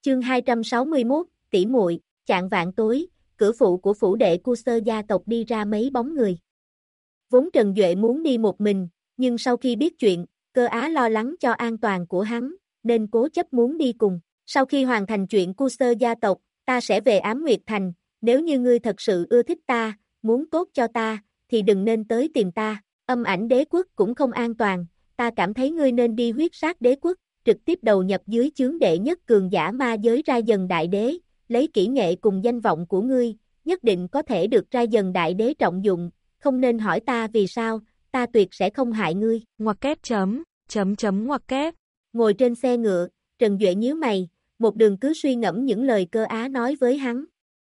Chương 261, tỷ muội. Chạng vạn tối, cửa phụ của phủ đệ của Sơ gia tộc đi ra mấy bóng người. Vốn Trần Duệ muốn đi một mình, nhưng sau khi biết chuyện, Cơ Á lo lắng cho an toàn của hắn, nên cố chấp muốn đi cùng. Sau khi hoàn thành chuyện của Sơ gia tộc, ta sẽ về Ám Nguyệt Thành, nếu như ngươi thật sự ưa thích ta, muốn tốt cho ta, thì đừng nên tới tìm ta. Âm Ảnh Đế Quốc cũng không an toàn, ta cảm thấy ngươi nên đi Huyết Sát Đế Quốc, trực tiếp đầu nhập dưới chướng đệ nhất cường giả ma giới Ra Dần Đại Đế, lấy kỹ nghệ cùng danh vọng của ngươi, nhất định có thể được Ra Dần Đại Đế trọng dụng, không nên hỏi ta vì sao, ta tuyệt sẽ không hại ngươi. Ngoặc kép ngoặc kép. Ngồi trên xe ngựa, Trần Duệ nhíu mày, một đường cứ suy ngẫm những lời Cơ Á nói với hắn.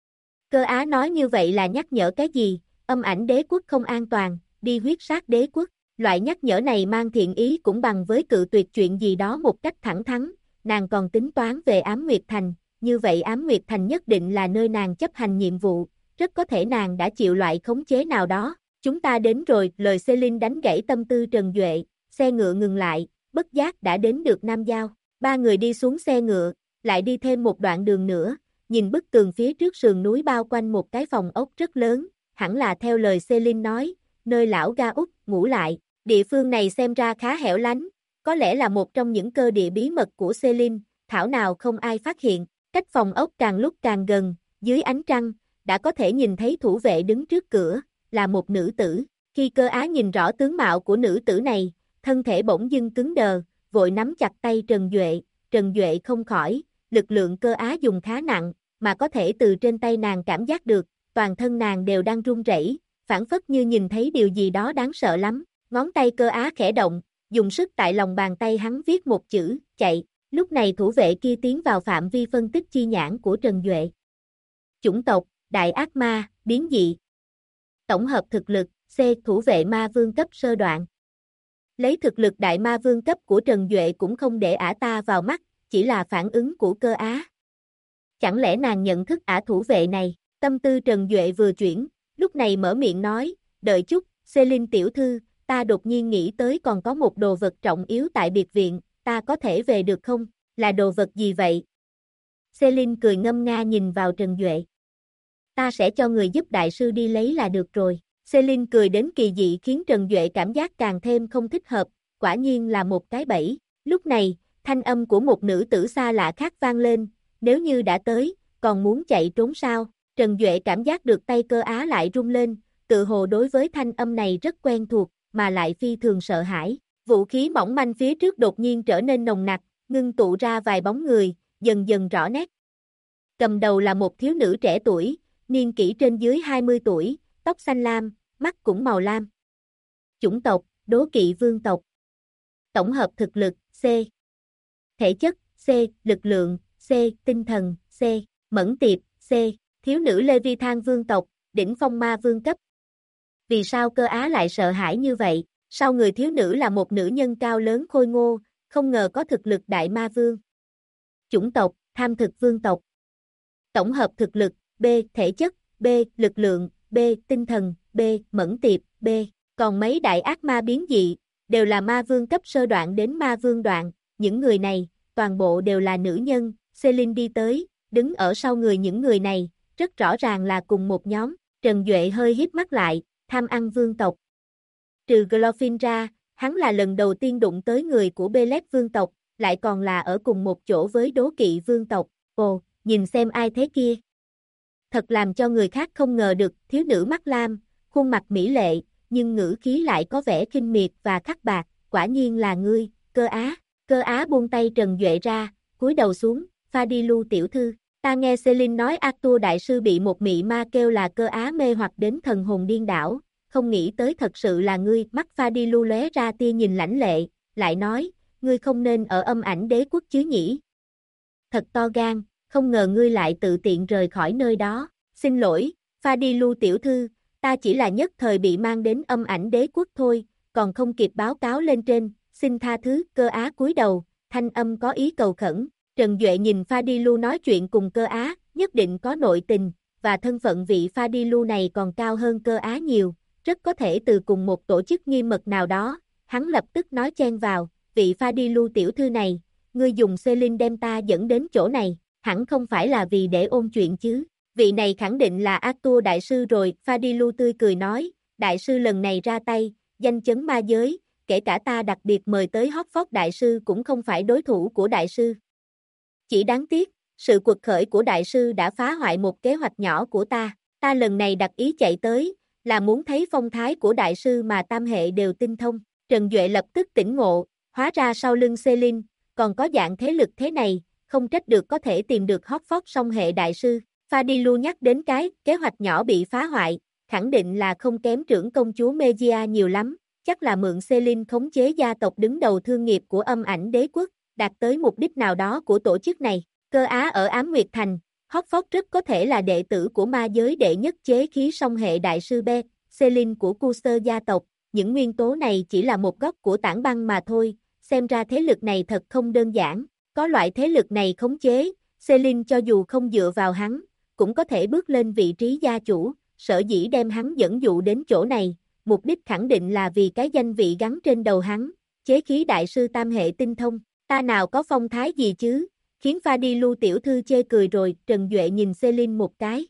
Cơ Á nói như vậy là nhắc nhở cái gì? Âm Ảnh Đế Quốc không an toàn, đi Huyết Sát Đế Quốc. Loại nhắc nhở này mang thiện ý cũng bằng với cự tuyệt chuyện gì đó một cách thẳng thắn, nàng còn tính toán về Ám Nguyệt Thành, như vậy Ám Nguyệt Thành nhất định là nơi nàng chấp hành nhiệm vụ, rất có thể nàng đã chịu loại khống chế nào đó. Chúng ta đến rồi, lời Celine đánh gãy tâm tư Trần Duệ, xe ngựa ngừng lại, bất giác đã đến được Nam Giao. Ba người đi xuống xe ngựa, lại đi thêm một đoạn đường nữa, nhìn bức tường phía trước sườn núi bao quanh một cái phòng ốc rất lớn, hẳn là theo lời Celine nói, nơi lão Ga Úc ngủ lại. Địa phương này xem ra khá hẻo lánh, có lẽ là một trong những cơ địa bí mật của Celine, thảo nào không ai phát hiện. Cách phòng ốc càng lúc càng gần, dưới ánh trăng, đã có thể nhìn thấy thủ vệ đứng trước cửa, là một nữ tử. Khi Cơ Á nhìn rõ tướng mạo của nữ tử này, thân thể bỗng dưng cứng đờ, vội nắm chặt tay Trần Duệ không khỏi, lực lượng Cơ Á dùng khá nặng, mà có thể từ trên tay nàng cảm giác được, toàn thân nàng đều đang run rẩy, phảng phất như nhìn thấy điều gì đó đáng sợ lắm. Ngón tay Cơ Á khẽ động, dùng sức tại lòng bàn tay hắn viết một chữ, chạy. Lúc này thủ vệ kia tiến vào phạm vi phân tích chi nhãn của Trần Duệ. Chủng tộc, Đại Ác Ma, biến dị. Tổng hợp thực lực, C. Thủ vệ ma vương cấp sơ đoạn. Lấy thực lực Đại Ma Vương cấp của Trần Duệ cũng không để ả ta vào mắt, chỉ là phản ứng của Cơ Á. Chẳng lẽ nàng nhận thức ả thủ vệ này? Tâm tư Trần Duệ vừa chuyển, lúc này mở miệng nói, đợi chút, Celine tiểu thư, ta đột nhiên nghĩ tới còn có một đồ vật trọng yếu tại biệt viện, ta có thể về được không? Là đồ vật gì vậy? Celine cười ngâm nga nhìn vào Trần Duệ. Ta sẽ cho người giúp đại sư đi lấy là được rồi. Celine cười đến kỳ dị khiến Trần Duệ cảm giác càng thêm không thích hợp, quả nhiên là một cái bẫy. Lúc này, thanh âm của một nữ tử xa lạ khác vang lên, nếu như đã tới, còn muốn chạy trốn sao? Trần Duệ cảm giác được tay Cơ Á lại rung lên, tự hồ đối với thanh âm này rất quen thuộc, mà lại phi thường sợ hãi. Vũ khí mỏng manh phía trước đột nhiên trở nên nồng nặc, ngưng tụ ra vài bóng người, dần dần rõ nét. Cầm đầu là một thiếu nữ trẻ tuổi, niên kỷ trên dưới 20 tuổi, tóc xanh lam, mắt cũng màu lam. Chủng tộc, Đố Kỵ Vương tộc. Tổng hợp thực lực, C. Thể chất, C. Lực lượng, C. Tinh thần, C. Mẫn tiệp, C. Thiếu nữ Lê Vi Thang Vương tộc, đỉnh phong ma vương cấp. Vì sao Cơ Á lại sợ hãi như vậy? Sau người thiếu nữ là một nữ nhân cao lớn khôi ngô, không ngờ có thực lực Đại Ma Vương. Chủng tộc, Tham Thực Vương tộc. Tổng hợp thực lực, B. Thể chất, B. Lực lượng, B. Tinh thần, B. Mẫn tiệp, B. Còn mấy đại ác ma biến dị, đều là ma vương cấp sơ đoạn đến ma vương đoạn, những người này, toàn bộ đều là nữ nhân. Celine đi tới, đứng ở sau người những người này, rất rõ ràng là cùng một nhóm. Trần Duệ hơi híp mắt lại, Tham Ăn Vương tộc. Trừ Glorfin ra, hắn là lần đầu tiên đụng tới người của Belet Vương tộc, lại còn là ở cùng một chỗ với Đố Kỵ Vương tộc. Ồ, nhìn xem ai thế kia. Thật làm cho người khác không ngờ được, thiếu nữ mắt lam, khuôn mặt mỹ lệ, nhưng ngữ khí lại có vẻ khinh miệt và khắc bạc, quả nhiên là ngươi, Cơ Á. Cơ Á buông tay Trần Duệ ra, cúi đầu xuống, Fadilu tiểu thư. Ta nghe Celine nói Arthur đại sư bị một mị ma kêu là Cơ Á mê hoặc đến thần hồn điên đảo, không nghĩ tới thật sự là ngươi. Mắt Fadilu lóe ra tia nhìn lãnh lệ, lại nói, ngươi không nên ở Âm Ảnh Đế Quốc chứ nhỉ? Thật to gan, không ngờ ngươi lại tự tiện rời khỏi nơi đó. Xin lỗi, Fadilu tiểu thư, ta chỉ là nhất thời bị mang đến Âm Ảnh Đế Quốc thôi, còn không kịp báo cáo lên trên, xin tha thứ. Cơ Á cúi đầu, thanh âm có ý cầu khẩn. Trần Duệ nhìn Fadilu nói chuyện cùng Cơ Á, nhất định có nội tình, và thân phận vị Fadilu này còn cao hơn Cơ Á nhiều, rất có thể từ cùng một tổ chức nghiêm mật nào đó. Hắn lập tức nói chen vào, vị Fadilu tiểu thư này, ngươi dùng Celine đem ta dẫn đến chỗ này, hẳn không phải là vì để ôn chuyện chứ. Vị này khẳng định là Arthur đại sư rồi, Fadilu tươi cười nói, đại sư lần này ra tay, danh chấn ma giới, kể cả ta đặc biệt mời tới Hogwarts đại sư cũng không phải đối thủ của đại sư. Chỉ đáng tiếc, sự quật khởi của đại sư đã phá hoại một kế hoạch nhỏ của ta lần này đặc ý chạy tới, là muốn thấy phong thái của đại sư mà tam hệ đều tinh thông. Trần Duệ lập tức tỉnh ngộ, hóa ra sau lưng Celine, còn có dạng thế lực thế này, không trách được có thể tìm được Hogwarts song hệ đại sư. Fadilu nhắc đến cái kế hoạch nhỏ bị phá hoại, khẳng định là không kém trưởng công chúa Megia nhiều lắm, chắc là mượn Celine khống chế gia tộc đứng đầu thương nghiệp của Âm Ảnh Đế Quốc, đạt tới mục đích nào đó của tổ chức này. Cơ Á ở Ám Nguyệt Thành, Hogwarts rất có thể là đệ tử của ma giới đệ nhất chế khí song hệ đại sư B, Celine của Cursor gia tộc, những nguyên tố này chỉ là một góc của tảng băng mà thôi, xem ra thế lực này thật không đơn giản, có loại thế lực này khống chế, Celine cho dù không dựa vào hắn, cũng có thể bước lên vị trí gia chủ, sở dĩ đem hắn dẫn dụ đến chỗ này, mục đích khẳng định là vì cái danh vị gắn trên đầu hắn, chế khí đại sư tam hệ tinh thông, ta nào có phong thái gì chứ, khiến Fadilu tiểu thư chê cười rồi, Trần Duệ nhìn Celine một cái.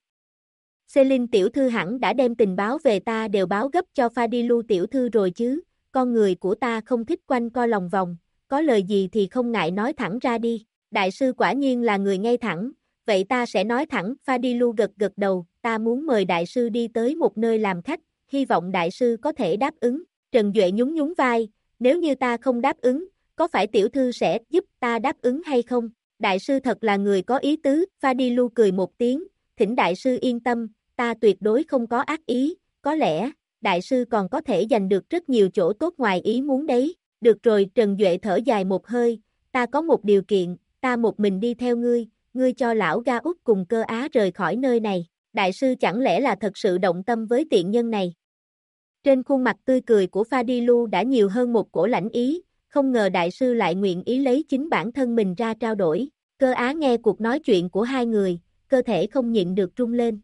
Celine tiểu thư hẳn đã đem tình báo về ta đều báo gấp cho Fadilu tiểu thư rồi chứ, con người của ta không thích quanh co lòng vòng, có lời gì thì không ngại nói thẳng ra đi, đại sư quả nhiên là người ngay thẳng, vậy ta sẽ nói thẳng, Fadilu gật gật đầu, ta muốn mời đại sư đi tới một nơi làm khách, hy vọng đại sư có thể đáp ứng, Trần Duệ nhún nhún vai, nếu như ta không đáp ứng, có phải tiểu thư sẽ giúp ta đáp ứng hay không? Đại sư thật là người có ý tứ, Fadilu cười một tiếng, thỉnh đại sư yên tâm, ta tuyệt đối không có ác ý, có lẽ, đại sư còn có thể giành được rất nhiều chỗ tốt ngoài ý muốn đấy, được rồi, Trần Duệ thở dài một hơi, ta có một điều kiện, ta một mình đi theo ngươi cho lão Ga Út cùng Cơ Á rời khỏi nơi này, đại sư chẳng lẽ là thật sự động tâm với tiện nhân này? Trên khuôn mặt tươi cười của Fadilu đã nhiều hơn một cổ lãnh ý, không ngờ đại sư lại nguyện ý lấy chính bản thân mình ra trao đổi. Cơ Á nghe cuộc nói chuyện của hai người, cơ thể không nhịn được rung lên.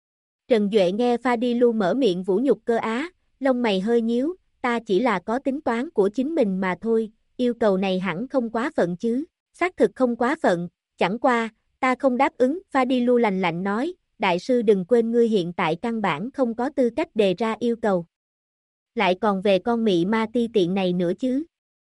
Trần Duệ nghe Fadilu mở miệng vũ nhục Cơ Á, lông mày hơi nhíu, ta chỉ là có tính toán của chính mình mà thôi, yêu cầu này hẳn không quá phận chứ, xác thực không quá phận, chẳng qua, ta không đáp ứng, Fadilu lạnh lạnh nói, đại sư đừng quên ngươi hiện tại căn bản không có tư cách đề ra yêu cầu. Lại còn về con mị ma ti tiện này nữa chứ.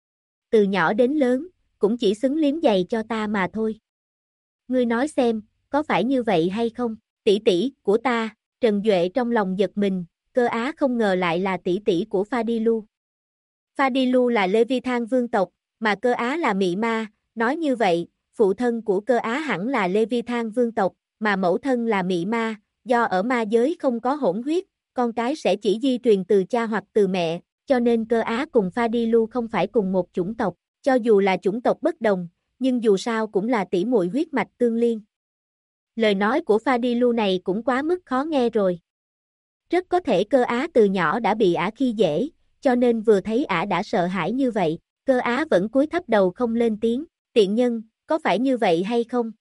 Từ nhỏ đến lớn, cũng chỉ xứng liếm giày cho ta mà thôi. Ngươi nói xem, có phải như vậy hay không? Tỷ tỷ của ta, Trần Duệ trong lòng giật mình, Cơ Á không ngờ lại là tỷ tỷ của Fadilu. Fadilu là Leviathan vương tộc, mà Cơ Á là mị ma, nói như vậy, phụ thân của Cơ Á hẳn là Leviathan vương tộc, mà mẫu thân là mị ma, do ở ma giới không có hỗn huyết, con cái sẽ chỉ di truyền từ cha hoặc từ mẹ, cho nên Cơ Á cùng Fadilu không phải cùng một chủng tộc, cho dù là chủng tộc bất đồng, nhưng dù sao cũng là tỷ muội huyết mạch tương liên. Lời nói của Fadilu này cũng quá mức khó nghe rồi. Rất có thể Cơ Á từ nhỏ đã bị ả khi dễ, cho nên vừa thấy ả đã sợ hãi như vậy, Cơ Á vẫn cúi thấp đầu không lên tiếng, tiện nhân, có phải như vậy hay không?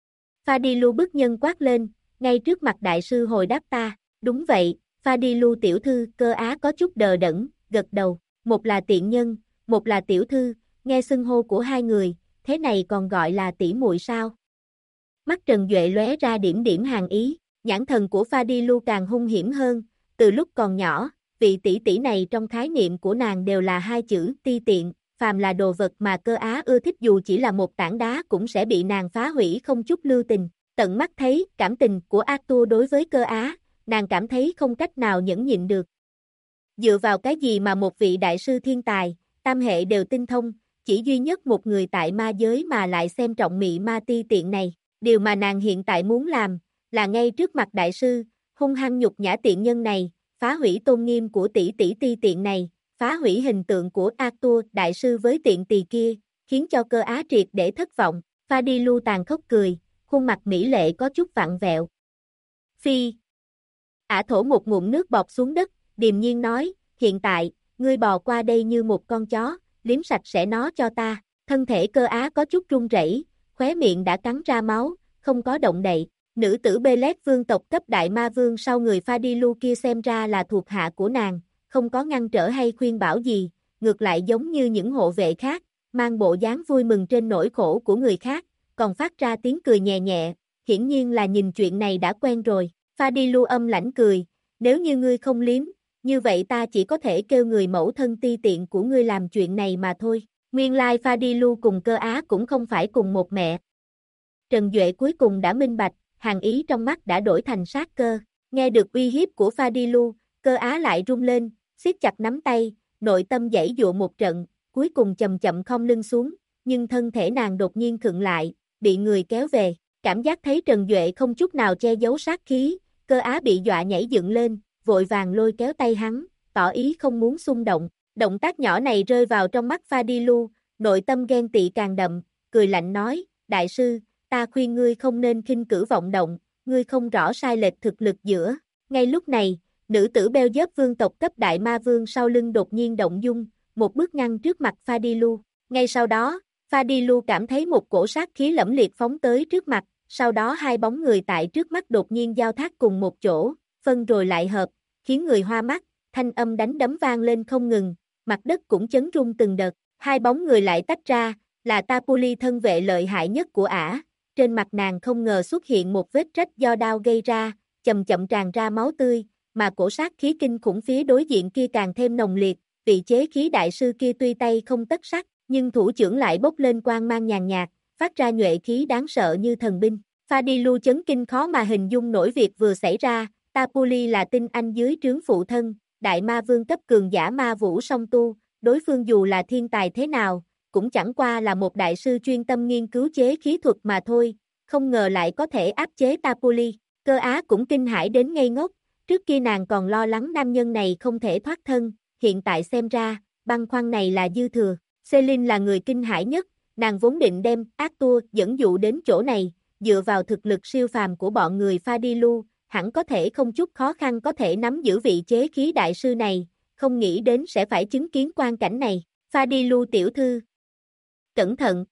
Fadilu bức nhân quát lên, ngay trước mặt đại sư hồi đáp ta, đúng vậy, Fadilu tiểu thư, Cơ Á có chút đờ đẫn, gật đầu, một là tiện nhân, một là tiểu thư, nghe xưng hô của hai người, thế này còn gọi là tỷ muội sao? Mắt Trần Duệ lóe ra điểm điểm hàn ý, nhãn thần của Fadilu càng hung hiểm hơn, từ lúc còn nhỏ, vị tỷ tỷ này trong khái niệm của nàng đều là hai chữ ti tiện, phàm là đồ vật mà Cơ Á ưa thích dù chỉ là một tảng đá cũng sẽ bị nàng phá hủy không chút lưu tình, tận mắt thấy cảm tình của Arthur đối với Cơ Á, nàng cảm thấy không cách nào nhẫn nhịn được. Dựa vào cái gì mà một vị đại sư thiên tài, tam hệ đều tinh thông, chỉ duy nhất một người tại ma giới mà lại xem trọng mị ma ti tiện này, điều mà nàng hiện tại muốn làm, là ngay trước mặt đại sư, hung hăng nhục nhã tiện nhân này, phá hủy tôn nghiêm của tỷ tỷ ti tiện này, phá hủy hình tượng của Arthur đại sư với tiện tỳ kia, khiến cho Cơ Á triệt để thất vọng, Fadilu tàn khốc cười, khuôn mặt mỹ lệ có chút vặn vẹo. Phi. Ả thổ một ngụm nước bọt xuống đất, điềm nhiên nói, hiện tại, ngươi bò qua đây như một con chó, liếm sạch sẽ nó cho ta, thân thể Cơ Á có chút run rẩy, khóe miệng đã cắn ra máu, không có động đậy, nữ tử Belet vương tộc cấp đại ma vương sau người Fadilu kia xem ra là thuộc hạ của nàng, không có ngăn trở hay khuyên bảo gì, ngược lại giống như những hộ vệ khác, mang bộ dáng vui mừng trên nỗi khổ của người khác, còn phát ra tiếng cười nhẹ nhẹ, hiển nhiên là nhìn chuyện này đã quen rồi. Fadilu âm lãnh cười, nếu như ngươi không liếm, như vậy ta chỉ có thể kêu người mẫu thân ti tiện của ngươi làm chuyện này mà thôi. Nguyên lai Fadilu cùng Cơ Á cũng không phải cùng một mẹ. Trần Duệ cuối cùng đã minh bạch, hàn ý trong mắt đã đổi thành sát cơ. Nghe được uy hiếp của Fadilu, Cơ Á lại rung lên, siết chặt nắm tay, nội tâm giãy giụa một trận, cuối cùng chậm chậm khom lưng xuống, nhưng thân thể nàng đột nhiên khựng lại, bị người kéo về. Cảm giác thấy Trần Duệ không chút nào che giấu sát khí, Cơ Á bị dọa nhảy dựng lên, vội vàng lôi kéo tay hắn, tỏ ý không muốn xung động. Động tác nhỏ này rơi vào trong mắt Fadilu, nội tâm ghen tị càng đậm, cười lạnh nói, đại sư, ta khuyên ngươi không nên khinh cử vọng động, ngươi không rõ sai lệch thực lực giữa. Ngay lúc này, nữ tử Beelzebub vương tộc cấp đại ma vương sau lưng đột nhiên động dung, một bước ngăn trước mặt Fadilu. Ngay sau đó, Fadilu cảm thấy một cổ sát khí lẫm liệt phóng tới trước mặt, sau đó hai bóng người tại trước mắt đột nhiên giao thác cùng một chỗ, phân rồi lại hợp, khiến người hoa mắt, thanh âm đánh đấm vang lên không ngừng, mặt đất cũng chấn rung từng đợt, hai bóng người lại tách ra, là Tapuli thân vệ lợi hại nhất của ả, trên mặt nàng không ngờ xuất hiện một vết rách do đao gây ra, chậm chậm tràn ra máu tươi, mà cổ sát khí kinh khủng phía đối diện kia càng thêm nồng liệt, vị chế khí đại sư kia tuy tay không tất sắt, nhưng thủ trưởng lại bốc lên quang mang nhàn nhạt, phát ra nhuệ khí đáng sợ như thần binh. Fadilu chấn kinh khó mà hình dung nổi việc vừa xảy ra, Tapuli là tinh anh dưới trướng phụ thân, đại ma vương cấp cường giả ma vũ song tu, đối phương dù là thiên tài thế nào, cũng chẳng qua là một đại sư chuyên tâm nghiên cứu chế khí thuật mà thôi, không ngờ lại có thể áp chế Tapuli. Cơ Á cũng kinh hãi đến ngây ngốc, trước kia nàng còn lo lắng nam nhân này không thể thoát thân, hiện tại xem ra, băn khoăn này là dư thừa. Celine là người kinh hãi nhất, nàng vốn định đem Arthur dẫn dụ đến chỗ này, dựa vào thực lực siêu phàm của bọn người Fadilu, hẳn có thể không chút khó khăn có thể nắm giữ vị chế khí đại sư này, không nghĩ đến sẽ phải chứng kiến quan cảnh này. Fadilu tiểu thư, cẩn thận!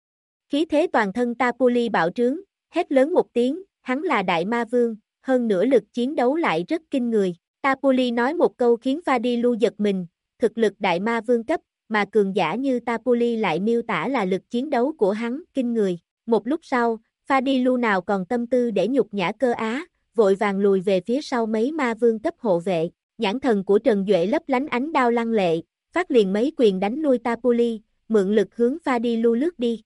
Khí thế toàn thân Tapuli bạo trướng, hét lớn một tiếng, hắn là đại ma vương, hơn nữa lực chiến đấu lại rất kinh người. Tapuli nói một câu khiến Fadilu giật mình, thực lực đại ma vương cấp, mà cường giả như Tapuli lại miêu tả là lực chiến đấu của hắn kinh người. Một lúc sau, Fadilu nào còn tâm tư để nhục nhã Cơ Á, vội vàng lùi về phía sau mấy ma vương cấp hộ vệ. Nhãn thần của Trần Duệ lấp lánh ánh đao lăng lệ, phát liền mấy quyền đánh lui Tapuli, mượn lực hướng Fadilu lướt đi.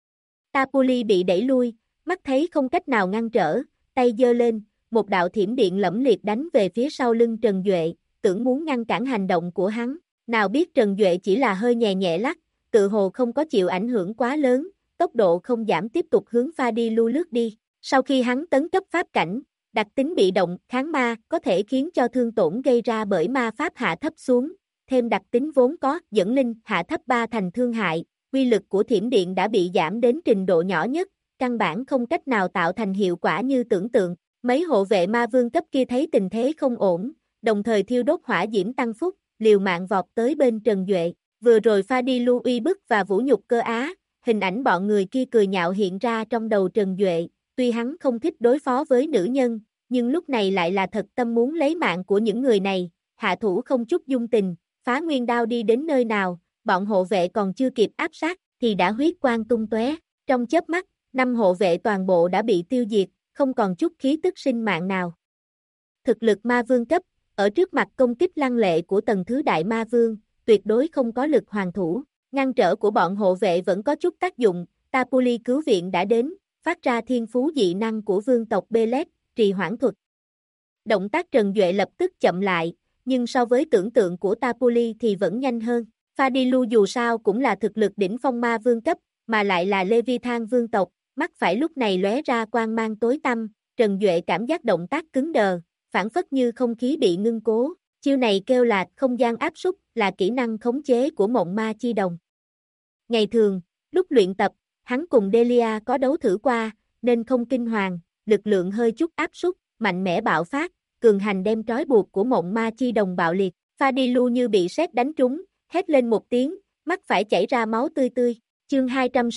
Tapuli bị đẩy lui, mắt thấy không cách nào ngăn trở, tay giơ lên, một đạo thiểm điện lẫm liệt đánh về phía sau lưng Trần Duệ, tưởng muốn ngăn cản hành động của hắn. Nào biết Trần Duệ chỉ là hơi nhẹ nhẹ lắc, tự hồ không có chịu ảnh hưởng quá lớn, tốc độ không giảm tiếp tục hướng Fadilu lướt đi. Sau khi hắn tấn cấp pháp cảnh, đặc tính bị động, kháng ma, có thể khiến cho thương tổn gây ra bởi ma pháp hạ thấp xuống, thêm đặc tính vốn có, dẫn linh, hạ thấp 3 thành thương hại, uy lực của thiểm điện đã bị giảm đến trình độ nhỏ nhất, căn bản không cách nào tạo thành hiệu quả như tưởng tượng. Mấy hộ vệ ma vương cấp kia thấy tình thế không ổn, đồng thời thiêu đốt hỏa diễm tăng phúc, liều mạng vọt tới bên Trần Duệ. Vừa rồi Fadilu uy bức và vũ nhục Cơ Á, hình ảnh bọn người kia cười nhạo hiện ra trong đầu Trần Duệ, tuy hắn không thích đối phó với nữ nhân, nhưng lúc này lại là thật tâm muốn lấy mạng của những người này, hạ thủ không chút dung tình, phá nguyên đao đi đến nơi nào, bọn hộ vệ còn chưa kịp áp sát, thì đã huyết quang tung tóe. Trong chớp mắt, 5 hộ vệ toàn bộ đã bị tiêu diệt, không còn chút khí tức sinh mạng nào. Thực lực ma vương cấp, ở trước mặt công kích lăng lệ của tầng thứ đại ma vương, tuyệt đối không có lực hoàn thủ. Ngăn trở của bọn hộ vệ vẫn có chút tác dụng, Tapuli cứu viện đã đến, phát ra thiên phú dị năng của vương tộc Belet, trì hoãn thuật. Động tác Trần Duệ lập tức chậm lại, nhưng so với tưởng tượng của Tapuli thì vẫn nhanh hơn. Fadilu dù sao cũng là thực lực đỉnh phong ma vương cấp, mà lại là Leviathan vương tộc, mắt phải lúc này lóe ra quang mang tối tăm, Trần Duệ cảm giác động tác cứng đờ, phản phất như không khí bị ngưng cố. Chiêu này kêu là không gian áp súc, là kỹ năng khống chế của mộng ma chi đồng. Ngày thường, lúc luyện tập, hắn cùng Delia có đấu thử qua, nên không kinh hoàng, lực lượng hơi chút áp súc, mạnh mẽ bạo phát, cường hành đem trói buộc của mộng ma chi đồng bạo liệt. Fadilu như bị sét đánh trúng, hét lên một tiếng, mắt phải chảy ra máu tươi tươi. Chương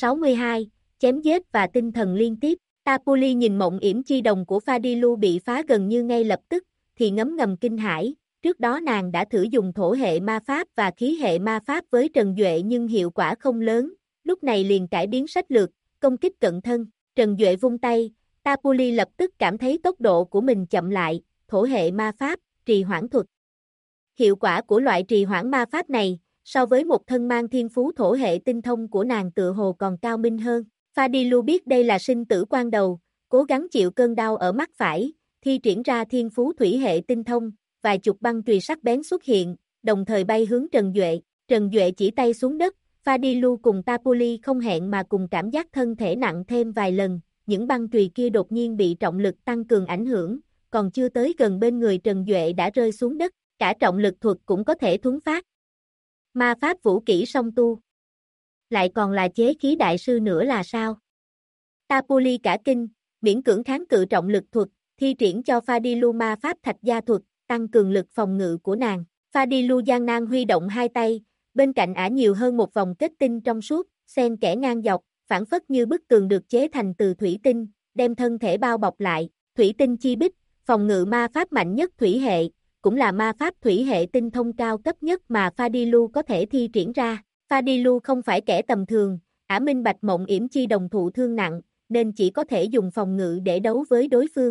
262, chém giết và tinh thần liên tiếp. Tapuli nhìn mộng yểm chi đồng của Fadilu bị phá gần như ngay lập tức, thì ngấm ngầm kinh hãi. Trước đó nàng đã thử dùng thổ hệ ma pháp và khí hệ ma pháp với Trần Duệ nhưng hiệu quả không lớn, lúc này liền cải biến sách lược, công kích cận thân, Trần Duệ vung tay, Tapuli lập tức cảm thấy tốc độ của mình chậm lại, thổ hệ ma pháp, trì hoãn thuật. Hiệu quả của loại trì hoãn ma pháp này, so với một thân mang thiên phú thổ hệ tinh thông của nàng tựa hồ còn cao minh hơn. Fadilu biết đây là sinh tử quan đầu, cố gắng chịu cơn đau ở mắt phải, thi triển ra thiên phú thủy hệ tinh thông, vài chục băng chùy sắc bén xuất hiện, đồng thời bay hướng Trần Duệ. Trần Duệ chỉ tay xuống đất, Fadilu cùng Tapuli không hẹn mà cùng cảm giác thân thể nặng thêm vài lần, những băng chùy kia đột nhiên bị trọng lực tăng cường ảnh hưởng, còn chưa tới gần bên người Trần Duệ đã rơi xuống đất, cả trọng lực thuật cũng có thể thuấn phát. Ma pháp vũ kỹ song tu. Lại còn là chế khí đại sư nữa là sao? Tapuli cả kinh, miễn cưỡng kháng cự trọng lực thuật, thi triển cho Fadilu ma pháp thạch gia thuật, tăng cường lực phòng ngự của nàng. Fadilu gian nan huy động hai tay, bên cạnh ả nhiều hơn một vòng kết tinh trong suốt, xen kẽ ngang dọc, phản phất như bức tường được chế thành từ thủy tinh, đem thân thể bao bọc lại. Thủy tinh chi bích, phòng ngự ma pháp mạnh nhất thủy hệ, cũng là ma pháp thủy hệ tinh thông cao cấp nhất mà Fadilu có thể thi triển ra. Fadilu không phải kẻ tầm thường, ả minh bạch Mộng Yểm Chi đồng thụ thương nặng, nên chỉ có thể dùng phòng ngự để đấu với đối phương.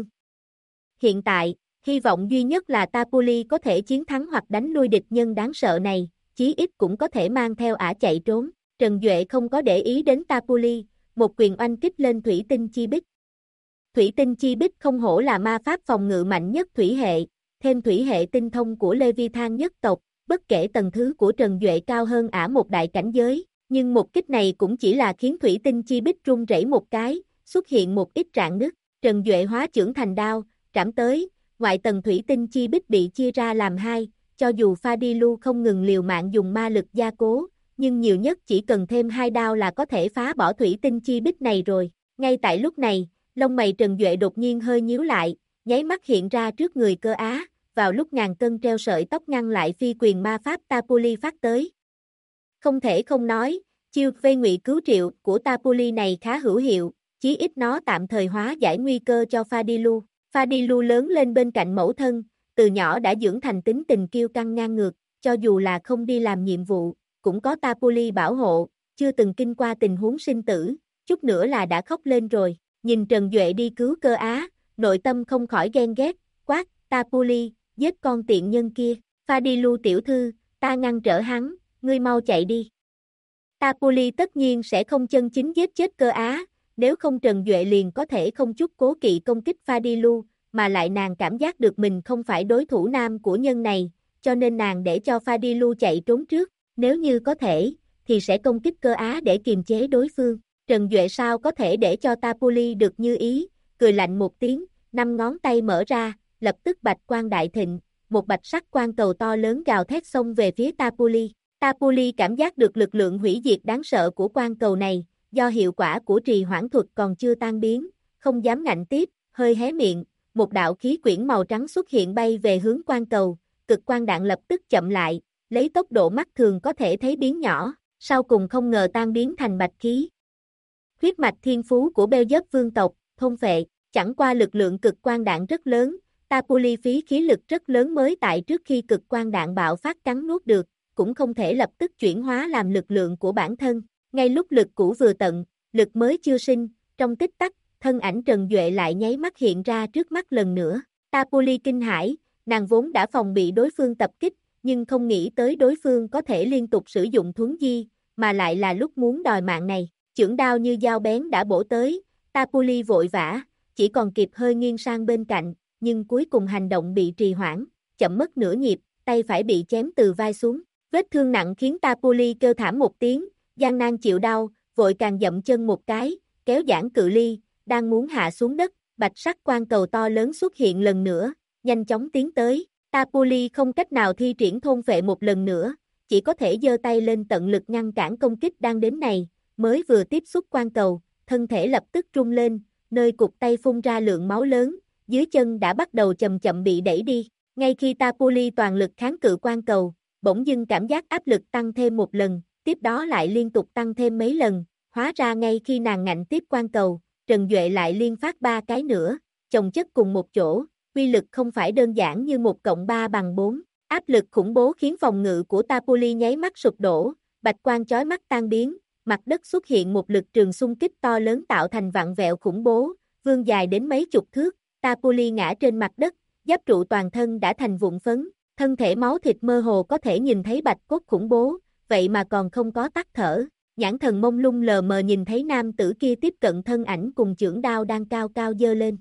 Hiện tại, hy vọng duy nhất là Tapuli có thể chiến thắng hoặc đánh lui địch nhân đáng sợ này, chí ít cũng có thể mang theo ả chạy trốn. Trần Duệ không có để ý đến Tapuli, một quyền oanh kích lên thủy tinh chi bích. Thủy tinh chi bích không hổ là ma pháp phòng ngự mạnh nhất thủy hệ, thêm thủy hệ tinh thông của Leviathan nhất tộc, bất kể tầng thứ của Trần Duệ cao hơn ả một đại cảnh giới, nhưng một kích này cũng chỉ là khiến thủy tinh chi bích rung rẩy một cái, xuất hiện một ít rạn nứt. Trần Duệ hóa chưởng thành đao, trảm tới, ngoại tầng thủy tinh chi bích bị chia ra làm hai, cho dù Fadilu không ngừng liều mạng dùng ma lực gia cố, nhưng nhiều nhất chỉ cần thêm hai đao là có thể phá bỏ thủy tinh chi bích này rồi. Ngay tại lúc này, lông mày Trần Duệ đột nhiên hơi nhíu lại, nháy mắt hiện ra trước người Cơ Á, vào lúc ngàn cân treo sợi tóc ngăn lại phi quyền ma pháp Tapuli phát tới. Không thể không nói, chiêu vây ngụy cứu triệu của Tapuli này khá hữu hiệu, chí ít nó tạm thời hóa giải nguy cơ cho Fadilu. Fadilu lớn lên bên cạnh mẫu thân, từ nhỏ đã dưỡng thành tính tình kiêu căng ngang ngược, cho dù là không đi làm nhiệm vụ, cũng có Tapuli bảo hộ, chưa từng kinh qua tình huống sinh tử, chút nữa là đã khóc lên rồi. Nhìn Trần Duệ đi cứu Cơ Á, nội tâm không khỏi ghen ghét, quát, Tapuli, giết con tiện nhân kia. Fadilu tiểu thư, ta ngăn trở hắn, ngươi mau chạy đi. Tapuli tất nhiên sẽ không chân chính giết chết Cơ Á, nếu không Trần Duệ liền có thể không chút cố kỵ công kích Fadilu, mà lại nàng cảm giác được mình không phải đối thủ nam của nhân này, cho nên nàng để cho Fadilu chạy trốn trước, nếu như có thể, thì sẽ công kích Cơ Á để kiềm chế đối phương. Trần Duệ sao có thể để cho Tapuli được như ý, cười lạnh một tiếng, 5 ngón tay mở ra, lập tức bạch quang đại thịnh, một bạch sắc quang cầu to lớn gào thét xông về phía Tapuli. Tapuli cảm giác được lực lượng hủy diệt đáng sợ của quang cầu này, do hiệu quả của trì hoãn thuật còn chưa tan biến, không dám ngạnh tiếp, hơi hé miệng, một đạo khí quyển màu trắng xuất hiện bay về hướng quang cầu, cực quang đạn lập tức chậm lại, lấy tốc độ mắt thường có thể thấy biến nhỏ, sau cùng không ngờ tan biến thành bạch khí. Huyết mạch thiên phú của Beo Giớp vương tộc, thôn phệ, chẳng qua lực lượng cực quang đạn rất lớn, Tapuli phí khí lực rất lớn mới tại trước khi cực quang đạn bạo phát cắn nuốt được, cũng không thể lập tức chuyển hóa làm lực lượng của bản thân. Ngay lúc lực cũ vừa tận, lực mới chưa sinh, trong tích tắc, thân ảnh Trần Duệ lại nháy mắt hiện ra trước mắt lần nữa. Tapuli kinh hãi, nàng vốn đã phòng bị đối phương tập kích, nhưng không nghĩ tới đối phương có thể liên tục sử dụng thuấn di, mà lại là lúc muốn đòi mạng này. Chưởng đao như dao bén đã bổ tới, Tapuli vội vã, chỉ còn kịp hơi nghiêng sang bên cạnh, nhưng cuối cùng hành động bị trì hoãn, chậm mất nửa nhịp, tay phải bị chém từ vai xuống. Vết thương nặng khiến Tapuli kêu thảm một tiếng, gian nan chịu đau, vội càng dậm chân một cái, kéo giãn cự ly, đang muốn hạ xuống đất, bạch sắc quang cầu to lớn xuất hiện lần nữa, nhanh chóng tiến tới. Tapuli không cách nào thi triển thôn phệ một lần nữa, chỉ có thể giơ tay lên tận lực ngăn cản công kích đang đến này, mới vừa tiếp xúc quang cầu, thân thể lập tức rung lên, nơi cụt tay phun ra lượng máu lớn, dưới chân đã bắt đầu chậm chậm bị đẩy đi. Ngay khi Tapuli toàn lực kháng cự quang cầu, bỗng dưng cảm giác áp lực tăng thêm một lần, tiếp đó lại liên tục tăng thêm mấy lần, hóa ra ngay khi nàng ngạnh tiếp quang cầu, Trần Duệ lại liên phát 3 cái nữa, chồng chất cùng một chỗ, uy lực không phải đơn giản như 1 cộng 3 bằng 4, áp lực khủng bố khiến phòng ngự của Tapuli nháy mắt sụp đổ, bạch quang chói mắt tan biến, mặt đất xuất hiện một lực trường xung kích to lớn tạo thành vặn vẹo khủng bố, vươn dài đến mấy chục thước, Tapuli ngã trên mặt đất, giáp trụ toàn thân đã thành vụn phấn, thân thể máu thịt mơ hồ có thể nhìn thấy bạch cốt khủng bố, vậy mà còn không có tắt thở, nhãn thần mông lung lờ mờ nhìn thấy nam tử kia tiếp cận thân ảnh cùng chưởng đao đang cao cao giơ lên.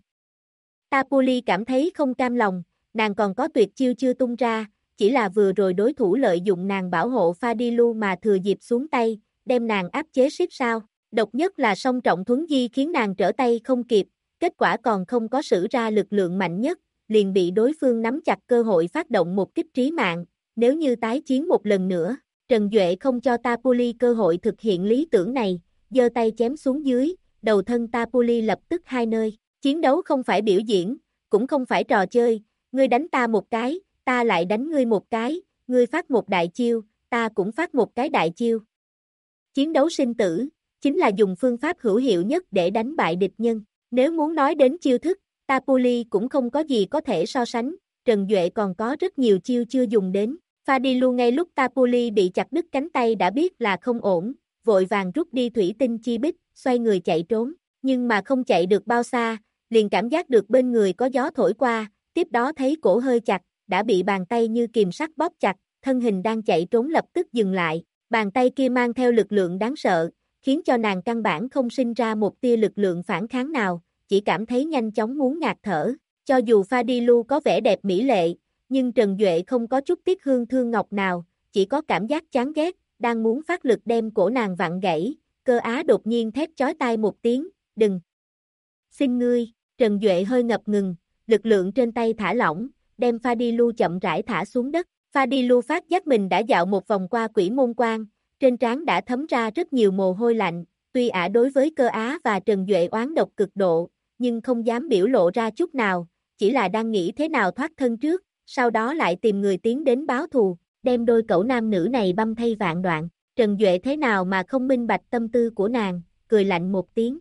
Tapuli cảm thấy không cam lòng, nàng còn có tuyệt chiêu chưa tung ra, chỉ là vừa rồi đối thủ lợi dụng nàng bảo hộ Fadilu mà thừa dịp xuống tay, đem nàng áp chế siết sao. Độc nhất là song trọng thuấn di khiến nàng trở tay không kịp, kết quả còn không có sử ra lực lượng mạnh nhất, liền bị đối phương nắm chặt cơ hội phát động một kích trí mạng, nếu như tái chiến một lần nữa. Trần Duệ không cho Tapuli cơ hội thực hiện lý tưởng này, giơ tay chém xuống dưới, đầu thân Tapuli lập tức hai nơi. Chiến đấu không phải biểu diễn, cũng không phải trò chơi, ngươi đánh ta một cái, ta lại đánh ngươi một cái, ngươi phát một đại chiêu, ta cũng phát một cái đại chiêu. Chiến đấu sinh tử, chính là dùng phương pháp hữu hiệu nhất để đánh bại địch nhân. Nếu muốn nói đến chiêu thức, Tapuli cũng không có gì có thể so sánh, Trần Duệ còn có rất nhiều chiêu chưa dùng đến. Fadilu ngay lúc Tapuli bị chặt đứt cánh tay đã biết là không ổn, vội vàng rút đi thủy tinh chi bích, xoay người chạy trốn, nhưng mà không chạy được bao xa, liền cảm giác được bên người có gió thổi qua, tiếp đó thấy cổ hơi chặt, đã bị bàn tay như kìm sắt bóp chặt, thân hình đang chạy trốn lập tức dừng lại, bàn tay kia mang theo lực lượng đáng sợ, khiến cho nàng căn bản không sinh ra một tia lực lượng phản kháng nào, chỉ cảm thấy nhanh chóng muốn ngạt thở. Cho dù Fadilu có vẻ đẹp mỹ lệ, nhưng Trần Duệ không có chút tiếc hương thương ngọc nào, chỉ có cảm giác chán ghét, đang muốn phát lực đem cổ nàng vặn gãy, Cơ Á đột nhiên thét chói tai một tiếng, đừng. Xin ngươi, Trần Duệ hơi ngập ngừng, lực lượng trên tay thả lỏng, đem Fadilu chậm rãi thả xuống đất. Fadilu phát giác mình đã dạo một vòng qua quỷ môn quan, trên trán đã thấm ra rất nhiều mồ hôi lạnh, tuy ả đối với Cơ Á và Trần Duệ oán độc cực độ, nhưng không dám biểu lộ ra chút nào, chỉ là đang nghĩ thế nào thoát thân trước, sau đó lại tìm người tiến đến báo thù, đem đôi cẩu nam nữ này băm thay vạn đoạn. Trần Duệ thế nào mà không minh bạch tâm tư của nàng, cười lạnh một tiếng.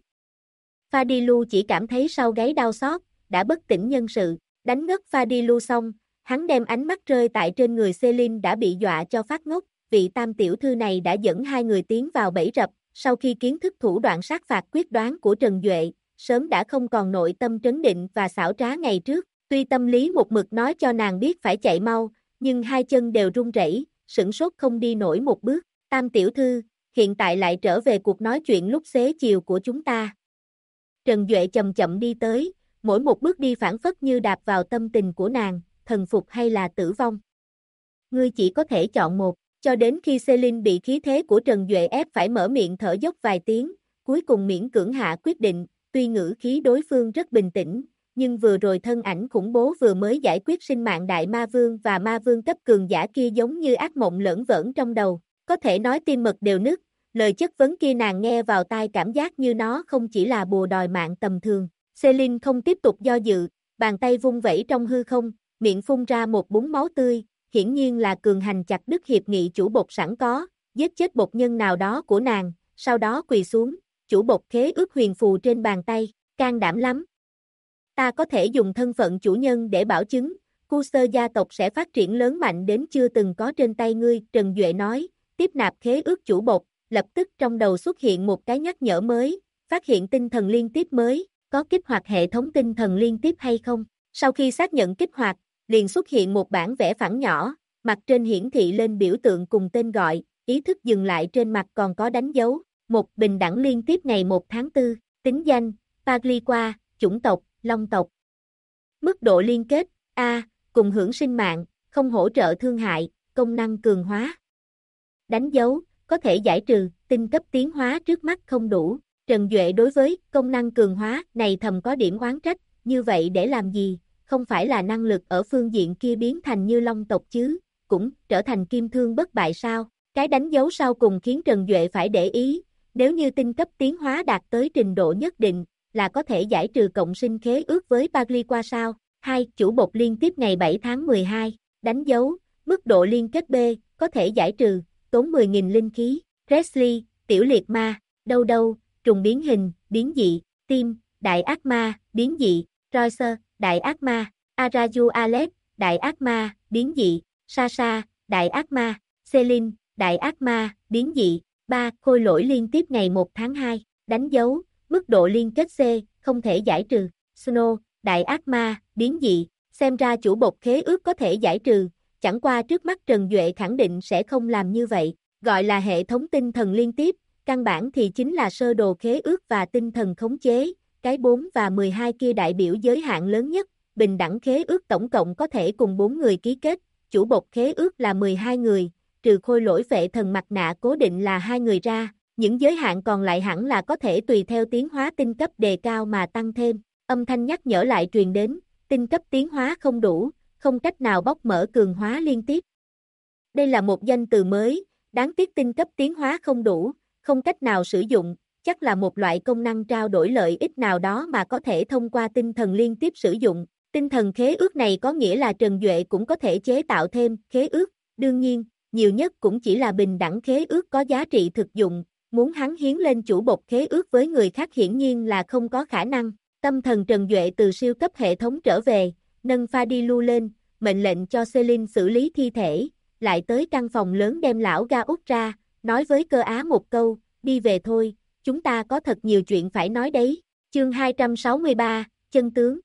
Fadilu chỉ cảm thấy sau gáy đau xót, đã bất tỉnh nhân sự, đánh ngất Fadilu xong, hắn đem ánh mắt rơi tại trên người Celine đã bị dọa cho phát ngốc, vị tam tiểu thư này đã dẫn hai người tiến vào bẫy rập, sau khi kiến thức thủ đoạn sát phạt quyết đoán của Trần Duệ, sớm đã không còn nội tâm trấn định và xảo trá ngày trước, tuy tâm lý một mực nói cho nàng biết phải chạy mau, nhưng hai chân đều run rẩy, sửng sốt không đi nổi một bước. Tam tiểu thư, hiện tại lại trở về cuộc nói chuyện lúc xế chiều của chúng ta. Trần Duệ chậm chậm đi tới, mỗi một bước đi phảng phất như đạp vào tâm tình của nàng, thần phục hay là tử vong. Ngươi chỉ có thể chọn một, cho đến khi Celine bị khí thế của Trần Duệ ép phải mở miệng thở dốc vài tiếng, cuối cùng miễn cưỡng hạ quyết định, tuy ngữ khí đối phương rất bình tĩnh, nhưng vừa rồi thân ảnh khủng bố vừa mới giải quyết sinh mạng đại ma vương và ma vương cấp cường giả kia giống như ác mộng lởn vởn trong đầu, có thể nói tim mật đều nứt, lời chất vấn kia nàng nghe vào tai cảm giác như nó không chỉ là bùa đòi mạng tầm thường. Celine không tiếp tục do dự, bàn tay vung vẩy trong hư không, miệng phun ra một búng máu tươi, hiển nhiên là cường hành chặt đứt hiệp nghị chủ bột sẵn có, giết chết bột nhân nào đó của nàng, sau đó quỳ xuống, chủ bột khế ước huyền phù trên bàn tay, can đảm lắm. Ta có thể dùng thân phận chủ nhân để bảo chứng, Cursor gia tộc sẽ phát triển lớn mạnh đến chưa từng có trên tay ngươi, Trần Duệ nói, tiếp nạp khế ước chủ bột, lập tức trong đầu xuất hiện một cái nhắc nhở mới, phát hiện tinh thần liên tiếp mới, có kích hoạt hệ thống tinh thần liên tiếp hay không? Sau khi xác nhận kích hoạt, liền xuất hiện một bản vẽ phẳng nhỏ, mặt trên hiển thị lên biểu tượng cùng tên gọi, ý thức dừng lại trên mặt còn có đánh dấu, một bình đẳng liên tiếp ngày 1 tháng 4, tính danh, Pagliqua, chủng tộc, Long tộc. Mức độ liên kết, A, cùng hưởng sinh mạng, không hỗ trợ thương hại, công năng cường hóa. Đánh dấu, có thể giải trừ, tinh cấp tiến hóa trước mắt không đủ. Trần Duệ đối với công năng cường hóa này thầm có điểm oán trách, như vậy để làm gì, không phải là năng lực ở phương diện kia biến thành như Long tộc chứ, cũng trở thành kim thương bất bại sao. Cái đánh dấu sau cùng khiến Trần Duệ phải để ý, nếu như tinh cấp tiến hóa đạt tới trình độ nhất định, là có thể giải trừ cộng sinh khế ước với Pagliqua sao. 2. Chủ bột liên tiếp ngày 7 tháng 12, đánh dấu, mức độ liên kết B, có thể giải trừ, tốn 10.000 linh khí. Presley, tiểu liệt ma, đâu đâu, trùng biến hình, biến dị, Tim, đại ác ma, biến dị, Roycer, đại ác ma, Araju Alex, đại ác ma, biến dị, Sasha, đại ác ma, Celine, đại ác ma, biến dị, 3. Khôi lỗi liên tiếp ngày 1 tháng 2. Đánh dấu, mức độ liên kết C, không thể giải trừ. Snow, đại ác ma, biến dị. Xem ra chủ bột khế ước có thể giải trừ, chẳng qua trước mắt Trần Duệ khẳng định sẽ không làm như vậy. Gọi là hệ thống tinh thần liên tiếp, căn bản thì chính là sơ đồ khế ước và tinh thần khống chế. Cái 4 và 12 kia đại biểu giới hạn lớn nhất, bình đẳng khế ước tổng cộng có thể cùng 4 người ký kết, chủ bột khế ước là 12 người, trừ khôi lỗi phệ thần mặt nạ cố định là 2 người ra, những giới hạn còn lại hẳn là có thể tùy theo tiến hóa tinh cấp đề cao mà tăng thêm. Âm thanh nhắc nhở lại truyền đến, tinh cấp tiến hóa không đủ, không cách nào bóc mở cường hóa liên tiếp. Đây là một danh từ mới, đáng tiếc tinh cấp tiến hóa không đủ, không cách nào sử dụng, chắc là một loại công năng trao đổi lợi ích nào đó mà có thể thông qua tinh thần liên tiếp sử dụng. Tinh thần khế ước này có nghĩa là Trần Duệ cũng có thể chế tạo thêm khế ước, đương nhiên, nhiều nhất cũng chỉ là bình đẳng khế ước có giá trị thực dụng, muốn hắn hiến lên chủ bột khế ước với người khác hiển nhiên là không có khả năng. Tâm thần Trần Duệ từ siêu cấp hệ thống trở về, nâng pha đi lưu lên, mệnh lệnh cho Celine xử lý thi thể, lại tới căn phòng lớn đem lão Ga út ra, nói với Cơ Á một câu, đi về thôi, chúng ta có thật nhiều chuyện phải nói đấy. Chương 263, chân tướng.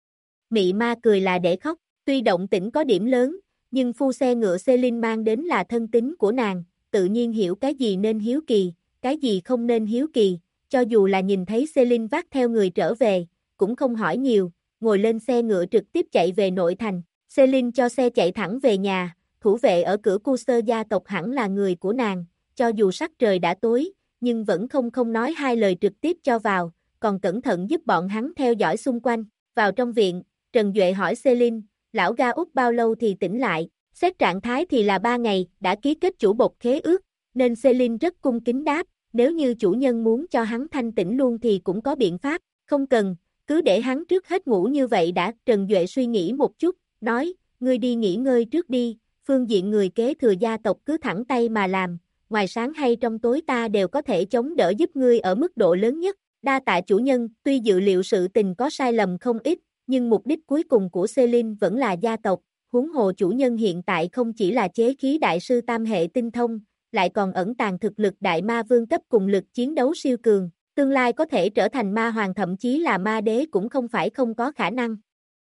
Mị ma cười là để khóc, tuy động tĩnh có điểm lớn, nhưng phu xe ngựa Celine mang đến là thân tín của nàng, tự nhiên hiểu cái gì nên hiếu kỳ, cái gì không nên hiếu kỳ, cho dù là nhìn thấy Celine vác theo người trở về, cũng không hỏi nhiều, ngồi lên xe ngựa trực tiếp chạy về nội thành. Celine cho xe chạy thẳng về nhà, thủ vệ ở cửa Cursor gia tộc hẳn là người của nàng, cho dù sắc trời đã tối, nhưng vẫn không nói hai lời trực tiếp cho vào, còn cẩn thận giúp bọn hắn theo dõi xung quanh. Vào trong viện, Trần Duệ hỏi Celine, lão Ga út bao lâu thì tỉnh lại, xét trạng thái thì là 3 ngày, đã ký kết chủ bột khế ước, nên Celine rất cung kính đáp, nếu như chủ nhân muốn cho hắn thanh tỉnh luôn thì cũng có biện pháp, không cần, cứ để hắn trước hết ngủ như vậy đã. Trần Duệ suy nghĩ một chút, nói, ngươi đi nghỉ ngơi trước đi, phương diện người kế thừa gia tộc cứ thẳng tay mà làm, ngoài sáng hay trong tối ta đều có thể chống đỡ giúp ngươi ở mức độ lớn nhất. Đa tạ chủ nhân, tuy dự liệu sự tình có sai lầm không ít, nhưng mục đích cuối cùng của Celine vẫn là gia tộc, huống hồ chủ nhân hiện tại không chỉ là chế khí đại sư tam hệ tinh thông, lại còn ẩn tàng thực lực đại ma vương cấp cùng lực chiến đấu siêu cường, tương lai có thể trở thành ma hoàng thậm chí là ma đế cũng không phải không có khả năng.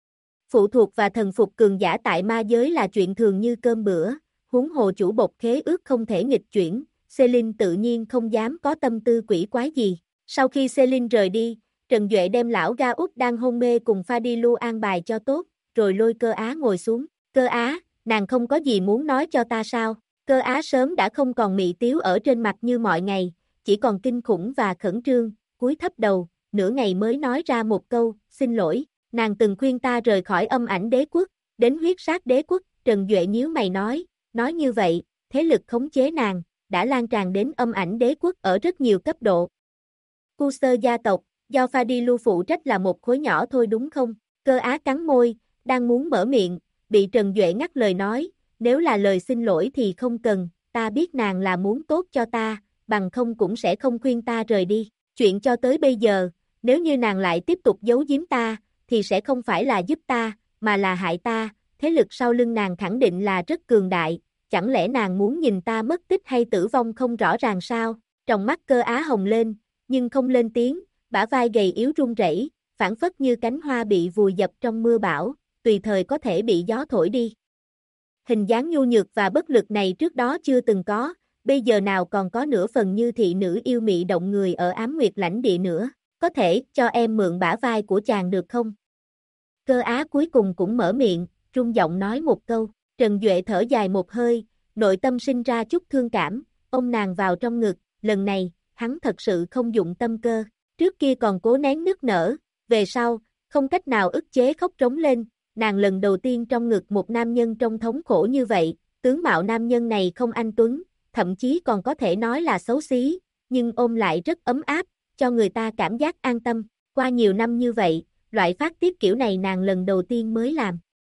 Phụ thuộc và thần phục cường giả tại ma giới là chuyện thường như cơm bữa, huống hồ chủ bột khế ước không thể nghịch chuyển, Celine tự nhiên không dám có tâm tư quỷ quái gì. Sau khi Celine rời đi, Trần Duệ đem lão Ga út đang hôn mê cùng pha đi lưu an bài cho tốt, rồi lôi Cơ Á ngồi xuống. Cơ Á, nàng không có gì muốn nói cho ta sao? Cơ Á sớm đã không còn mị tiếu ở trên mặt như mọi ngày, chỉ còn kinh khủng và khẩn trương, cúi thấp đầu, nửa ngày mới nói ra một câu, xin lỗi, nàng từng khuyên ta rời khỏi âm ảnh đế quốc, đến huyết sát đế quốc. Trần Duệ nhíu mày nói như vậy, thế lực khống chế nàng, đã lan tràn đến âm ảnh đế quốc ở rất nhiều cấp độ. Cursor gia tộc, do Fadilu phụ trách là một khối nhỏ thôi đúng không? Cơ Á cắn môi, đang muốn mở miệng, bị Trần Duệ ngắt lời nói, nếu là lời xin lỗi thì không cần, ta biết nàng là muốn tốt cho ta, bằng không cũng sẽ không khuyên ta rời đi. Chuyện cho tới bây giờ, nếu như nàng lại tiếp tục giấu giếm ta, thì sẽ không phải là giúp ta, mà là hại ta, thế lực sau lưng nàng khẳng định là rất cường đại, chẳng lẽ nàng muốn nhìn ta mất tích hay tử vong không rõ ràng sao? Trong mắt Cơ Á hồng lên, nhưng không lên tiếng, bả vai gầy yếu run rẩy, phảng phất như cánh hoa bị vùi dập trong mưa bão, tùy thời có thể bị gió thổi đi. Hình dáng nhu nhược và bất lực này trước đó chưa từng có, bây giờ nào còn có nửa phần như thị nữ yêu mị động người ở Ám Nguyệt lãnh địa nữa, có thể cho em mượn bả vai của chàng được không? Cơ Á cuối cùng cũng mở miệng, run giọng nói một câu. Trần Duệ thở dài một hơi, nội tâm sinh ra chút thương cảm, ôm nàng vào trong ngực, lần này, hắn thật sự không dụng tâm cơ, trước kia còn cố nén nức nở, về sau, không cách nào ức chế khóc trống lên, nàng lần đầu tiên trong ngực một nam nhân trong thống khổ như vậy, tướng mạo nam nhân này không anh tuấn, thậm chí còn có thể nói là xấu xí, nhưng ôm lại rất ấm áp, cho người ta cảm giác an tâm, qua nhiều năm như vậy, loại phát tiết kiểu này nàng lần đầu tiên mới làm.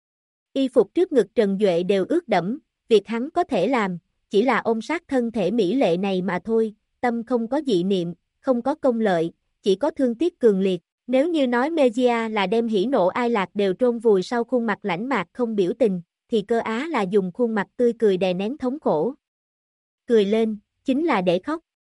Y phục trước ngực Trần Duệ đều ướt đẫm, việc hắn có thể làm, chỉ là ôm sát thân thể mỹ lệ này mà thôi, tâm không có dị niệm, không có công lợi, chỉ có thương tiếc cường liệt. Nếu như nói Megia là đem hỉ nộ ai lạc đều chôn vùi sau khuôn mặt lãnh mạc không biểu tình, thì Cơ Á là dùng khuôn mặt tươi cười đè nén thống khổ. Cười lên, chính là để khóc,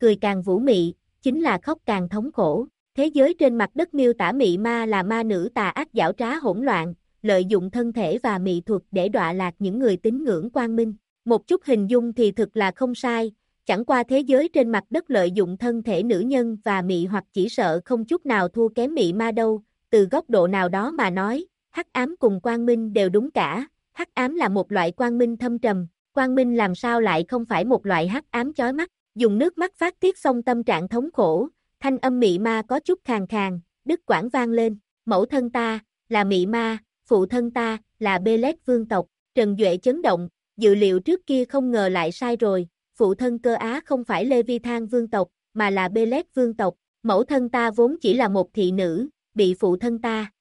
cười càng vũ mị, chính là khóc càng thống khổ. Thế giới trên mặt đất miêu tả mị ma là ma nữ tà ác giảo trá hỗn loạn, lợi dụng thân thể và mỹ thuật để đọa lạc những người tín ngưỡng quang minh. Một chút hình dung thì thực là không sai, chẳng qua thế giới trên mặt đất lợi dụng thân thể nữ nhân và mị hoặc chỉ sợ không chút nào thua kém mị ma đâu, từ góc độ nào đó mà nói, hắc ám cùng quang minh đều đúng cả, hắc ám là một loại quang minh thâm trầm, quang minh làm sao lại không phải một loại hắc ám chói mắt, dùng nước mắt phát tiết xong tâm trạng thống khổ, thanh âm mị ma có chút khàn khàn, đứt quãng vang lên, mẫu thân ta, là mị ma, phụ thân ta, là Bê-lét vương tộc, Trần Duệ chấn động, dự liệu trước kia không ngờ lại sai rồi, phụ thân Cơ Á không phải Lê-vi-than vương tộc, mà là Bê-lét vương tộc, mẫu thân ta vốn chỉ là một thị nữ, bị phụ thân ta.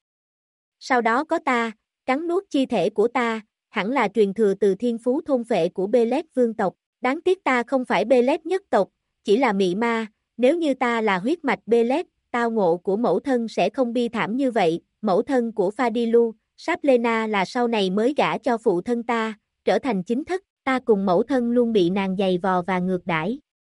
Sau đó có ta, cắn nuốt chi thể của ta, hẳn là truyền thừa từ thiên phú thôn phệ của Bê-lét vương tộc, đáng tiếc ta không phải Bê-lét nhất tộc, chỉ là mị ma, nếu như ta là huyết mạch Bê-lét, tao ngộ của mẫu thân sẽ không bi thảm như vậy, mẫu thân của Phadilu, Saplena là sau này mới gả cho phụ thân ta, trở thành chính thất, ta cùng mẫu thân luôn bị nàng giày vò và ngược đãi.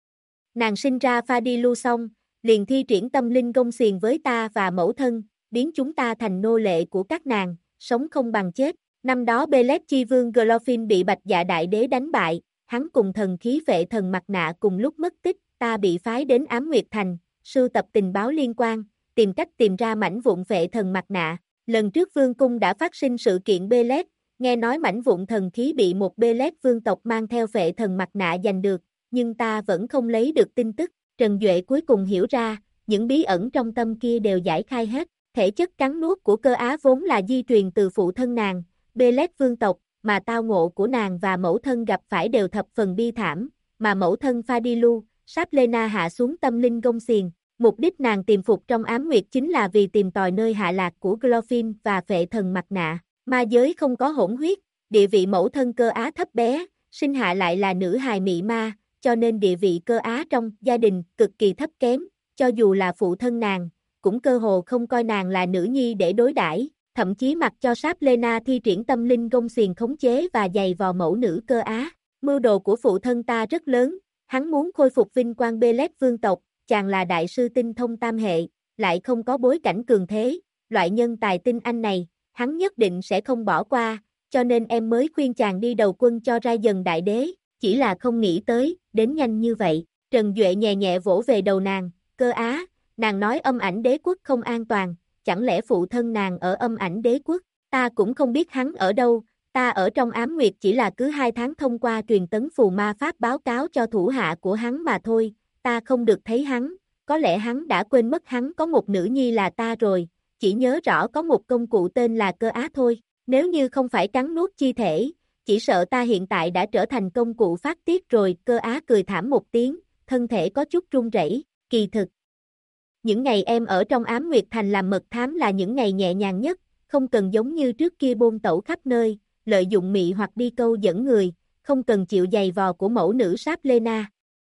Nàng sinh ra Phadilu xong, liền thi triển tâm linh gông xiềng với ta và mẫu thân, biến chúng ta thành nô lệ của các nàng, sống không bằng chết. Năm đó Bê-lét chi vương Glorfin bị Bạch Dạ Đại Đế đánh bại, hắn cùng thần khí phệ thần mặt nạ cùng lúc mất tích, ta bị phái đến Ám Nguyệt Thành, sưu tập tình báo liên quan, tìm cách tìm ra mảnh vụn phệ thần mặt nạ. Lần trước vương cung đã phát sinh sự kiện Bê-lét, nghe nói mảnh vụn thần khí bị một Bê-lét vương tộc mang theo phệ thần mặt nạ giành được, nhưng ta vẫn không lấy được tin tức. Trần Duệ cuối cùng hiểu ra, những bí ẩn trong tâm kia đều giải khai hết, thể chất cắn nuốt của Cơ Á vốn là di truyền từ phụ thân nàng, Bê-lét vương tộc, mà tao ngộ của nàng và mẫu thân gặp phải đều thập phần bi thảm, mà mẫu thân Phadilu, Saplena hạ xuống tâm linh gông xiềng, mục đích nàng tìm phục trong ám nguyệt chính là vì tìm tòi nơi hạ lạc của Glorfin và phệ thần mặt nạ, ma giới không có hỗn huyết, địa vị mẫu thân Cơ Á thấp bé, sinh hạ lại là nữ hài mị ma, cho nên địa vị Cơ Á trong gia đình cực kỳ thấp kém, cho dù là phụ thân nàng, cũng cơ hồ không coi nàng là nữ nhi để đối đãi, thậm chí mặc cho Saplena thi triển tâm linh gông xiềng khống chế và giày vò mẫu nữ Cơ Á. Mưu đồ của phụ thân ta rất lớn, hắn muốn khôi phục vinh quang Bê-lét vương tộc, chàng là đại sư tinh thông tam hệ, lại không có bối cảnh cường thế, loại nhân tài tinh anh này, hắn nhất định sẽ không bỏ qua, cho nên em mới khuyên chàng đi đầu quân cho ra dần đại đế, chỉ là không nghĩ tới, đến nhanh như vậy. Trần Duệ nhẹ nhẹ vỗ về đầu nàng, Cơ Á, nàng nói âm ảnh đế quốc không an toàn, chẳng lẽ phụ thân nàng ở âm ảnh đế quốc, ta cũng không biết hắn ở đâu, ta ở trong ám nguyệt chỉ là cứ 2 tháng thông qua truyền tấn phù ma pháp báo cáo cho thủ hạ của hắn mà thôi, ta không được thấy hắn, có lẽ hắn đã quên mất hắn có một nữ nhi là ta rồi, chỉ nhớ rõ có một công cụ tên là Cơ Á thôi, nếu như không phải cắn nuốt chi thể, chỉ sợ ta hiện tại đã trở thành công cụ phát tiết rồi. Cơ Á cười thảm một tiếng, thân thể có chút run rẩy, kỳ thực. Những ngày em ở trong ám nguyệt thành làm mật thám là những ngày nhẹ nhàng nhất, không cần giống như trước kia bôn tẩu khắp nơi, lợi dụng mị hoặc đi câu dẫn người, không cần chịu giày vò của mẫu nữ Saplena.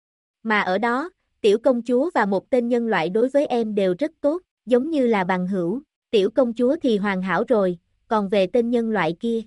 Mà ở đó, tiểu công chúa và một tên nhân loại đối với em đều rất tốt, giống như là bằng hữu, tiểu công chúa thì hoàn hảo rồi, còn về tên nhân loại kia.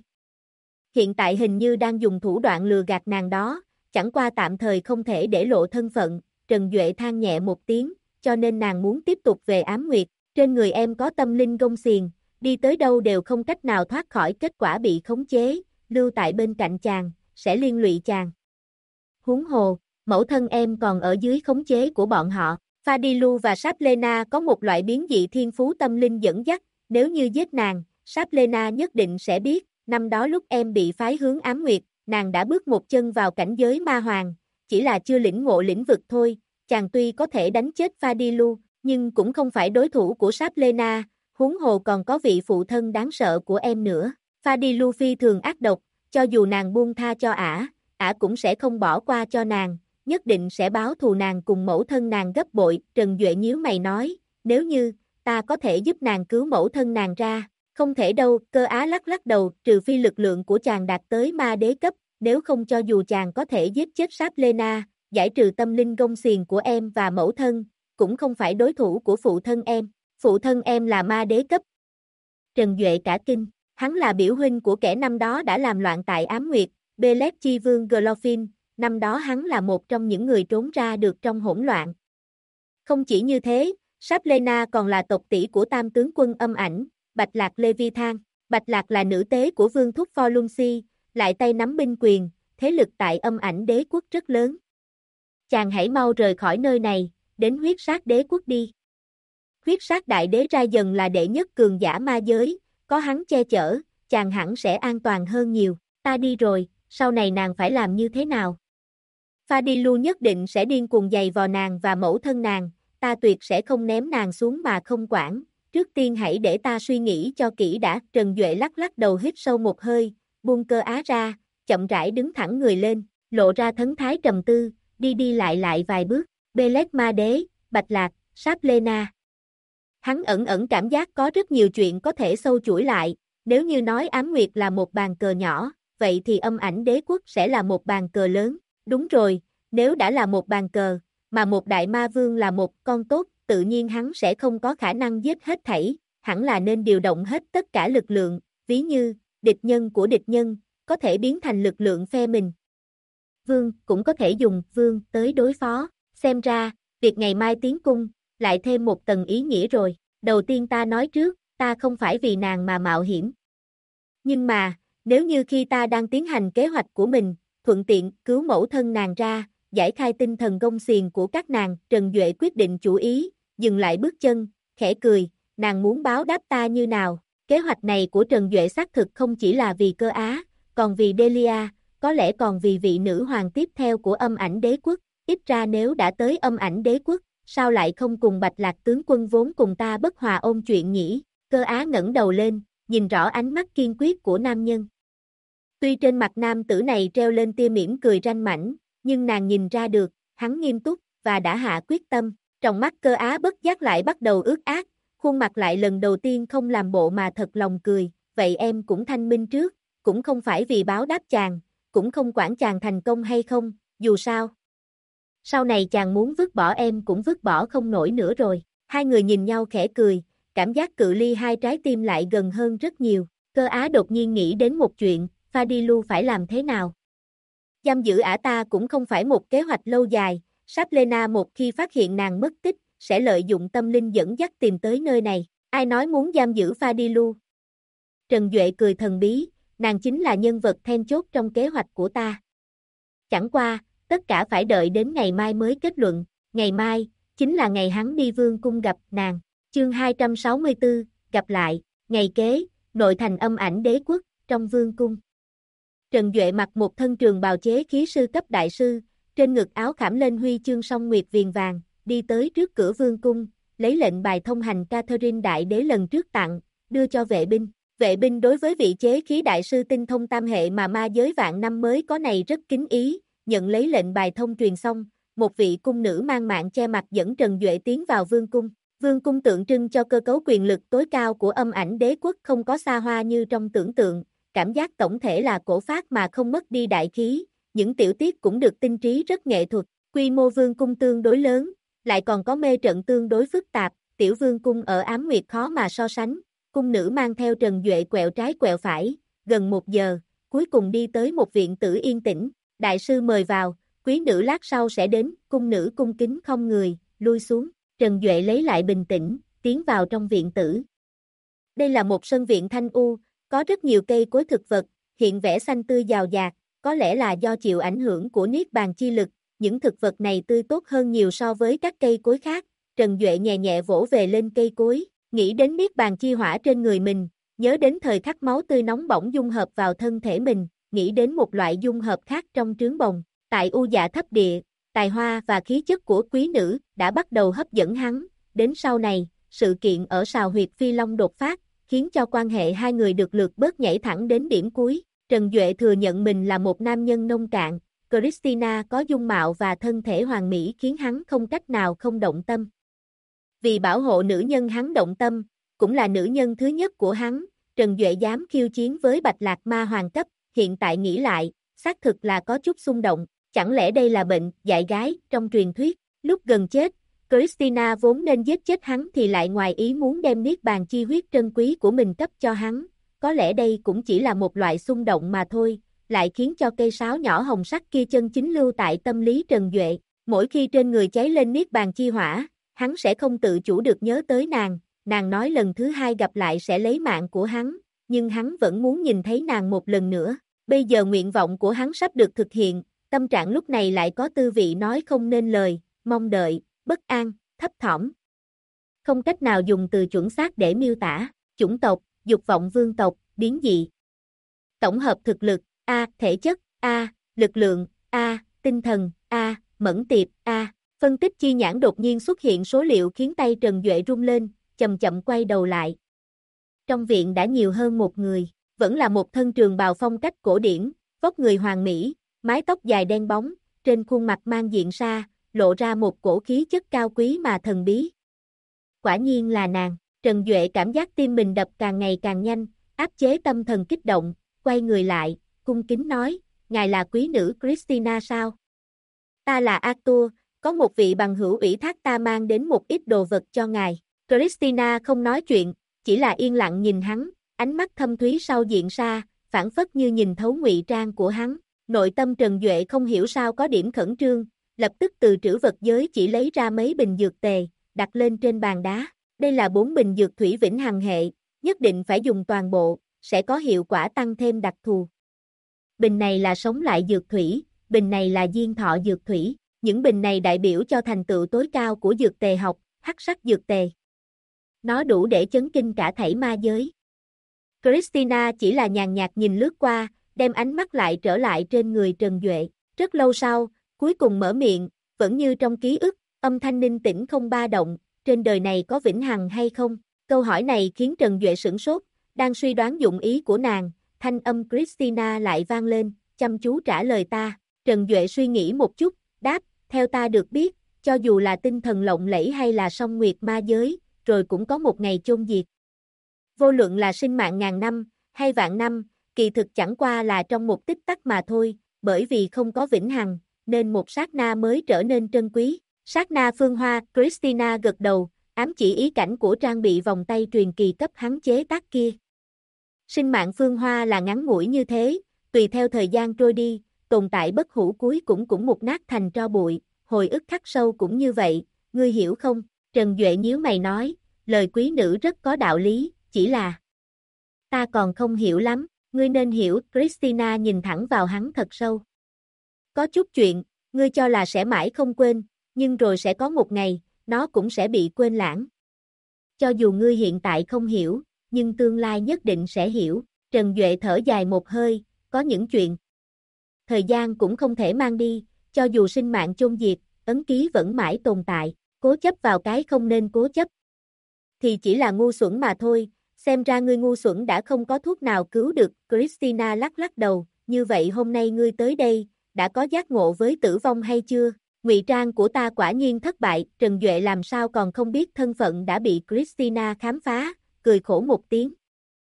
Hiện tại hình như đang dùng thủ đoạn lừa gạt nàng đó, chẳng qua tạm thời không thể để lộ thân phận, Trần Duệ than nhẹ một tiếng, cho nên nàng muốn tiếp tục về ám nguyệt, trên người em có tâm linh gông xiềng, đi tới đâu đều không cách nào thoát khỏi kết quả bị khống chế, lưu tại bên cạnh chàng, sẽ liên lụy chàng. Huống hồ, mẫu thân em còn ở dưới khống chế của bọn họ, Phadilu và Saplena có một loại biến dị thiên phú tâm linh dẫn dắt, nếu như giết nàng, Saplena nhất định sẽ biết, năm đó lúc em bị phái hướng ám nguyệt, nàng đã bước một chân vào cảnh giới ma hoàng, chỉ là chưa lĩnh ngộ lĩnh vực thôi, chàng tuy có thể đánh chết Phadilu, nhưng cũng không phải đối thủ của Saplena, huống hồ còn có vị phụ thân đáng sợ của em nữa. Phadilu phi thường ác độc, cho dù nàng buông tha cho ả cũng sẽ không bỏ qua cho nàng, nhất định sẽ báo thù nàng cùng mẫu thân nàng gấp bội. Trần Duệ nhíu mày nói, nếu như, ta có thể giúp nàng cứu mẫu thân nàng ra, không thể đâu. Cơ Á lắc lắc đầu, trừ phi lực lượng của chàng đạt tới ma đế cấp, nếu không cho dù chàng có thể giết chết Saplena, giải trừ tâm linh gông xiềng của em và mẫu thân, cũng không phải đối thủ của phụ thân em. Phụ thân em là ma đế cấp. Trần Duệ cả kinh, hắn là biểu huynh của kẻ năm đó đã làm loạn tại ám nguyệt, Bê-lét chi vương Glorfin, năm đó hắn là một trong những người trốn ra được trong hỗn loạn. Không chỉ như thế, Saplena còn là tộc tỷ của tam tướng quân âm ảnh, Bạch Lạc Leviathan. Bạch Lạc là nữ tế của vương thúc Forlunsi, lại tay nắm binh quyền, thế lực tại âm ảnh đế quốc rất lớn. Chàng hãy mau rời khỏi nơi này, đến huyết sát đế quốc đi. Huyết sát đại đế ra dần là đệ nhất cường giả ma giới, có hắn che chở, chàng hẳn sẽ an toàn hơn nhiều. Ta đi rồi, sau này nàng phải làm như thế nào? Fadilu nhất định sẽ điên cuồng giày vò nàng và mẫu thân nàng, ta tuyệt sẽ không ném nàng xuống mà không quản. Trước tiên hãy để ta suy nghĩ cho kỹ đã. Trần Duệ lắc lắc đầu hít sâu một hơi, buông cơ á ra, chậm rãi đứng thẳng người lên, lộ ra thần thái trầm tư, đi đi lại vài bước. Belet ma đế, Bạch Lạc, Saplena. Hắn ẩn cảm giác có rất nhiều chuyện có thể sâu chuỗi lại, nếu như nói Ám Nguyệt là một bàn cờ nhỏ, vậy thì âm ảnh đế quốc sẽ là một bàn cờ lớn. Đúng rồi, nếu đã là một bàn cờ, mà một đại ma vương là một con tốt, tự nhiên hắn sẽ không có khả năng giết hết thảy, hẳn là nên điều động hết tất cả lực lượng, ví như, địch nhân của địch nhân, có thể biến thành lực lượng phe mình. Vương cũng có thể dùng vương tới đối phó, xem ra, việc ngày mai tiến cung, lại thêm một tầng ý nghĩa rồi. Đầu tiên ta nói trước, ta không phải vì nàng mà mạo hiểm. Nhưng mà, nếu như khi ta đang tiến hành kế hoạch của mình, thuận tiện cứu mẫu thân nàng ra, giải khai tinh thần gông xiềng của các nàng, Trần Duệ quyết định chủ ý, dừng lại bước chân, khẽ cười, nàng muốn báo đáp ta như nào? Kế hoạch này của Trần Duệ xác thực không chỉ là vì Cơ Á, còn vì Delia, có lẽ còn vì vị nữ hoàng tiếp theo của âm ảnh đế quốc, ít ra nếu đã tới âm ảnh đế quốc, sao lại không cùng Bạch Lạc tướng quân vốn cùng ta bất hòa ôn chuyện nhỉ? Cơ Á ngẩng đầu lên, nhìn rõ ánh mắt kiên quyết của nam nhân. Tuy trên mặt nam tử này treo lên tia mỉm cười ranh mãnh, nhưng nàng nhìn ra được, hắn nghiêm túc, và đã hạ quyết tâm. Trong mắt Cơ Á bất giác lại bắt đầu ướt át, khuôn mặt lại lần đầu tiên không làm bộ mà thật lòng cười, vậy em cũng thanh minh trước, cũng không phải vì báo đáp chàng, cũng không quản chàng thành công hay không, dù sao. Sau này chàng muốn vứt bỏ em cũng vứt bỏ không nổi nữa rồi. Hai người nhìn nhau khẽ cười, cảm giác cự ly hai trái tim lại gần hơn rất nhiều. Cơ Á đột nhiên nghĩ đến một chuyện, Fadilu phải làm thế nào? Giam giữ ả ta cũng không phải một kế hoạch lâu dài, Saplena một khi phát hiện nàng mất tích, sẽ lợi dụng tâm linh dẫn dắt tìm tới nơi này. Ai nói muốn giam giữ Fadilu? Trần Duệ cười thần bí, nàng chính là nhân vật then chốt trong kế hoạch của ta. Chẳng qua, tất cả phải đợi đến ngày mai mới kết luận, ngày mai, chính là ngày hắn đi vương cung gặp nàng. Chương 264, gặp lại, ngày kế, nội thành âm ảnh đế quốc, trong vương cung. Trần Duệ mặc một thân trường bào chế khí sư cấp đại sư, trên ngực áo khảm lên huy chương song nguyệt viền vàng, đi tới trước cửa vương cung, lấy lệnh bài thông hành Catherine đại đế lần trước tặng, đưa cho vệ binh. Vệ binh đối với vị chế khí đại sư tinh thông tam hệ mà ma giới vạn năm mới có này rất kính ý, nhận lấy lệnh bài thông truyền xong, một vị cung nữ mang mạng che mặt dẫn Trần Duệ tiến vào vương cung. Vương cung tượng trưng cho cơ cấu quyền lực tối cao của âm ảnh đế quốc, không có xa hoa như trong tưởng tượng, cảm giác tổng thể là cổ phác mà không mất đi đại khí, những tiểu tiết cũng được tinh trí rất nghệ thuật. Quy mô vương cung tương đối lớn, lại còn có mê trận tương đối phức tạp, tiểu vương cung ở Ám Nguyệt khó mà so sánh. Cung nữ mang theo Trần Duệ quẹo trái quẹo phải, gần 1 giờ, cuối cùng đi tới một viện tử yên tĩnh. Đại sư mời vào, quý nữ lát sau sẽ đến. Cung nữ cung kính không người, lui xuống. Trần Duệ lấy lại bình tĩnh, tiến vào trong viện tử. Đây là một sân viện thanh u, có rất nhiều cây cối thực vật, hiện vẻ xanh tươi rào rạt, có lẽ là do chịu ảnh hưởng của niết bàn chi lực, những thực vật này tươi tốt hơn nhiều so với các cây cối khác. Trần Duệ nhẹ nhẹ vỗ về lên cây cối, nghĩ đến niết bàn chi hỏa trên người mình, nhớ đến thời khắc máu tươi nóng bỏng dung hợp vào thân thể mình, nghĩ đến một loại dung hợp khác trong trướng bồng. Tại U Dạ Thấp Địa, tài hoa và khí chất của quý nữ đã bắt đầu hấp dẫn hắn, đến sau này, sự kiện ở sào huyệt Phi Long đột phát, khiến cho quan hệ hai người được lượt bớt nhảy thẳng đến điểm cuối. Trần Duệ thừa nhận mình là một nam nhân nông cạn, Christina có dung mạo và thân thể hoàn mỹ khiến hắn không cách nào không động tâm. Vì bảo hộ nữ nhân hắn động tâm, cũng là nữ nhân thứ nhất của hắn, Trần Duệ dám khiêu chiến với Bạch Lạc ma hoàng cấp, hiện tại nghĩ lại, xác thực là có chút xung động, chẳng lẽ đây là bệnh dại gái trong truyền thuyết. Lúc gần chết, Christina vốn nên giết chết hắn thì lại ngoài ý muốn đem niết bàn chi huyết trân quý của mình cấp cho hắn, có lẽ đây cũng chỉ là một loại xung động mà thôi, lại khiến cho cây sáo nhỏ hồng sắc kia chân chính lưu tại tâm lý Trần Duệ. Mỗi khi trên người cháy lên niết bàn chi hỏa, hắn sẽ không tự chủ được nhớ tới nàng nói lần thứ hai gặp lại sẽ lấy mạng của hắn, nhưng hắn vẫn muốn nhìn thấy nàng một lần nữa. Bây giờ nguyện vọng của hắn sắp được thực hiện, tâm trạng lúc này lại có tư vị nói không nên lời, mong đợi, bất an, thấp thỏm. Không cách nào dùng từ chuẩn xác để miêu tả. Chủng tộc, dục vọng vương tộc, biến dị. Tổng hợp thực lực, A, thể chất, A, lực lượng, A, tinh thần, A, mẫn tiệp, A. Phân tích chi nhãn đột nhiên xuất hiện số liệu khiến tay Trần Duệ rung lên, chậm chậm quay đầu lại. Trong viện đã nhiều hơn một người, vẫn là một thân trường bào phong cách cổ điển, vóc người hoàn mỹ, mái tóc dài đen bóng, trên khuôn mặt mang diện sa, lộ ra một cổ khí chất cao quý mà thần bí. Quả nhiên là nàng. Trần Duệ cảm giác tim mình đập càng ngày càng nhanh, áp chế tâm thần kích động, quay người lại, cung kính nói, ngài là quý nữ Christina sao? Ta là Arthur, có một vị bằng hữu ủy thác ta mang đến một ít đồ vật cho ngài. Christina không nói chuyện, chỉ là yên lặng nhìn hắn, ánh mắt thâm thúy sau diện sa, phảng phất như nhìn thấu ngụy trang của hắn. Nội tâm Trần Duệ không hiểu sao có điểm khẩn trương, lập tức từ trữ vật giới chỉ lấy ra mấy bình dược tề, đặt lên trên bàn đá. Đây là 4 bình dược thủy vĩnh hằng hệ, nhất định phải dùng toàn bộ, sẽ có hiệu quả tăng thêm đặc thù. Bình này là sống lại dược thủy, bình này là diên thọ dược thủy, những bình này đại biểu cho thành tựu tối cao của dược tề học, hắc sắc dược tề. Nó đủ để chấn kinh cả thảy ma giới. Christina chỉ là nhàn nhạt nhìn lướt qua, đem ánh mắt lại trở lại trên người Trần Duệ. Rất lâu sau, cuối cùng mở miệng, vẫn như trong ký ức, âm thanh ninh tĩnh không ba động. Trên đời này có vĩnh hằng hay không? Câu hỏi này khiến Trần Duệ sửng sốt, đang suy đoán dụng ý của nàng, thanh âm Christina lại vang lên, chăm chú trả lời ta. Trần Duệ suy nghĩ một chút, đáp, theo ta được biết, cho dù là tinh thần lộng lẫy hay là song nguyệt ma giới, rồi cũng có một ngày chôn diệt. Vô luận là sinh mạng ngàn năm, hay vạn năm, kỳ thực chẳng qua là trong một tích tắc mà thôi, bởi vì không có vĩnh hằng, nên một sát na mới trở nên trân quý. Sát na phương hoa, Christina gật đầu, ám chỉ ý cảnh của trang bị vòng tay truyền kỳ cấp hắn chế tác kia. Sinh mạng phương hoa là ngắn ngủi như thế, tùy theo thời gian trôi đi, tồn tại bất hủ cuối cũng mục nát thành tro bụi, hồi ức khắc sâu cũng như vậy, ngươi hiểu không? Trần Duệ nhíu mày nói, lời quý nữ rất có đạo lý, chỉ là ta còn không hiểu lắm, ngươi nên hiểu. Christina nhìn thẳng vào hắn thật sâu. Có chút chuyện, ngươi cho là sẽ mãi không quên, nhưng rồi sẽ có một ngày, nó cũng sẽ bị quên lãng. Cho dù ngươi hiện tại không hiểu, nhưng tương lai nhất định sẽ hiểu. Trần Duệ thở dài một hơi, có những chuyện thời gian cũng không thể mang đi, cho dù sinh mạng chôn diệt, ấn ký vẫn mãi tồn tại, cố chấp vào cái không nên cố chấp. Thì chỉ là ngu xuẩn mà thôi, xem ra ngươi ngu xuẩn đã không có thuốc nào cứu được. Christina lắc lắc đầu, như vậy hôm nay ngươi tới đây, đã có giác ngộ với tử vong hay chưa? Ngụy trang của ta quả nhiên thất bại. Trần Duệ làm sao còn không biết thân phận đã bị Christina khám phá, cười khổ một tiếng.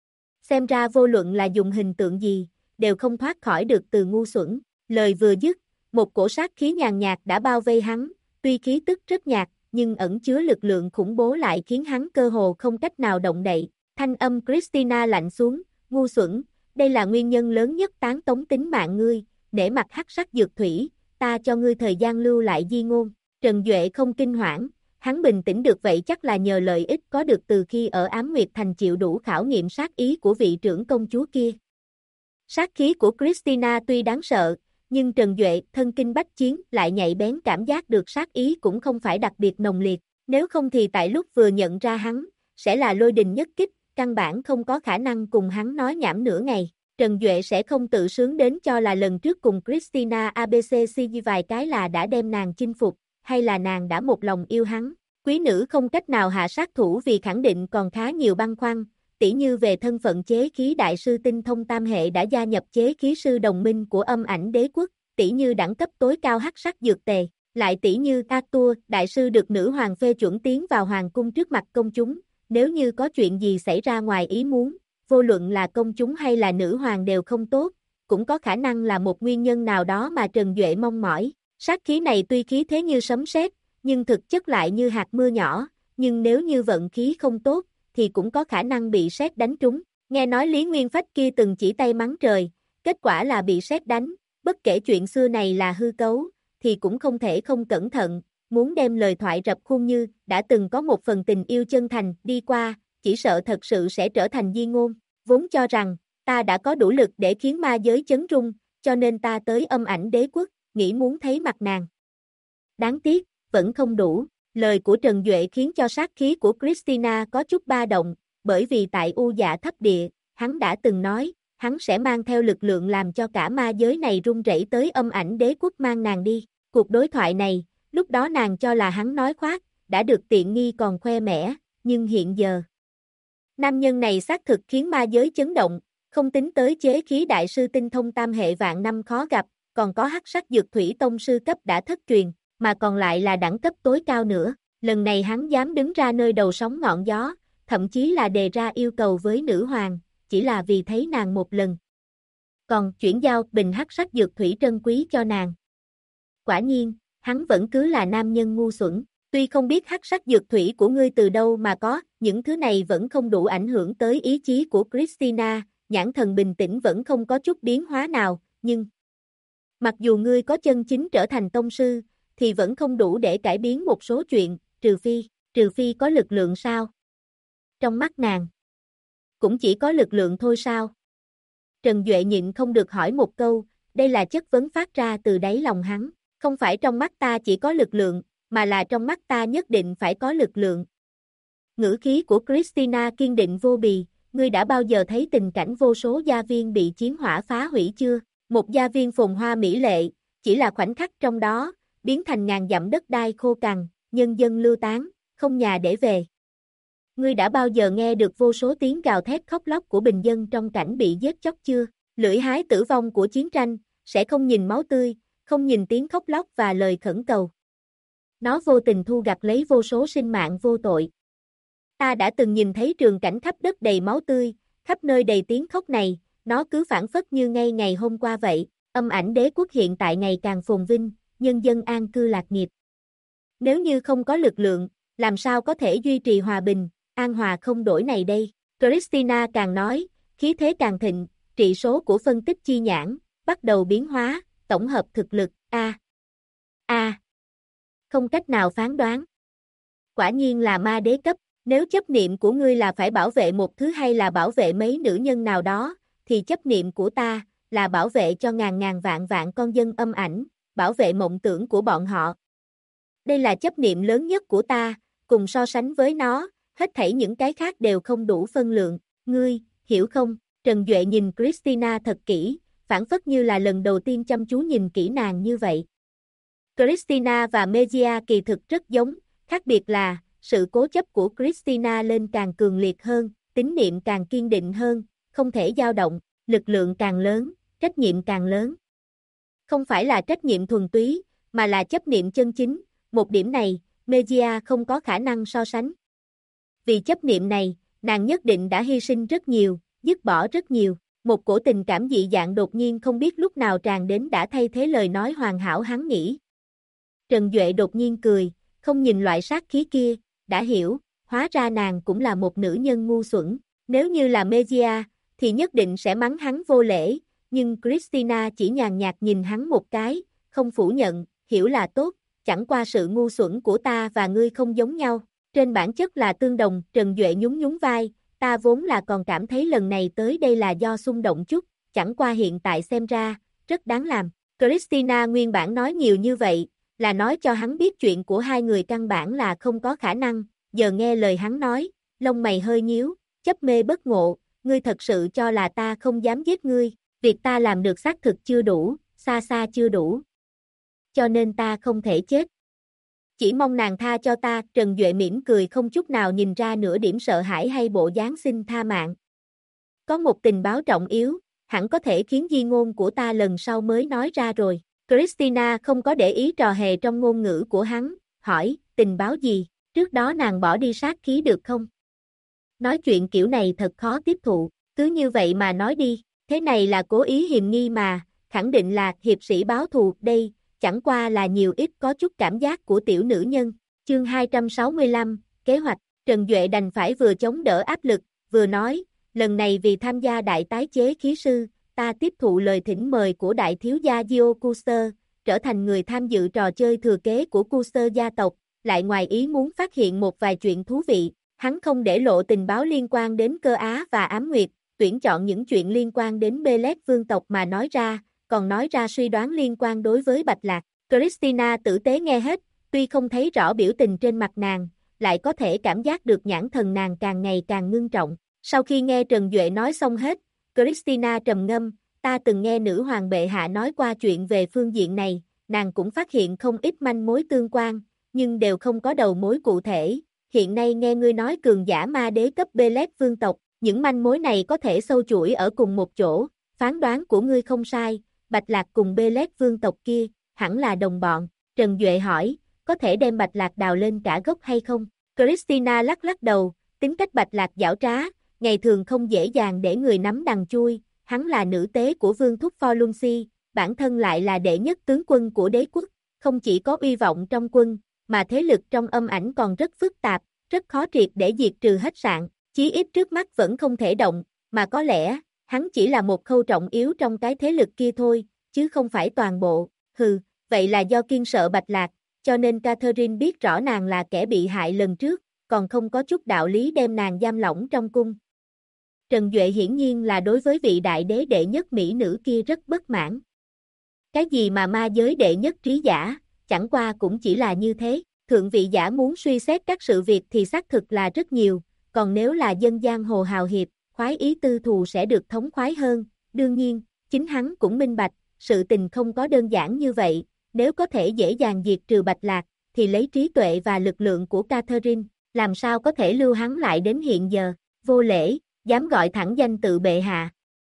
Xem ra vô luận là dùng hình tượng gì, đều không thoát khỏi được từ ngu xuẩn. Lời vừa dứt, một cổ sát khí nhàn nhạt đã bao vây hắn, tuy khí tức rất nhạt, nhưng ẩn chứa lực lượng khủng bố lại khiến hắn cơ hồ không cách nào động đậy. Thanh âm Christina lạnh xuống, ngu xuẩn, đây là nguyên nhân lớn nhất tán tống tính mạng ngươi, nể mặt hắc sắc dược thủy, ta cho ngươi thời gian lưu lại di ngôn. Trần Duệ không kinh hoảng, hắn bình tĩnh được vậy chắc là nhờ lợi ích có được từ khi ở Ám Nguyệt Thành chịu đủ khảo nghiệm sát ý của vị trưởng công chúa kia. Sát khí của Christina tuy đáng sợ, nhưng Trần Duệ, thân kinh bách chiến, lại nhạy bén cảm giác được sát ý cũng không phải đặc biệt nồng liệt, nếu không thì tại lúc vừa nhận ra hắn, sẽ là lôi đình nhất kích, căn bản không có khả năng cùng hắn nói nhảm nửa ngày. Trần Duệ sẽ không tự sướng đến cho là lần trước cùng Christina ABCG vài cái là đã đem nàng chinh phục, hay là nàng đã một lòng yêu hắn. Quý nữ không cách nào hạ sát thủ vì khẳng định còn khá nhiều băn khoăn, tỉ như về thân phận chế khí đại sư tinh thông tam hệ đã gia nhập chế khí sư đồng minh của Âm Ảnh Đế Quốc, tỉ như đẳng cấp tối cao hắc sắc dược tề, lại tỉ như Arthur, đại sư được nữ hoàng phê chuẩn tiến vào hoàng cung trước mặt công chúng, nếu như có chuyện gì xảy ra ngoài ý muốn, vô luận là công chúng hay là nữ hoàng đều không tốt, cũng có khả năng là một nguyên nhân nào đó mà Trần Duệ mong mỏi. Sát khí này tuy khí thế như sấm sét, nhưng thực chất lại như hạt mưa nhỏ, nhưng nếu như vận khí không tốt, thì cũng có khả năng bị sét đánh trúng. Nghe nói Lý Nguyên Phách kia từng chỉ tay mắng trời, kết quả là bị sét đánh, bất kể chuyện xưa này là hư cấu, thì cũng không thể không cẩn thận, muốn đem lời thoại rập khuôn như đã từng có một phần tình yêu chân thành đi qua, chỉ sợ thật sự sẽ trở thành di ngôn, vốn cho rằng, ta đã có đủ lực để khiến ma giới chấn rung, cho nên ta tới Âm Ảnh Đế Quốc, nghĩ muốn thấy mặt nàng. Đáng tiếc, vẫn không đủ, lời của Trần Duệ khiến cho sát khí của Christina có chút ba động, bởi vì tại U Dạ Thấp Địa, hắn đã từng nói, hắn sẽ mang theo lực lượng làm cho cả ma giới này rung rẩy tới Âm Ảnh Đế Quốc mang nàng đi. Cuộc đối thoại này, lúc đó nàng cho là hắn nói khoác, đã được tiện nghi còn khoe mẽ, nhưng hiện giờ. Nam nhân này xác thực khiến ma giới chấn động, không tính tới chế khí đại sư tinh thông tam hệ vạn năm khó gặp, còn có hắc sắc dược thủy tông sư cấp đã thất truyền, mà còn lại là đẳng cấp tối cao nữa. Lần này hắn dám đứng ra nơi đầu sóng ngọn gió, thậm chí là đề ra yêu cầu với nữ hoàng, chỉ là vì thấy nàng một lần. Còn chuyển giao bình hắc sắc dược thủy trân quý cho nàng. Quả nhiên, hắn vẫn cứ là nam nhân ngu xuẩn. Tuy không biết hắc sắc dược thủy của ngươi từ đâu mà có, những thứ này vẫn không đủ ảnh hưởng tới ý chí của Christina, nhãn thần bình tĩnh vẫn không có chút biến hóa nào, nhưng mặc dù ngươi có chân chính trở thành tông sư, thì vẫn không đủ để cải biến một số chuyện, trừ phi có lực lượng sao? Trong mắt nàng, cũng chỉ có lực lượng thôi sao? Trần Duệ nhịn không được hỏi một câu, đây là chất vấn phát ra từ đáy lòng hắn, không phải trong mắt ta chỉ có lực lượng, mà là trong mắt ta nhất định phải có lực lượng. Ngữ khí của Christina kiên định vô bì, ngươi đã bao giờ thấy tình cảnh vô số gia viên bị chiến hỏa phá hủy chưa? Một gia viên phồn hoa mỹ lệ, chỉ là khoảnh khắc trong đó, biến thành ngàn dặm đất đai khô cằn, nhân dân lưu tán, không nhà để về. Ngươi đã bao giờ nghe được vô số tiếng gào thét khóc lóc của bình dân trong cảnh bị giết chóc chưa? Lưỡi hái tử vong của chiến tranh, sẽ không nhìn máu tươi, không nhìn tiếng khóc lóc và lời khẩn cầu. Nó vô tình thu gặt lấy vô số sinh mạng vô tội. Ta đã từng nhìn thấy trường cảnh khắp đất đầy máu tươi, khắp nơi đầy tiếng khóc này, nó cứ phản phất như ngay ngày hôm qua vậy. Âm Ảnh Đế Quốc hiện tại ngày càng phồn vinh, nhân dân an cư lạc nghiệp. Nếu như không có lực lượng, làm sao có thể duy trì hòa bình, an hòa không đổi này đây? Christina càng nói, khí thế càng thịnh, trị số của phân tích chi nhãn, bắt đầu biến hóa, tổng hợp thực lực, không cách nào phán đoán. Quả nhiên là ma đế cấp, nếu chấp niệm của ngươi là phải bảo vệ một thứ hay là bảo vệ mấy nữ nhân nào đó, thì chấp niệm của ta, là bảo vệ cho ngàn ngàn vạn vạn con dân âm ảnh, bảo vệ mộng tưởng của bọn họ. Đây là chấp niệm lớn nhất của ta, cùng so sánh với nó, hết thảy những cái khác đều không đủ phân lượng, ngươi, hiểu không? Trần Duệ nhìn Christina thật kỹ, phản phất như là lần đầu tiên chăm chú nhìn kỹ nàng như vậy. Christina và Mejia kỳ thực rất giống, khác biệt là, sự cố chấp của Christina lên càng cường liệt hơn, tín niệm càng kiên định hơn, không thể dao động, lực lượng càng lớn, trách nhiệm càng lớn. Không phải là trách nhiệm thuần túy, mà là chấp niệm chân chính, một điểm này, Mejia không có khả năng so sánh. Vì chấp niệm này, nàng nhất định đã hy sinh rất nhiều, dứt bỏ rất nhiều, một cổ tình cảm dị dạng đột nhiên không biết lúc nào tràn đến đã thay thế lời nói hoàn hảo hắn nghĩ. Trần Duệ đột nhiên cười, không nhìn loại sát khí kia, đã hiểu, hóa ra nàng cũng là một nữ nhân ngu xuẩn, nếu như là Mejia, thì nhất định sẽ mắng hắn vô lễ, nhưng Christina chỉ nhàn nhạt nhìn hắn một cái, không phủ nhận, hiểu là tốt, chẳng qua sự ngu xuẩn của ta và ngươi không giống nhau, trên bản chất là tương đồng. Trần Duệ nhún nhún vai, ta vốn là còn cảm thấy lần này tới đây là do xung động chút, chẳng qua hiện tại xem ra, rất đáng làm. Christina nguyên bản nói nhiều như vậy, là nói cho hắn biết chuyện của hai người căn bản là không có khả năng, giờ nghe lời hắn nói, lông mày hơi nhíu, chấp mê bất ngộ, ngươi thật sự cho là ta không dám giết ngươi, việc ta làm được xác thực chưa đủ, xa xa chưa đủ. Cho nên ta không thể chết. Chỉ mong nàng tha cho ta. Trần Duệ mỉm cười không chút nào nhìn ra nửa điểm sợ hãi hay bộ dáng xin tha mạng. Có một tình báo trọng yếu, hẳn có thể khiến di ngôn của ta lần sau mới nói ra rồi. Christina không có để ý trò hề trong ngôn ngữ của hắn, hỏi, tình báo gì, trước đó nàng bỏ đi sát khí được không? Nói chuyện kiểu này thật khó tiếp thụ, cứ như vậy mà nói đi, thế này là cố ý hiềm nghi mà, khẳng định là hiệp sĩ báo thù đây, chẳng qua là nhiều ít có chút cảm giác của tiểu nữ nhân. Chương 265, kế hoạch, Trần Duệ đành phải vừa chống đỡ áp lực, vừa nói, lần này vì tham gia đại tái chế khí sư, ta tiếp thụ lời thỉnh mời của đại thiếu gia Dio Custer, trở thành người tham dự trò chơi thừa kế của Custer gia tộc, lại ngoài ý muốn phát hiện một vài chuyện thú vị. Hắn không để lộ tình báo liên quan đến Cơ Á và Ám Nguyệt, tuyển chọn những chuyện liên quan đến Belet vương tộc mà nói ra, còn nói ra suy đoán liên quan đối với Bạch Lạc. Christina tử tế nghe hết, tuy không thấy rõ biểu tình trên mặt nàng, lại có thể cảm giác được nhãn thần nàng càng ngày càng ngưng trọng. Sau khi nghe Trần Duệ nói xong hết, Christina trầm ngâm, ta từng nghe nữ hoàng bệ hạ nói qua chuyện về phương diện này, nàng cũng phát hiện không ít manh mối tương quan, nhưng đều không có đầu mối cụ thể. Hiện nay nghe ngươi nói cường giả ma đế cấp Belet vương tộc, những manh mối này có thể sâu chuỗi ở cùng một chỗ, phán đoán của ngươi không sai, Bạch Lạc cùng Belet vương tộc kia, hẳn là đồng bọn. Trần Duệ hỏi, có thể đem Bạch Lạc đào lên cả gốc hay không? Christina lắc lắc đầu, tính cách Bạch Lạc giảo trá, ngày thường không dễ dàng để người nắm đằng chui, hắn là nữ tế của vương thúc Forlunsi, bản thân lại là đệ nhất tướng quân của đế quốc, không chỉ có uy vọng trong quân, mà thế lực trong âm ảnh còn rất phức tạp, rất khó triệt để diệt trừ hết sạn, chí ít trước mắt vẫn không thể động, mà có lẽ, hắn chỉ là một khâu trọng yếu trong cái thế lực kia thôi, chứ không phải toàn bộ. Hừ, vậy là do kiêng sợ Bạch Lạc, cho nên Catherine biết rõ nàng là kẻ bị hại lần trước, còn không có chút đạo lý đem nàng giam lỏng trong cung. Trần Duệ hiển nhiên là đối với vị đại đế đệ nhất mỹ nữ kia rất bất mãn. Cái gì mà ma giới đệ nhất trí giả, chẳng qua cũng chỉ là như thế, thượng vị giả muốn suy xét các sự việc thì xác thực là rất nhiều, còn nếu là dân giang hồ hào hiệp, khoái ý tư thù sẽ được thống khoái hơn, đương nhiên, chính hắn cũng minh bạch, sự tình không có đơn giản như vậy, nếu có thể dễ dàng diệt trừ Bạch Lạc, thì lấy trí tuệ và lực lượng của Catherine, làm sao có thể lưu hắn lại đến hiện giờ, vô lễ, dám gọi thẳng danh tự bệ hạ.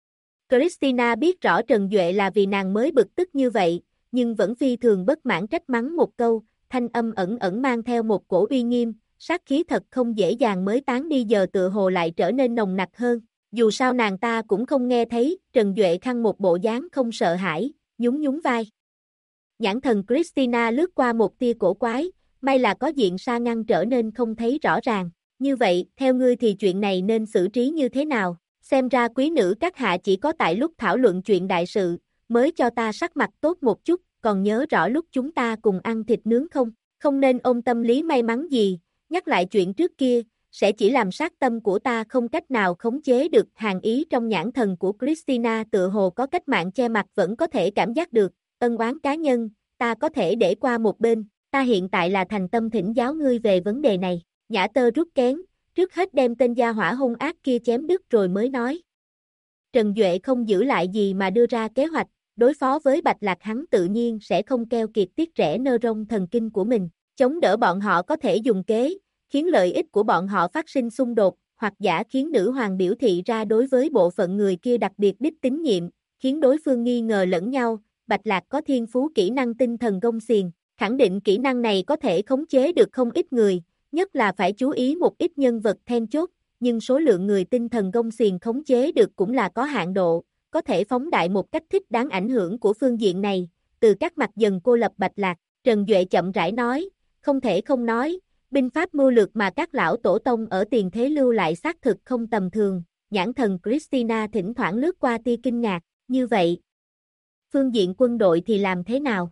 Christina biết rõ Trần Duệ là vì nàng mới bực tức như vậy, nhưng vẫn phi thường bất mãn trách mắng một câu, thanh âm ẩn ẩn mang theo một cổ uy nghiêm, sát khí thật không dễ dàng mới tán đi giờ tựa hồ lại trở nên nồng nặc hơn. Dù sao nàng ta cũng không nghe thấy, Trần Duệ khăng một bộ dáng không sợ hãi, nhún nhún vai. Nhãn thần Christina lướt qua một tia cổ quái, may là có diện sa ngăn trở nên không thấy rõ ràng. Như vậy, theo ngươi thì chuyện này nên xử trí như thế nào? Xem ra quý nữ các hạ chỉ có tại lúc thảo luận chuyện đại sự, mới cho ta sắc mặt tốt một chút, còn nhớ rõ lúc chúng ta cùng ăn thịt nướng không? Không nên ôm tâm lý may mắn gì, nhắc lại chuyện trước kia, sẽ chỉ làm sát tâm của ta không cách nào khống chế được. Hàn ý trong nhãn thần của Christina tựa hồ có cách mạng che mặt vẫn có thể cảm giác được, ân oán cá nhân, ta có thể để qua một bên, ta hiện tại là thành tâm thỉnh giáo ngươi về vấn đề này. Nhã Tơ rút kén, trước hết đem tên gia hỏa hung ác kia chém đứt rồi mới nói. Trần Duệ không giữ lại gì mà đưa ra kế hoạch, đối phó với Bạch Lạc hắn tự nhiên sẽ không keo kiệt tiết rẽ nơ rông thần kinh của mình, chống đỡ bọn họ có thể dùng kế, khiến lợi ích của bọn họ phát sinh xung đột, hoặc giả khiến nữ hoàng biểu thị ra đối với bộ phận người kia đặc biệt đích tín nhiệm, khiến đối phương nghi ngờ lẫn nhau. Bạch Lạc có thiên phú kỹ năng tinh thần gông xiềng, khẳng định kỹ năng này có thể khống chế được không ít người, nhất là phải chú ý một ít nhân vật then chốt, nhưng số lượng người tinh thần gông xiềng khống chế được cũng là có hạn độ, có thể phóng đại một cách thích đáng ảnh hưởng của phương diện này, từ các mặt dần cô lập Bạch Lạc. Trần Duệ chậm rãi nói, không thể không nói, binh pháp mưu lược mà các lão tổ tông ở tiền thế lưu lại xác thực không tầm thường. Nhãn thần Christina thỉnh thoảng lướt qua tia kinh ngạc, như vậy, phương diện quân đội thì làm thế nào?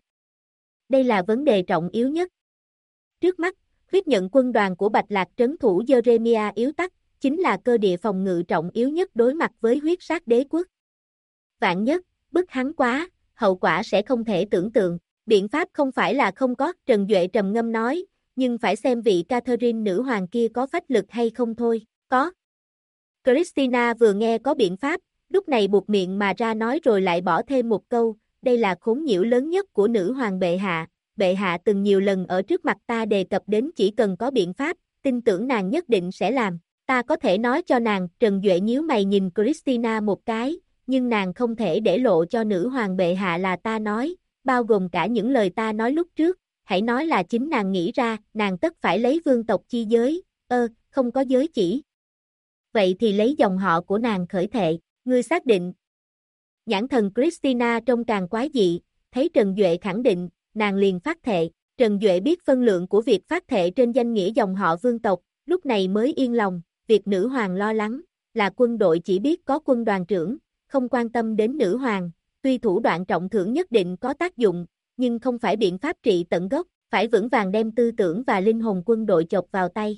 Đây là vấn đề trọng yếu nhất. Trước mắt, huyết nhận quân đoàn của Bạch Lạc trấn thủ Jeremiah yếu tắc, chính là cơ địa phòng ngự trọng yếu nhất đối mặt với huyết sát đế quốc. Vạn nhất, bức hắn quá, hậu quả sẽ không thể tưởng tượng. Biện pháp không phải là không có, Trần Duệ trầm ngâm nói, nhưng phải xem vị Catherine nữ hoàng kia có phách lực hay không thôi. Có. Christina vừa nghe có biện pháp, lúc này buột miệng mà ra nói rồi lại bỏ thêm một câu, đây là khốn nhiễu lớn nhất của nữ hoàng bệ hạ từng nhiều lần ở trước mặt ta đề cập đến chỉ cần có biện pháp, tin tưởng nàng nhất định sẽ làm, ta có thể nói cho nàng. Trần Duệ nhíu mày nhìn Christina một cái, nhưng nàng không thể để lộ cho nữ hoàng bệ hạ là ta nói, bao gồm cả những lời ta nói lúc trước, hãy nói là chính nàng nghĩ ra, nàng tất phải lấy vương tộc chi giới, không có giới chỉ. Vậy thì lấy dòng họ của nàng khởi thệ, ngươi xác định. Nhãn thần Christina trông càng quái dị, thấy Trần Duệ khẳng định, nàng liền phát thệ. Trần Duệ biết phân lượng của việc phát thệ trên danh nghĩa dòng họ vương tộc, lúc này mới yên lòng. Việc nữ hoàng lo lắng là quân đội chỉ biết có quân đoàn trưởng, không quan tâm đến nữ hoàng, tuy thủ đoạn trọng thưởng nhất định có tác dụng, nhưng không phải biện pháp trị tận gốc, phải vững vàng đem tư tưởng và linh hồn quân đội chộp vào tay.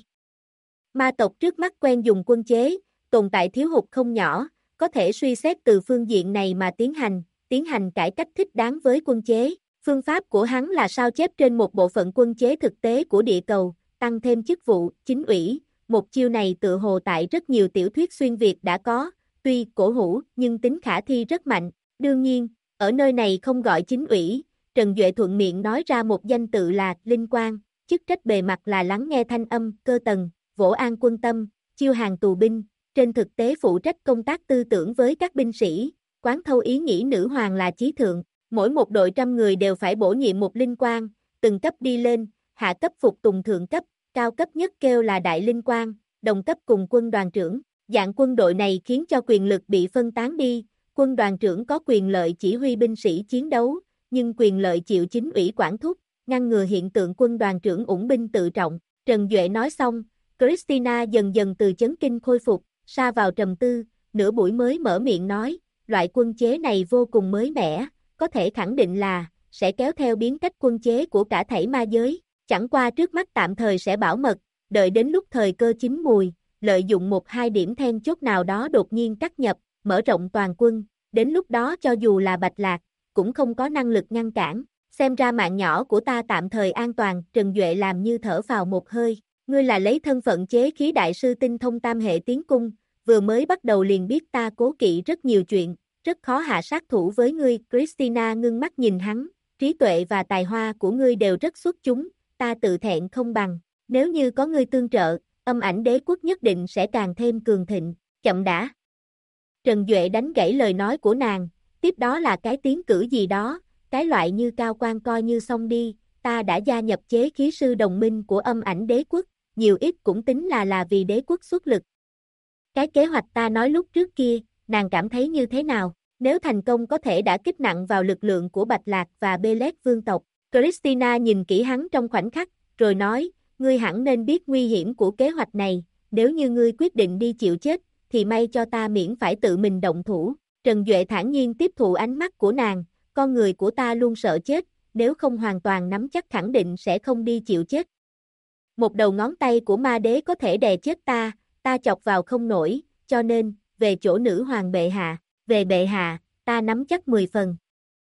Ma tộc trước mắt quen dùng quân chế, tồn tại thiếu hụt không nhỏ, có thể suy xét từ phương diện này mà tiến hành cải cách thích đáng với quân chế. Phương pháp của hắn là sao chép trên một bộ phận quân chế thực tế của địa cầu, tăng thêm chức vụ, chính ủy. Một chiêu này tự hồ tại rất nhiều tiểu thuyết xuyên Việt đã có, tuy cổ hủ nhưng tính khả thi rất mạnh. Đương nhiên, ở nơi này không gọi chính ủy, Trần Duệ thuận miệng nói ra một danh tự là Linh Quang, chức trách bề mặt là lắng nghe thanh âm, cơ tầng, vỗ an quân tâm, chiêu hàng tù binh, trên thực tế phụ trách công tác tư tưởng với các binh sĩ, quán thâu ý nghĩ nữ hoàng là chí thượng. Mỗi một đội 100 người đều phải bổ nhiệm một linh quang, từng cấp đi lên, hạ cấp phục tùng thượng cấp, cao cấp nhất kêu là đại linh quang, đồng cấp cùng quân đoàn trưởng. Dạng quân đội này khiến cho quyền lực bị phân tán đi, quân đoàn trưởng có quyền lợi chỉ huy binh sĩ chiến đấu, nhưng quyền lợi chịu chính ủy quản thúc, ngăn ngừa hiện tượng quân đoàn trưởng ủng binh tự trọng. Trần Duệ nói xong, Christina dần dần từ chấn kinh khôi phục, sa vào trầm tư, nửa buổi mới mở miệng nói, loại quân chế này vô cùng mới mẻ, có thể khẳng định là, sẽ kéo theo biến cách quân chế của cả thảy ma giới, chẳng qua trước mắt tạm thời sẽ bảo mật, đợi đến lúc thời cơ chín mùi, lợi dụng một hai điểm then chốt nào đó đột nhiên cắt nhập, mở rộng toàn quân, đến lúc đó cho dù là Bạch Lạc, cũng không có năng lực ngăn cản, xem ra mạng nhỏ của ta tạm thời an toàn. Trần Duệ làm như thở vào một hơi, ngươi là lấy thân phận chế khí đại sư tinh thông tam hệ tiến cung, vừa mới bắt đầu liền biết ta cố kỵ rất nhiều chuyện, rất khó hạ sát thủ với ngươi. Christina ngưng mắt nhìn hắn, trí tuệ và tài hoa của ngươi đều rất xuất chúng, ta tự thẹn không bằng, nếu như có ngươi tương trợ, Âm Ảnh Đế quốc nhất định sẽ càng thêm cường thịnh. Chậm đã. Trần Duệ đánh gãy lời nói của nàng, tiếp đó là cái tiến cử gì đó, cái loại như cao quan coi như xong đi, ta đã gia nhập chế khí sư đồng minh của Âm Ảnh Đế quốc, nhiều ít cũng tính là vì đế quốc xuất lực. Cái kế hoạch ta nói lúc trước kia, nàng cảm thấy như thế nào? Nếu thành công có thể đã kích nặng vào lực lượng của Bạch Lạc và Belet vương tộc. Christina nhìn kỹ hắn trong khoảnh khắc, rồi nói, ngươi hẳn nên biết nguy hiểm của kế hoạch này, nếu như ngươi quyết định đi chịu chết, thì may cho ta miễn phải tự mình động thủ. Trần Duệ thản nhiên tiếp thụ ánh mắt của nàng, con người của ta luôn sợ chết, nếu không hoàn toàn nắm chắc khẳng định sẽ không đi chịu chết. Một đầu ngón tay của ma đế có thể đè chết ta chọc vào không nổi, cho nên, về chỗ nữ hoàng bệ hạ, về bệ hạ, ta nắm chắc 10 phần.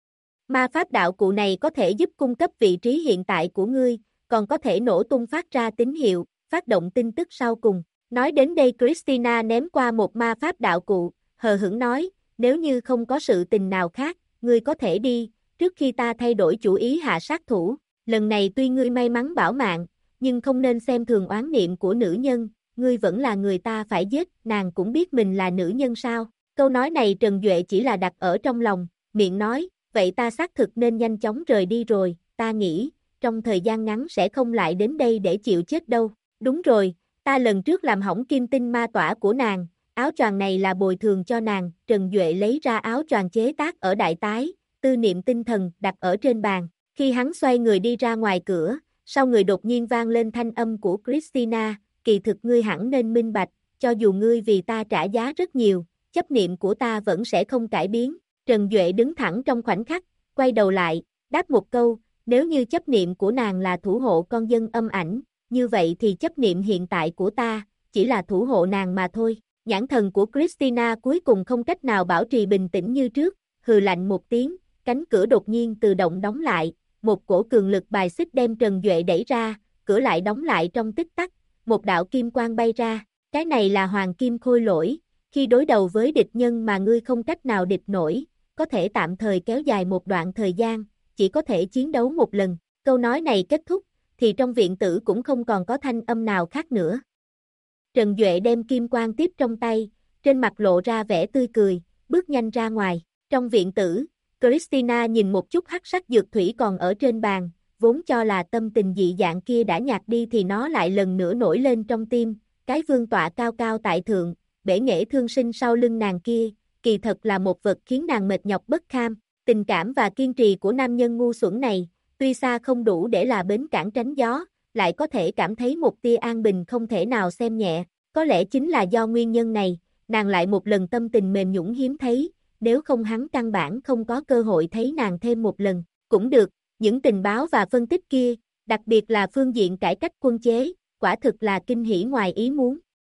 Ma pháp đạo cụ này có thể giúp cung cấp vị trí hiện tại của ngươi, còn có thể nổ tung phát ra tín hiệu, phát động tin tức sau cùng. Nói đến đây Christina ném qua một ma pháp đạo cụ, hờ hững nói, nếu như không có sự tình nào khác, ngươi có thể đi, trước khi ta thay đổi chủ ý hạ sát thủ. Lần này tuy ngươi may mắn bảo mạng, nhưng không nên xem thường oán niệm của nữ nhân, ngươi vẫn là người ta phải giết, nàng cũng biết mình là nữ nhân sao. Câu nói này Trần Duệ chỉ là đặt ở trong lòng, miệng nói, vậy ta xác thực nên nhanh chóng rời đi rồi, ta nghĩ, trong thời gian ngắn sẽ không lại đến đây để chịu chết đâu. Đúng rồi, ta lần trước làm hỏng kim tinh ma tỏa của nàng, áo choàng này là bồi thường cho nàng. Trần Duệ lấy ra áo choàng chế tác ở đại tái, tư niệm tinh thần đặt ở trên bàn. Khi hắn xoay người đi ra ngoài cửa, sau người đột nhiên vang lên thanh âm của Christina, kỳ thực ngươi hẳn nên minh bạch, cho dù ngươi vì ta trả giá rất nhiều, chấp niệm của ta vẫn sẽ không cải biến. Trần Duệ đứng thẳng trong khoảnh khắc, quay đầu lại, đáp một câu, nếu như chấp niệm của nàng là thủ hộ con dân Âm Ảnh, như vậy thì chấp niệm hiện tại của ta, chỉ là thủ hộ nàng mà thôi. Nhãn thần của Christina cuối cùng không cách nào bảo trì bình tĩnh như trước, hừ lạnh một tiếng, cánh cửa đột nhiên tự động đóng lại, một cổ cường lực bài xích đem Trần Duệ đẩy ra, cửa lại đóng lại trong tích tắc, một đạo kim quang bay ra, cái này là hoàng kim khôi lỗi, khi đối đầu với địch nhân mà ngươi không cách nào địch nổi, có thể tạm thời kéo dài một đoạn thời gian, chỉ có thể chiến đấu một lần. Câu nói này kết thúc, thì trong viện tử cũng không còn có thanh âm nào khác nữa. Trần Duệ đem kim quang tiếp trong tay, trên mặt lộ ra vẻ tươi cười, bước nhanh ra ngoài. Trong viện tử, Christina nhìn một chút hắc sắc dược thủy còn ở trên bàn, vốn cho là tâm tình dị dạng kia đã nhạt đi thì nó lại lần nữa nổi lên trong tim, cái vương tọa cao cao tại thượng, bể nghệ thương sinh sau lưng nàng kia, kỳ thật là một vật khiến nàng mệt nhọc bất kham. Tình cảm và kiên trì của nam nhân ngu xuẩn này, tuy xa không đủ để là bến cảng tránh gió, lại có thể cảm thấy một tia an bình không thể nào xem nhẹ. Có lẽ chính là do nguyên nhân này, nàng lại một lần tâm tình mềm nhũn hiếm thấy, nếu không hắn căn bản không có cơ hội thấy nàng thêm một lần. Cũng được, những tình báo và phân tích kia, đặc biệt là phương diện cải cách quân chế, quả thực là kinh hỉ ngoài ý muốn.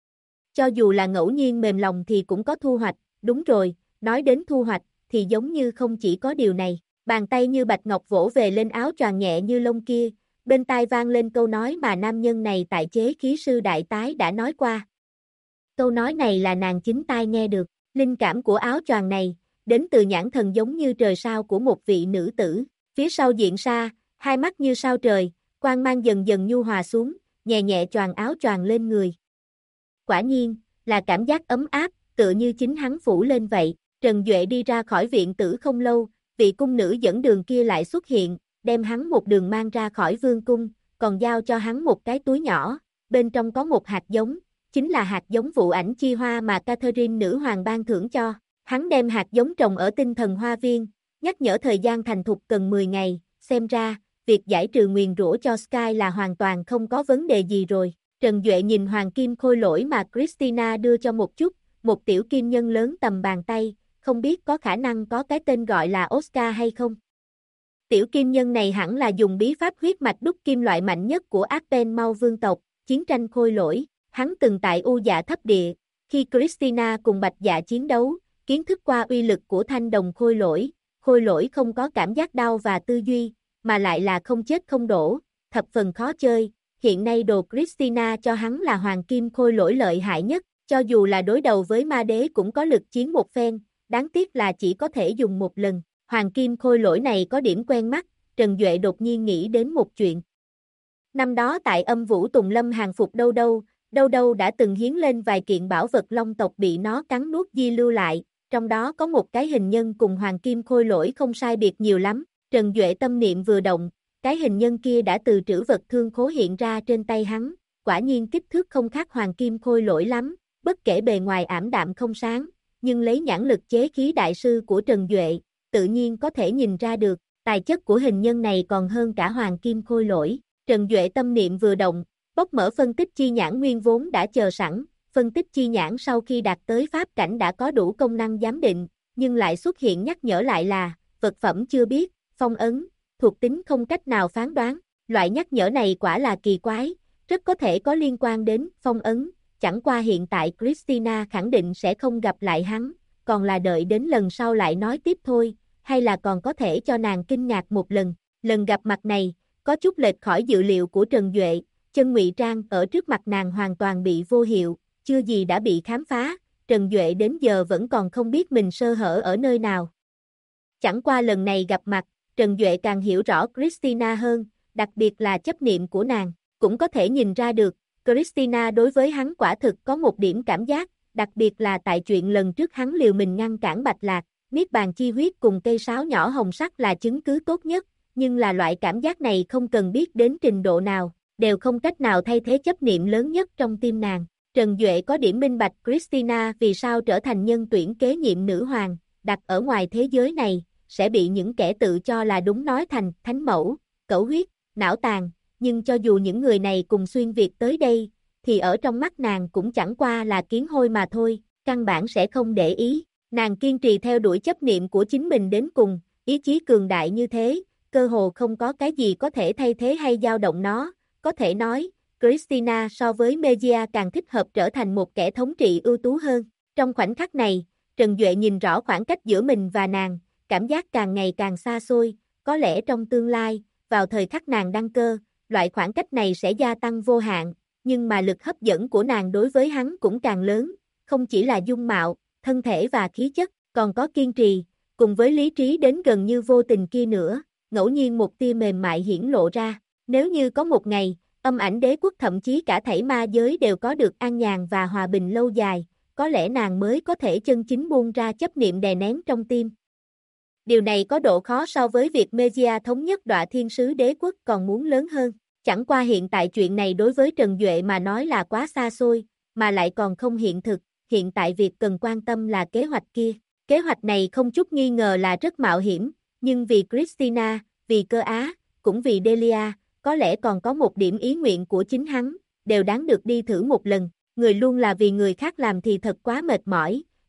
Cho dù là ngẫu nhiên mềm lòng thì cũng có thu hoạch, đúng rồi, nói đến thu hoạch, thì giống như không chỉ có điều này. Bàn tay như bạch ngọc vỗ về lên áo choàng nhẹ như lông kia, bên tai vang lên câu nói mà nam nhân này tại chế khí sư đại tái đã nói qua. Câu nói này là nàng chính tai nghe được, linh cảm của áo choàng này, đến từ nhãn thần giống như trời sao của một vị nữ tử, phía sau diện sa, hai mắt như sao trời, quang mang dần dần nhu hòa xuống, nhẹ nhẹ choàng áo choàng lên người. Quả nhiên, là cảm giác ấm áp, tựa như chính hắn phủ lên vậy. Trần Duệ đi ra khỏi viện tử không lâu, vị cung nữ dẫn đường kia lại xuất hiện, đem hắn một đường mang ra khỏi vương cung, còn giao cho hắn một cái túi nhỏ, bên trong có một hạt giống, chính là hạt giống vụ ảnh chi hoa mà Catherine nữ hoàng ban thưởng cho. Hắn đem hạt giống trồng ở tinh thần hoa viên, nhắc nhở thời gian thành thục cần 10 ngày, xem ra, việc giải trừ nguyền rủa cho Sky là hoàn toàn không có vấn đề gì rồi. Trần Duệ nhìn hoàng kim khôi lỗi mà Christina đưa cho một chút, một tiểu kim nhân lớn tầm bàn tay, không biết có khả năng có cái tên gọi là Oscar hay không. Tiểu kim nhân này hẳn là dùng bí pháp huyết mạch đúc kim loại mạnh nhất của Arpen Mau vương tộc, chiến tranh khôi lỗi. Hắn từng tại U Dạ thấp địa, khi Christina cùng Bạch Dạ chiến đấu, kiến thức qua uy lực của thanh đồng khôi lỗi không có cảm giác đau và tư duy, mà lại là không chết không đổ, thập phần khó chơi. Hiện nay đồ Christina cho hắn là hoàng kim khôi lỗi lợi hại nhất, cho dù là đối đầu với ma đế cũng có lực chiến một phen, đáng tiếc là chỉ có thể dùng một lần. Hoàng kim khôi lỗi này có điểm quen mắt, Trần Duệ đột nhiên nghĩ đến một chuyện. Năm đó tại Âm Vũ Tùng Lâm hàng phục Đâu Đâu đã từng hiến lên vài kiện bảo vật long tộc bị nó cắn nuốt di lưu lại, trong đó có một cái hình nhân cùng hoàng kim khôi lỗi không sai biệt nhiều lắm. Trần Duệ tâm niệm vừa động, cái hình nhân kia đã từ trữ vật thương khố hiện ra trên tay hắn, quả nhiên kích thước không khác hoàng kim khôi lỗi lắm, bất kể bề ngoài ảm đạm không sáng, nhưng lấy nhãn lực chế khí đại sư của Trần Duệ, tự nhiên có thể nhìn ra được, tài chất của hình nhân này còn hơn cả hoàng kim khôi lỗi. Trần Duệ tâm niệm vừa động, bốc mở phân tích chi nhãn nguyên vốn đã chờ sẵn, phân tích chi nhãn sau khi đạt tới pháp cảnh đã có đủ công năng giám định, nhưng lại xuất hiện nhắc nhở lại là, vật phẩm chưa biết, phong ấn, thuộc tính không cách nào phán đoán. Loại nhắc nhở này quả là kỳ quái, rất có thể có liên quan đến phong ấn, chẳng qua hiện tại Christina khẳng định sẽ không gặp lại hắn, còn là đợi đến lần sau lại nói tiếp thôi, hay là còn có thể cho nàng kinh ngạc một lần. Lần gặp mặt này, có chút lệch khỏi dự liệu của Trần Duệ, chân ngụy trang ở trước mặt nàng hoàn toàn bị vô hiệu, chưa gì đã bị khám phá, Trần Duệ đến giờ vẫn còn không biết mình sơ hở ở nơi nào. Chẳng qua lần này gặp mặt, Trần Duệ càng hiểu rõ Christina hơn, đặc biệt là chấp niệm của nàng, cũng có thể nhìn ra được, Christina đối với hắn quả thực có một điểm cảm giác, đặc biệt là tại chuyện lần trước hắn liều mình ngăn cản Bạch Lạc, Niết Bàn chi huyết cùng cây sáo nhỏ hồng sắc là chứng cứ tốt nhất, nhưng là loại cảm giác này không cần biết đến trình độ nào, đều không cách nào thay thế chấp niệm lớn nhất trong tim nàng. Trần Duệ có điểm minh bạch Christina vì sao trở thành nhân tuyển kế nhiệm nữ hoàng, đặt ở ngoài thế giới này, sẽ bị những kẻ tự cho là đúng nói thành thánh mẫu, cẩu huyết, não tàn, nhưng cho dù những người này cùng xuyên Việt tới đây, thì ở trong mắt nàng cũng chẳng qua là kiến hôi mà thôi, căn bản sẽ không để ý. Nàng kiên trì theo đuổi chấp niệm của chính mình đến cùng, ý chí cường đại như thế, cơ hồ không có cái gì có thể thay thế hay dao động nó, có thể nói, Christina so với Mejia càng thích hợp trở thành một kẻ thống trị ưu tú hơn. Trong khoảnh khắc này, Trần Duệ nhìn rõ khoảng cách giữa mình và nàng, cảm giác càng ngày càng xa xôi, có lẽ trong tương lai, vào thời khắc nàng đăng cơ, loại khoảng cách này sẽ gia tăng vô hạn, nhưng mà lực hấp dẫn của nàng đối với hắn cũng càng lớn, không chỉ là dung mạo, thân thể và khí chất, còn có kiên trì, cùng với lý trí đến gần như vô tình kia nữa, ngẫu nhiên một tia mềm mại hiển lộ ra. Nếu như có một ngày, Âm Ảnh Đế Quốc thậm chí cả thảy ma giới đều có được an nhàn và hòa bình lâu dài, có lẽ nàng mới có thể chân chính buông ra chấp niệm đè nén trong tim. Điều này có độ khó so với việc Mejia thống nhất Đọa Thiên Sứ Đế Quốc còn muốn lớn hơn. Chẳng qua hiện tại chuyện này đối với Trần Duệ mà nói là quá xa xôi, mà lại còn không hiện thực, hiện tại việc cần quan tâm là kế hoạch kia. Kế hoạch này không chút nghi ngờ là rất mạo hiểm, nhưng vì Christina, vì Cơ Á, cũng vì Delia, có lẽ còn có một điểm ý nguyện của chính hắn, đều đáng được đi thử một lần. Người luôn là vì người khác làm thì thật quá mệt mỏi,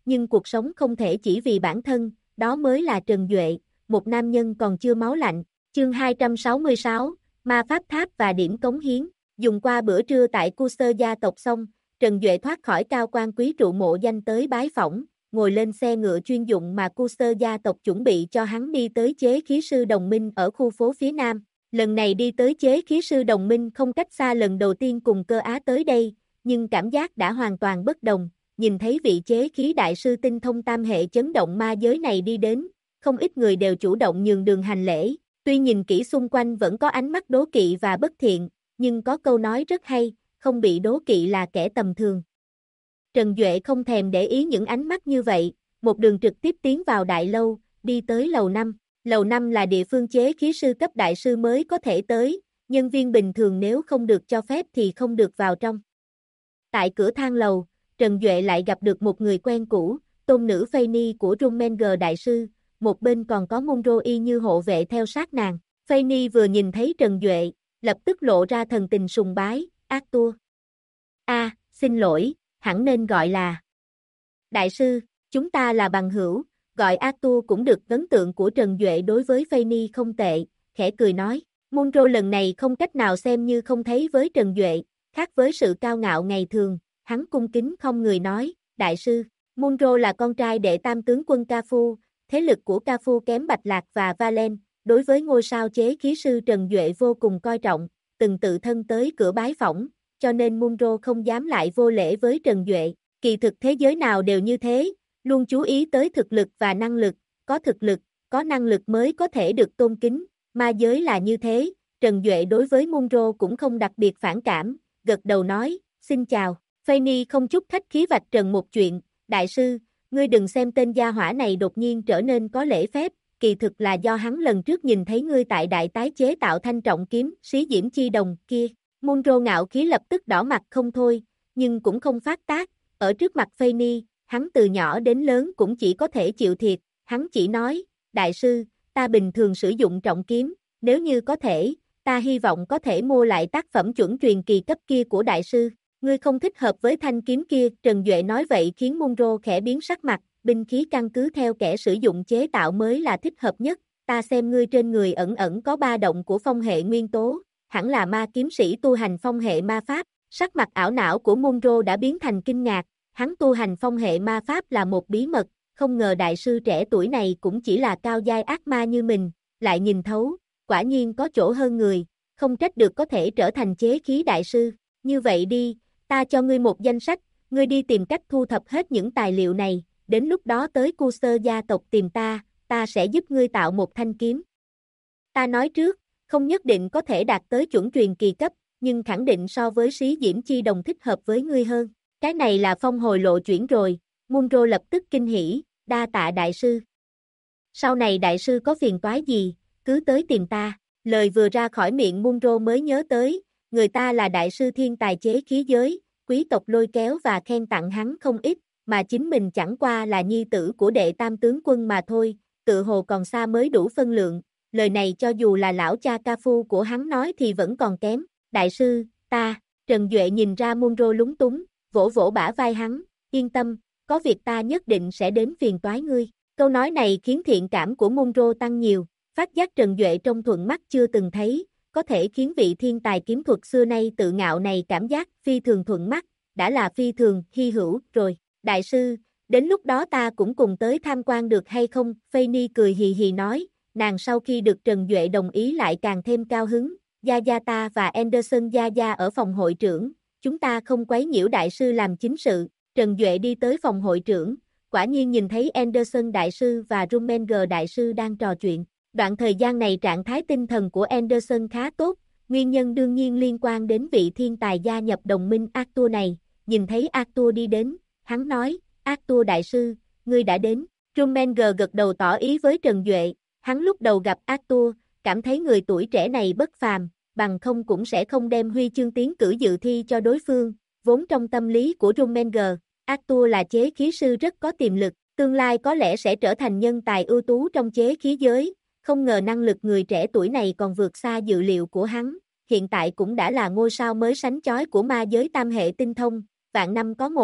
nhưng cuộc sống không thể chỉ vì bản thân, đó mới là Trần Duệ, một nam nhân còn chưa máu lạnh. Chương 266, Ma Pháp Tháp và điểm cống hiến. Dùng qua bữa trưa tại Cu Sơ gia tộc xong, Trần Duệ thoát khỏi cao quan quý trụ mộ danh tới bái phỏng, ngồi lên xe ngựa chuyên dụng mà Cu Sơ gia tộc chuẩn bị cho hắn đi tới chế khí sư đồng minh ở khu phố phía Nam. Lần này đi tới chế khí sư đồng minh không cách xa lần đầu tiên cùng Cơ Á tới đây, nhưng cảm giác đã hoàn toàn bất đồng, nhìn thấy vị chế khí đại sư tinh thông tam hệ chấn động ma giới này đi đến, không ít người đều chủ động nhường đường hành lễ, tuy nhìn kỹ xung quanh vẫn có ánh mắt đố kỵ và bất thiện, nhưng có câu nói rất hay, không bị đố kỵ là kẻ tầm thường. Trần Duệ không thèm để ý những ánh mắt như vậy, một đường trực tiếp tiến vào đại lâu, đi tới lầu 5. Lầu 5 là địa phương chế khí sư cấp đại sư mới có thể tới, nhân viên bình thường nếu không được cho phép thì không được vào trong. Tại cửa thang lầu, Trần Duệ lại gặp được một người quen cũ, tôn nữ Fanny của Rumenger đại sư, một bên còn có Munro y như hộ vệ theo sát nàng. Fanny vừa nhìn thấy Trần Duệ, lập tức lộ ra thần tình sùng bái, Arthur. Xin lỗi, hẳn nên gọi là đại sư, chúng ta là bằng hữu, gọi Arthur cũng được. Ấn tượng của Trần Duệ đối với Fanny không tệ, khẽ cười nói, Munro lần này không cách nào xem như không thấy với Trần Duệ, khác với sự cao ngạo ngày thường, hắn cung kính không người nói, đại sư, Munro là con trai đệ tam tướng quân Cafu, thế lực của Cafu kém Bạch Lạc và Valen, đối với ngôi sao chế khí sư Trần Duệ vô cùng coi trọng, từng tự thân tới cửa bái phỏng, cho nên Munro không dám lại vô lễ với Trần Duệ, kỳ thực thế giới nào đều như thế, luôn chú ý tới thực lực và năng lực, có thực lực, có năng lực mới có thể được tôn kính, ma giới là như thế, Trần Duệ đối với Munro cũng không đặc biệt phản cảm, gật đầu nói, xin chào, Fanny không chút khách khí vạch trần một chuyện, đại sư, ngươi đừng xem tên gia hỏa này đột nhiên trở nên có lễ phép, kỳ thực là do hắn lần trước nhìn thấy ngươi tại đại tái chế tạo thanh trọng kiếm, xí diễm chi đồng kia, Munro ngạo khí lập tức đỏ mặt không thôi, nhưng cũng không phát tác, ở trước mặt Fanny, hắn từ nhỏ đến lớn cũng chỉ có thể chịu thiệt, hắn chỉ nói, đại sư, ta bình thường sử dụng trọng kiếm, nếu như có thể, ta hy vọng có thể mua lại tác phẩm chuẩn truyền kỳ cấp kia của đại sư, ngươi không thích hợp với thanh kiếm kia, Trần Duệ nói vậy khiến Munro khẽ biến sắc mặt, binh khí căn cứ theo kẻ sử dụng chế tạo mới là thích hợp nhất, ta xem ngươi trên người ẩn ẩn có ba động của phong hệ nguyên tố, hẳn là ma kiếm sĩ tu hành phong hệ ma pháp, sắc mặt ảo não của Munro đã biến thành kinh ngạc, hắn tu hành phong hệ ma pháp là một bí mật, không ngờ đại sư trẻ tuổi này cũng chỉ là cao giai ác ma như mình, lại nhìn thấu, quả nhiên có chỗ hơn người, không trách được có thể trở thành chế khí đại sư, như vậy đi, ta cho ngươi một danh sách, ngươi đi tìm cách thu thập hết những tài liệu này, đến lúc đó tới Cu Sơ gia tộc tìm ta sẽ giúp ngươi tạo một thanh kiếm. Ta nói trước, không nhất định có thể đạt tới chuẩn truyền kỳ cấp, nhưng khẳng định so với xí diễm chi đồng thích hợp với ngươi hơn. Cái này là phong hồi lộ chuyển rồi, Munro lập tức kinh hỉ, đa tạ đại sư. Sau này đại sư có phiền toái gì, cứ tới tìm ta, lời vừa ra khỏi miệng Munro mới nhớ tới, người ta là đại sư thiên tài chế khí giới, quý tộc lôi kéo và khen tặng hắn không ít, mà chính mình chẳng qua là nhi tử của đệ tam tướng quân mà thôi, tự hồ còn xa mới đủ phân lượng, lời này cho dù là lão cha Cafu của hắn nói thì vẫn còn kém, đại sư, Trần Duệ nhìn ra Munro lúng túng, vỗ vỗ bả vai hắn, yên tâm, có việc ta nhất định sẽ đến phiền toái ngươi, câu nói này khiến thiện cảm của Munro tăng nhiều, phát giác Trần Duệ trong thuận mắt chưa từng thấy, có thể khiến vị thiên tài kiếm thuật xưa nay tự ngạo này cảm giác phi thường thuận mắt, đã là phi thường hy hữu rồi, đại sư, đến lúc đó ta cũng cùng tới tham quan được hay không, Fanny cười hì hì nói, nàng sau khi được Trần Duệ đồng ý lại càng thêm cao hứng, Gia Gia ta và Anderson Gia Gia ở phòng hội trưởng, chúng ta không quấy nhiễu đại sư làm chính sự, Trần Duệ đi tới phòng hội trưởng, quả nhiên nhìn thấy Anderson đại sư và Rumenger đại sư đang trò chuyện, đoạn thời gian này trạng thái tinh thần của Anderson khá tốt, nguyên nhân đương nhiên liên quan đến vị thiên tài gia nhập đồng minh Arthur này, nhìn thấy Arthur đi đến, hắn nói, Arthur đại sư, ngươi đã đến, Rumenger gật đầu tỏ ý với Trần Duệ, hắn lúc đầu gặp Arthur, cảm thấy người tuổi trẻ này bất phàm, bằng không cũng sẽ không đem huy chương tiến cử dự thi cho đối phương, vốn trong tâm lý của Rumenger, Arthur là chế khí sư rất có tiềm lực, tương lai có lẽ sẽ trở thành nhân tài ưu tú trong chế khí giới, không ngờ năng lực người trẻ tuổi này còn vượt xa dự liệu của hắn, hiện tại cũng đã là ngôi sao mới sánh chói của ma giới tam hệ tinh thông, vạn năm có một,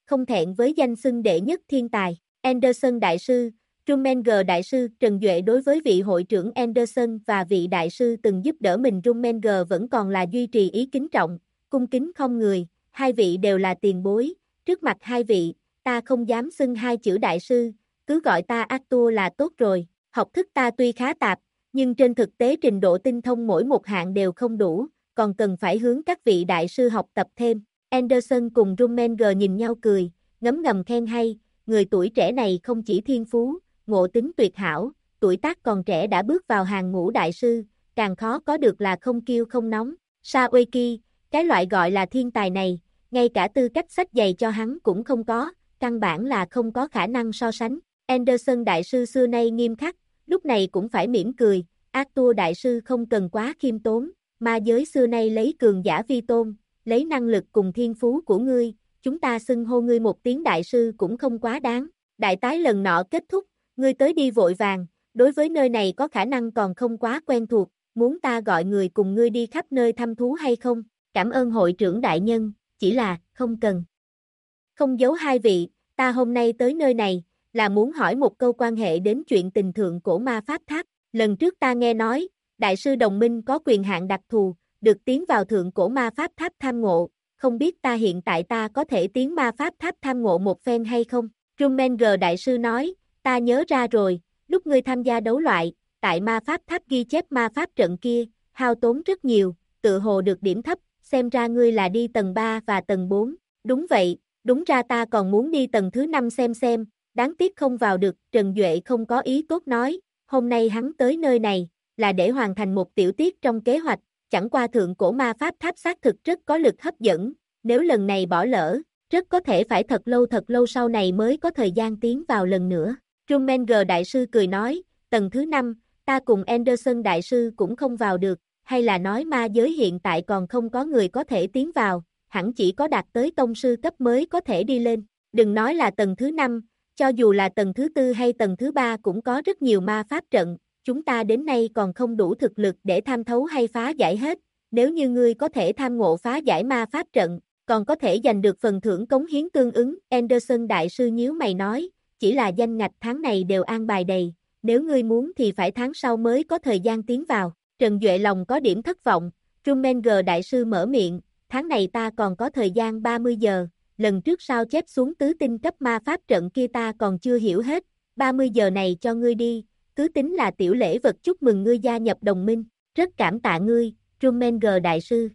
không thẹn với danh xưng đệ nhất thiên tài. Anderson Đại sư, Rummenger Đại sư, Trần Duệ đối với vị hội trưởng Anderson và vị đại sư từng giúp đỡ mình Rummenger vẫn còn là duy trì ý kính trọng, cung kính không người, hai vị đều là tiền bối, trước mặt hai vị, ta không dám xưng hai chữ đại sư, cứ gọi ta Arthur là tốt rồi, học thức ta tuy khá tạp, nhưng trên thực tế trình độ tinh thông mỗi một hạng đều không đủ, còn cần phải hướng các vị đại sư học tập thêm. Anderson cùng Rummenger nhìn nhau cười, ngấm ngầm khen hay, người tuổi trẻ này không chỉ thiên phú, ngộ tính tuyệt hảo, tuổi tác còn trẻ đã bước vào hàng ngũ đại sư, càng khó có được là không kiêu không nóng. Saweki, cái loại gọi là thiên tài này, ngay cả tư cách xách giày cho hắn cũng không có, căn bản là không có khả năng so sánh. Anderson đại sư xưa nay nghiêm khắc, lúc này cũng phải mỉm cười, Arthur đại sư không cần quá khiêm tốn, ma giới xưa nay lấy cường giả vi tôn, lấy năng lực cùng thiên phú của ngươi, chúng ta xưng hô ngươi một tiếng đại sư cũng không quá đáng. Đại tái lần nọ kết thúc, ngươi tới đi vội vàng, đối với nơi này có khả năng còn không quá quen thuộc, muốn ta gọi người cùng ngươi đi khắp nơi thăm thú hay không? Cảm ơn hội trưởng đại nhân, chỉ là, không cần. Không giấu hai vị, ta hôm nay tới nơi này, là muốn hỏi một câu quan hệ đến chuyện tình thượng cổ ma pháp tháp. Lần trước ta nghe nói, đại sư đồng minh có quyền hạn đặc thù, được tiến vào thượng cổ ma pháp tháp tham ngộ, không biết ta hiện tại ta có thể tiến ma pháp tháp tham ngộ một phen hay không? Rummenger đại sư nói, ta nhớ ra rồi, lúc ngươi tham gia đấu loại, tại ma pháp tháp ghi chép ma pháp trận kia, hao tốn rất nhiều, tự hồ được điểm thấp, xem ra ngươi là đi tầng 3 và tầng 4. Đúng vậy, đúng ra ta còn muốn đi tầng thứ 5 xem, đáng tiếc không vào được. Trần Duệ không có ý tốt nói, hôm nay hắn tới nơi này, là để hoàn thành một tiểu tiết trong kế hoạch, chẳng qua thượng cổ ma pháp tháp xác thực rất có lực hấp dẫn, nếu lần này bỏ lỡ, rất có thể phải thật lâu sau này mới có thời gian tiến vào lần nữa. Rummenger đại sư cười nói, tầng thứ 5, ta cùng Anderson đại sư cũng không vào được, hay là nói ma giới hiện tại còn không có người có thể tiến vào, hẳn chỉ có đạt tới tông sư cấp mới có thể đi lên. Đừng nói là tầng thứ 5, cho dù là tầng thứ 4 hay tầng thứ 3 cũng có rất nhiều ma pháp trận, chúng ta đến nay còn không đủ thực lực để tham thấu hay phá giải hết, nếu như ngươi có thể tham ngộ phá giải ma pháp trận, còn có thể giành được phần thưởng cống hiến tương ứng. Anderson đại sư nhíu mày nói, chỉ là danh ngạch tháng này đều an bài đầy, nếu ngươi muốn thì phải tháng sau mới có thời gian tiến vào. Trần Duệ lòng có điểm thất vọng, Rummenger đại sư mở miệng, tháng này ta còn có thời gian 30 giờ, lần trước sao chép xuống tứ tinh cấp ma pháp trận kia ta còn chưa hiểu hết, 30 giờ này cho ngươi đi, cứ tính là tiểu lễ vật chúc mừng ngươi gia nhập đồng minh, rất cảm tạ ngươi, Rummenger đại sư.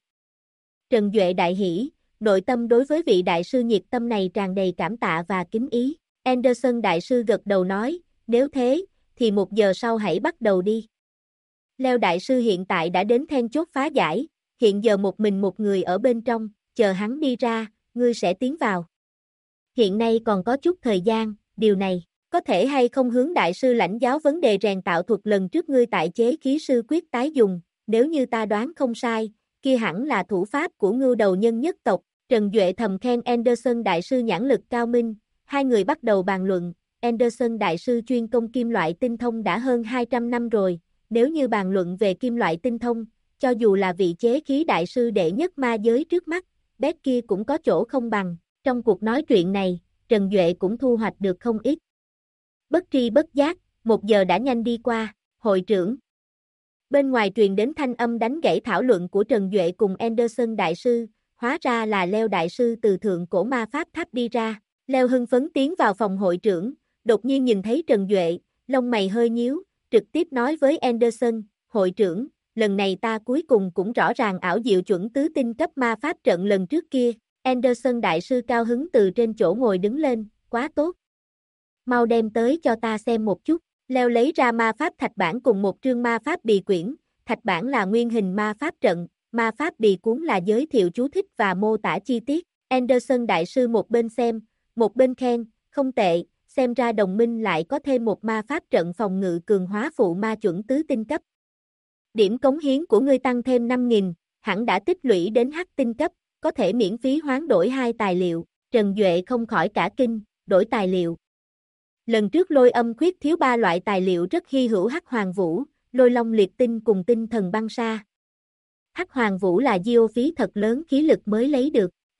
Trần Duệ đại hỉ, nội tâm đối với vị đại sư nhiệt tâm này tràn đầy cảm tạ và kính ý. Anderson đại sư gật đầu nói, nếu thế, thì 1 giờ sau hãy bắt đầu đi. Leo đại sư hiện tại đã đến then chốt phá giải, hiện giờ một mình một người ở bên trong, chờ hắn đi ra, ngươi sẽ tiến vào. Hiện nay còn có chút thời gian, điều này, có thể hay không hướng đại sư lãnh giáo vấn đề rèn tạo thuật lần trước ngươi tại chế khí sư quyết tái dùng, nếu như ta đoán không sai, kia hẳn là thủ pháp của ngưu đầu nhân nhất tộc. Trần Duệ thầm khen Anderson đại sư nhãn lực cao minh, hai người bắt đầu bàn luận. Anderson đại sư chuyên công kim loại tinh thông đã hơn 200 năm rồi, nếu như bàn luận về kim loại tinh thông, cho dù là vị chế khí đại sư đệ nhất ma giới trước mắt, bé kia cũng có chỗ không bằng. Trong cuộc nói chuyện này, Trần Duệ cũng thu hoạch được không ít. Bất tri bất giác, 1 giờ đã nhanh đi qua, hội trưởng. Bên ngoài truyền đến thanh âm đánh gãy thảo luận của Trần Duệ cùng Anderson đại sư, hóa ra là Leo đại sư từ thượng cổ ma pháp tháp đi ra. Leo hưng phấn tiến vào phòng hội trưởng, đột nhiên nhìn thấy Trần Duệ, lông mày hơi nhíu, trực tiếp nói với Anderson, hội trưởng, lần này ta cuối cùng cũng rõ ràng ảo diệu chuẩn tứ tinh cấp ma pháp trận lần trước kia. Anderson đại sư cao hứng từ trên chỗ ngồi đứng lên, quá tốt. Mau đem tới cho ta xem một chút. Leo lấy ra ma pháp thạch bản cùng một trương ma pháp bì quyển, thạch bản là nguyên hình ma pháp trận, ma pháp bì cuốn là giới thiệu chú thích và mô tả chi tiết. Anderson đại sư một bên xem, một bên khen, không tệ, xem ra đồng minh lại có thêm một ma pháp trận phòng ngự cường hóa phụ ma chuẩn tứ tinh cấp. Điểm cống hiến của ngươi tăng thêm 5.000, hẳn đã tích lũy đến hắc tinh cấp, có thể miễn phí hoán đổi 2 tài liệu. Trần Duệ không khỏi cả kinh, đổi tài liệu. Lần trước lôi âm khuyết thiếu 3 loại tài liệu rất hy hữu hắc hoàng vũ, lôi long liệt tinh cùng tinh thần băng sa. Hắc hoàng vũ là diêu phí thật lớn khí lực mới lấy được,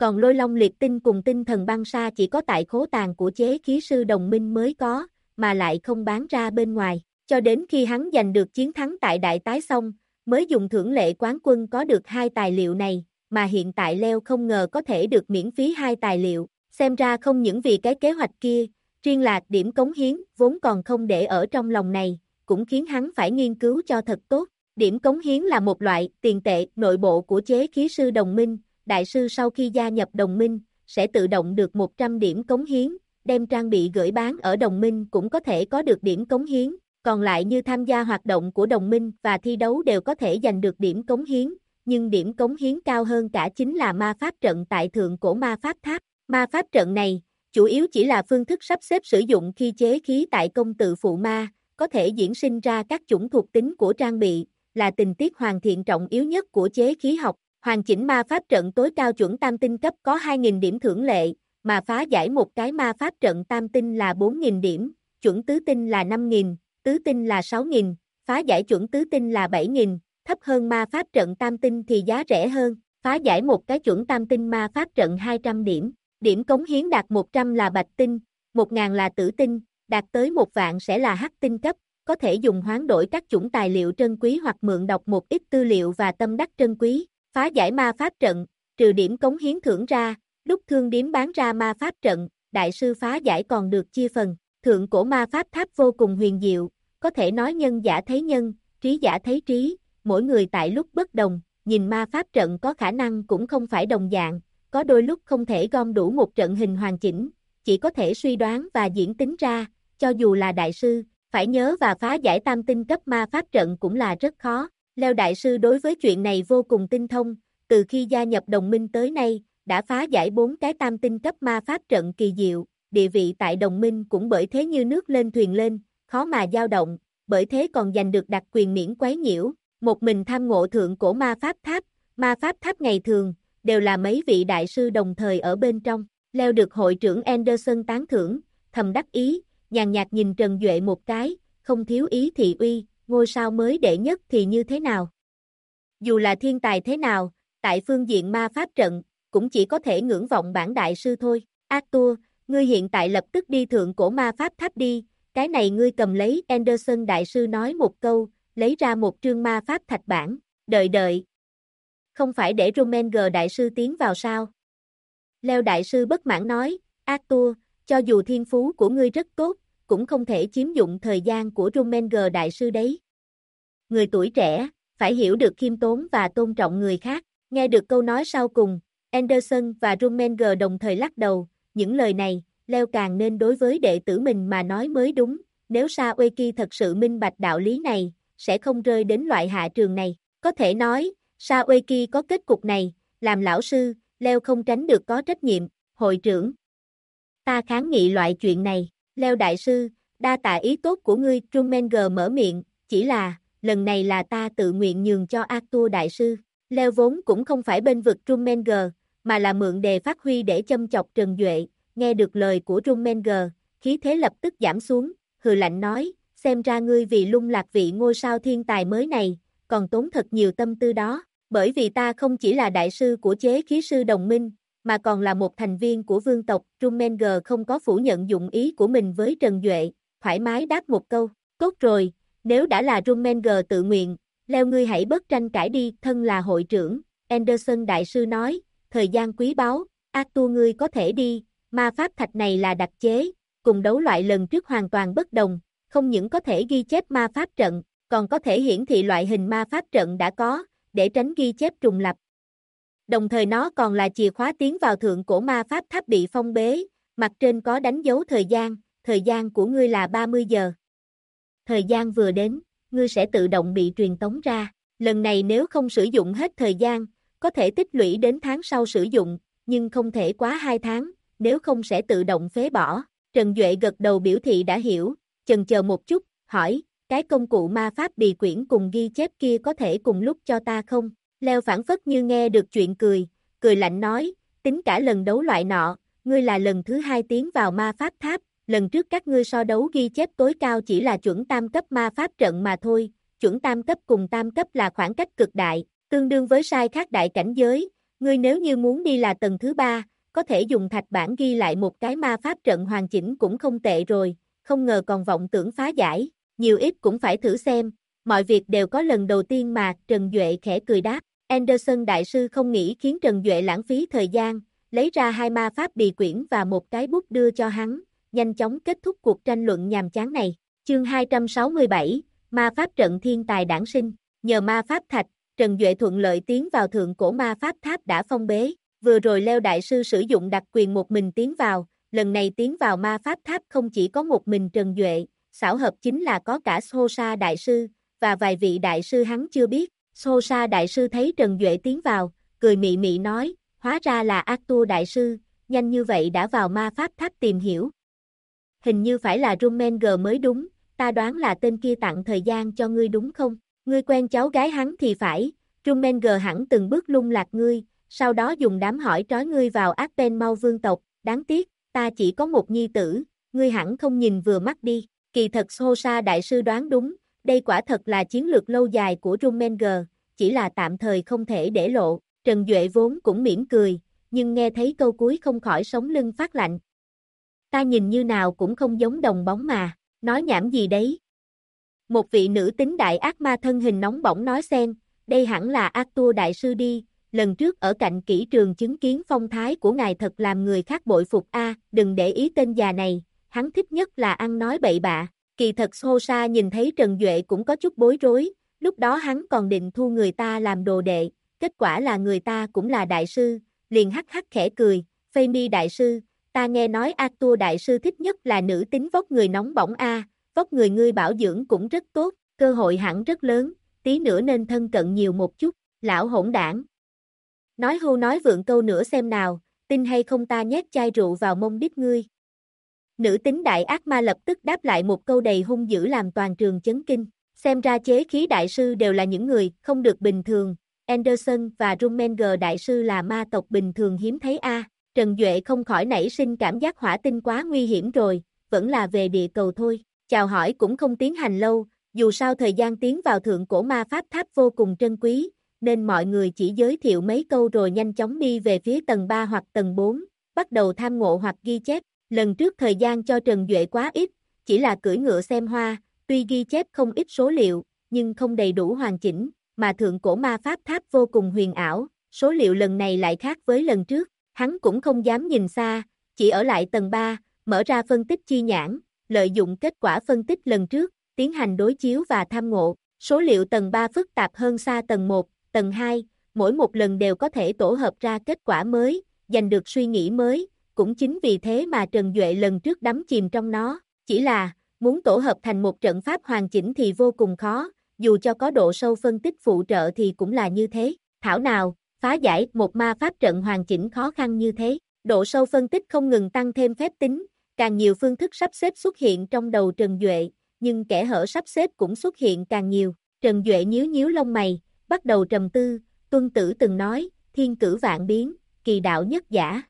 Còn lôi long liệt tinh cùng tinh thần băng sa chỉ có tại khố tàng của chế khí sư đồng minh mới có, mà lại không bán ra bên ngoài. Cho đến khi hắn giành được chiến thắng tại đại tái xong, mới dùng thưởng lệ quán quân có được hai tài liệu này, mà hiện tại Leo không ngờ có thể được miễn phí hai tài liệu, xem ra không những vì cái kế hoạch kia, riêng là điểm cống hiến vốn còn không để ở trong lòng này, cũng khiến hắn phải nghiên cứu cho thật tốt. Điểm cống hiến là một loại tiền tệ nội bộ của chế khí sư đồng minh, đại sư sau khi gia nhập đồng minh, sẽ tự động được 100 điểm cống hiến, đem trang bị gửi bán ở đồng minh cũng có thể có được điểm cống hiến, còn lại như tham gia hoạt động của đồng minh và thi đấu đều có thể giành được điểm cống hiến, nhưng điểm cống hiến cao hơn cả chính là ma pháp trận tại thượng cổ ma pháp tháp. Ma pháp trận này, chủ yếu chỉ là phương thức sắp xếp sử dụng khi chế khí tại công tự phụ ma, có thể diễn sinh ra các chủng thuộc tính của trang bị, là tình tiết hoàn thiện trọng yếu nhất của chế khí học. Hoàn chỉnh ma pháp trận tối cao chuẩn tam tinh cấp có 2.000 điểm thưởng lệ, mà phá giải một cái ma pháp trận tam tinh là 4.000 điểm, chuẩn tứ tinh là 5.000, tứ tinh là 6.000, phá giải chuẩn tứ tinh là 7.000, thấp hơn ma pháp trận tam tinh thì giá rẻ hơn, phá giải một cái chuẩn tam tinh ma pháp trận 200 điểm, điểm cống hiến đạt 100 là bạch tinh, 1.000 là tử tinh, đạt tới 1 vạn sẽ là hắc tinh cấp, có thể dùng hoán đổi các chủng tài liệu trân quý hoặc mượn đọc một ít tư liệu và tâm đắc trân quý. Phá giải ma pháp trận, trừ điểm cống hiến thưởng ra, lúc thương điếm bán ra ma pháp trận, đại sư phá giải còn được chia phần. Thượng cổ ma pháp tháp vô cùng huyền diệu, có thể nói nhân giả thấy nhân, trí giả thấy trí, mỗi người tại lúc bất đồng, nhìn ma pháp trận có khả năng cũng không phải đồng dạng, có đôi lúc không thể gom đủ một trận hình hoàn chỉnh, chỉ có thể suy đoán và diễn tính ra, cho dù là đại sư, phải nhớ và phá giải tam tinh cấp ma pháp trận cũng là rất khó. Leo đại sư đối với chuyện này vô cùng tinh thông, từ khi gia nhập đồng minh tới nay, đã phá giải 4 cái tam tinh cấp ma pháp trận kỳ diệu, địa vị tại đồng minh cũng bởi thế như nước lên thuyền lên, khó mà dao động, bởi thế còn giành được đặc quyền miễn quấy nhiễu, một mình tham ngộ thượng cổ ma pháp tháp ngày thường, đều là mấy vị đại sư đồng thời ở bên trong. Leo được hội trưởng Anderson tán thưởng, thầm đắc ý, nhàn nhạt nhìn Trần Duệ một cái, không thiếu ý thị uy, ngôi sao mới đệ nhất thì như thế nào? Dù là thiên tài thế nào, tại phương diện ma pháp trận, cũng chỉ có thể ngưỡng vọng bản đại sư thôi. Arthur, ngươi hiện tại lập tức đi thượng cổ ma pháp tháp đi, cái này ngươi cầm lấy. Anderson đại sư nói một câu, lấy ra một trương ma pháp thạch bản, đợi. Không phải để Romenger đại sư tiến vào sao? Leo đại sư bất mãn nói, Arthur, cho dù thiên phú của ngươi rất tốt, cũng không thể chiếm dụng thời gian của Romenger đại sư đấy. Người tuổi trẻ, phải hiểu được khiêm tốn và tôn trọng người khác. Nghe được câu nói sau cùng, Anderson và Romenger đồng thời lắc đầu, những lời này, Leo càng nên đối với đệ tử mình mà nói mới đúng, nếu Saweki thật sự minh bạch đạo lý này, sẽ không rơi đến loại hạ trường này. Có thể nói, Saweki có kết cục này, làm lão sư, Leo không tránh được có trách nhiệm. Hội trưởng, ta kháng nghị loại chuyện này. Leo đại sư, đa tạ ý tốt của ngươi. Romenger mở miệng, chỉ là, lần này là ta tự nguyện nhường cho Arthur đại sư. Leo vốn cũng không phải bên vực Romenger, mà là mượn đề phát huy để châm chọc Trần Duệ. Nghe được lời của Romenger, khí thế lập tức giảm xuống, hừ lạnh nói, xem ra ngươi vì lung lạc vị ngôi sao thiên tài mới này, còn tốn thật nhiều tâm tư đó, bởi vì ta không chỉ là đại sư của chế khí sư đồng minh, mà còn là một thành viên của vương tộc. Romenger không có phủ nhận dụng ý của mình với Trần Duệ, thoải mái đáp một câu, tốt rồi, nếu đã là Romenger tự nguyện, Leo ngươi hãy bớt tranh cãi đi. Thân là hội trưởng, Anderson đại sư nói, thời gian quý báu, Arthur ngươi có thể đi, ma pháp thạch này là đặc chế, cùng đấu loại lần trước hoàn toàn bất đồng, không những có thể ghi chép ma pháp trận, còn có thể hiển thị loại hình ma pháp trận đã có, để tránh ghi chép trùng lặp. Đồng thời nó còn là chìa khóa tiến vào thượng cổ ma pháp tháp bị phong bế, mặt trên có đánh dấu thời gian của ngươi là 30 giờ. Thời gian vừa đến, ngươi sẽ tự động bị truyền tống ra, lần này nếu không sử dụng hết thời gian, có thể tích lũy đến tháng sau sử dụng, nhưng không thể quá 2 tháng, nếu không sẽ tự động phế bỏ. Trần Duệ gật đầu biểu thị đã hiểu, chần chờ một chút, hỏi, cái công cụ ma pháp bì quyển cùng ghi chép kia có thể cùng lúc cho ta không? Leo phản phất như nghe được chuyện cười lạnh nói, tính cả lần đấu loại nọ, ngươi là lần thứ 2 tiến vào ma pháp tháp, lần trước các ngươi so đấu ghi chép tối cao chỉ là chuẩn tam cấp ma pháp trận mà thôi, chuẩn tam cấp cùng tam cấp là khoảng cách cực đại, tương đương với sai khác đại cảnh giới, Ngươi nếu như muốn đi là tầng thứ 3, có thể dùng thạch bản ghi lại một cái ma pháp trận hoàn chỉnh cũng không tệ rồi, không ngờ còn vọng tưởng phá giải, nhiều ít cũng phải thử xem, mọi việc đều có lần đầu tiên mà, Trần Duệ khẽ cười đáp. Anderson đại sư không nghĩ khiến Trần Duệ lãng phí thời gian, lấy ra 2 ma pháp bì quyển và một cái bút đưa cho hắn, nhanh chóng kết thúc cuộc tranh luận nhàm chán này. Chương 267, Ma pháp trận thiên tài đản sinh, nhờ ma pháp thạch, Trần Duệ thuận lợi tiến vào thượng cổ ma pháp tháp đã phong bế, vừa rồi Leo đại sư sử dụng đặc quyền một mình tiến vào, lần này tiến vào ma pháp tháp không chỉ có một mình Trần Duệ, xảo hợp chính là có cả Sosa đại sư, và vài vị đại sư hắn chưa biết. Sosa đại sư thấy Trần Duệ tiến vào, cười mị mị nói, hóa ra là Arthur đại sư, nhanh như vậy đã vào ma pháp tháp tìm hiểu. Hình như phải là Rumenger mới đúng, ta đoán là tên kia tặng thời gian cho ngươi đúng không? Ngươi quen cháu gái hắn thì phải, Rumenger hẳn từng bước lung lạc ngươi, sau đó dùng đám hỏi trói ngươi vào Arpenmau vương tộc, đáng tiếc, ta chỉ có một nhi tử, ngươi hẳn không nhìn vừa mắt đi. Kỳ thật Sosa đại sư đoán đúng, đây quả thật là chiến lược lâu dài của Rumenger, chỉ là tạm thời không thể để lộ. Trần Duệ vốn cũng mỉm cười, nhưng nghe thấy câu cuối không khỏi sống lưng phát lạnh. Ta nhìn như nào cũng không giống đồng bóng mà, nói nhảm gì đấy. Một vị nữ tính đại ác ma thân hình nóng bỏng nói xen, đây hẳn là Arthur đại sư đi, lần trước ở cạnh kỹ trường chứng kiến phong thái của ngài thật làm người khác bội phục a, đừng để ý tên già này, hắn thích nhất là ăn nói bậy bạ. Kỳ thật Sosa nhìn thấy Trần Duệ cũng có chút bối rối, lúc đó hắn còn định thu người ta làm đồ đệ, kết quả là người ta cũng là đại sư, liền hắc hắc khẽ cười, Femi đại sư, ta nghe nói Arthur đại sư thích nhất là nữ tính vóc người nóng bỏng a, vóc người ngươi bảo dưỡng cũng rất tốt, cơ hội hẳn rất lớn, tí nữa nên thân cận nhiều một chút, lão hỗn đảng. Nói hưu nói vượng câu nữa xem nào, tin hay không ta nhét chai rượu vào mông đít ngươi. Nữ tính đại ác ma lập tức đáp lại một câu đầy hung dữ làm toàn trường chấn kinh, xem ra chế khí đại sư đều là những người không được bình thường, Anderson và Rumenger đại sư là ma tộc bình thường hiếm thấy a. Trần Duệ không khỏi nảy sinh cảm giác hỏa tinh quá nguy hiểm rồi, vẫn là về địa cầu thôi, chào hỏi cũng không tiến hành lâu, dù sao thời gian tiến vào thượng cổ ma pháp tháp vô cùng trân quý, nên mọi người chỉ giới thiệu mấy câu rồi nhanh chóng đi về phía tầng 3 hoặc tầng 4, bắt đầu tham ngộ hoặc ghi chép. Lần trước thời gian cho Trần Duệ quá ít, chỉ là cưỡi ngựa xem hoa, tuy ghi chép không ít số liệu, nhưng không đầy đủ hoàn chỉnh, mà thượng cổ ma pháp tháp vô cùng huyền ảo, số liệu lần này lại khác với lần trước, hắn cũng không dám nhìn xa, chỉ ở lại tầng 3, mở ra phân tích chi nhãn, lợi dụng kết quả phân tích lần trước, tiến hành đối chiếu và tham ngộ, số liệu tầng 3 phức tạp hơn xa tầng 1, tầng 2, mỗi một lần đều có thể tổ hợp ra kết quả mới, giành được suy nghĩ mới. Cũng chính vì thế mà Trần Duệ lần trước đắm chìm trong nó, chỉ là, muốn tổ hợp thành một trận pháp hoàn chỉnh thì vô cùng khó, dù cho có độ sâu phân tích phụ trợ thì cũng là như thế. Thảo nào, phá giải một ma pháp trận hoàn chỉnh khó khăn như thế, độ sâu phân tích không ngừng tăng thêm phép tính, càng nhiều phương thức sắp xếp xuất hiện trong đầu Trần Duệ, nhưng kẽ hở sắp xếp cũng xuất hiện càng nhiều. Trần Duệ nhíu nhíu lông mày, bắt đầu trầm tư, Tuân Tử từng nói, thiên cử vạn biến, kỳ đạo nhất giả.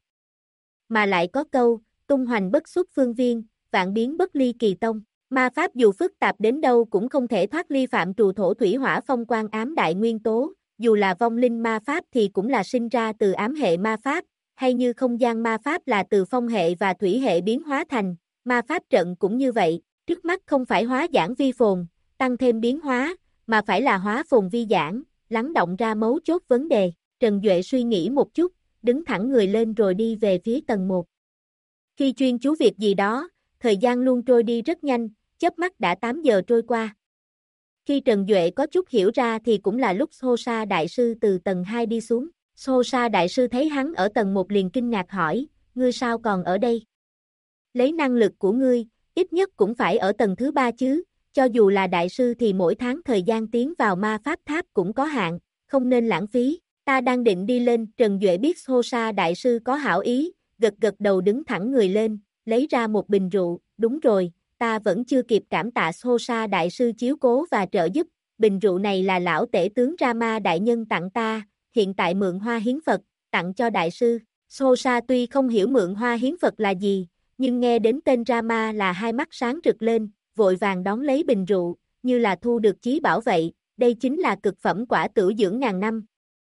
Mà lại có câu, tung hoành bất xuất phương viên, vạn biến bất ly kỳ tông. Ma pháp dù phức tạp đến đâu cũng không thể thoát ly phạm trù thổ thủy hỏa phong quan ám đại nguyên tố, dù là vong linh ma pháp thì cũng là sinh ra từ ám hệ ma pháp, hay như không gian ma pháp là từ phong hệ và thủy hệ biến hóa thành, ma pháp trận cũng như vậy, trước mắt không phải hóa giãn vi phồn, tăng thêm biến hóa, mà phải là hóa phồn vi giãn, lắng động ra mấu chốt vấn đề. Trần Duệ suy nghĩ một chút, đứng thẳng người lên rồi đi về phía tầng 1. Khi chuyên chú việc gì đó, thời gian luôn trôi đi rất nhanh, chớp mắt đã 8 giờ trôi qua. Khi Trần Duệ có chút hiểu ra thì cũng là lúc Sosa đại sư từ tầng 2 đi xuống. Sosa đại sư thấy hắn ở tầng 1 liền kinh ngạc hỏi, ngươi sao còn ở đây? Lấy năng lực của ngươi, ít nhất cũng phải ở tầng thứ 3 chứ, cho dù là đại sư thì mỗi tháng thời gian tiến vào ma pháp tháp cũng có hạn, không nên lãng phí. Ta đang định đi lên, Trần Duệ biết Sosa đại sư có hảo ý, gật gật đầu đứng thẳng người lên, lấy ra một bình rượu, đúng rồi, ta vẫn chưa kịp cảm tạ Sosa đại sư chiếu cố và trợ giúp, bình rượu này là lão tể tướng Rama đại nhân tặng ta, hiện tại mượn hoa hiến Phật, tặng cho đại sư. Sosa tuy không hiểu mượn hoa hiến Phật là gì, nhưng nghe đến tên Rama là hai mắt sáng rực lên, vội vàng đón lấy bình rượu, như là thu được chí bảo vậy, đây chính là cực phẩm quả tửu dưỡng ngàn năm.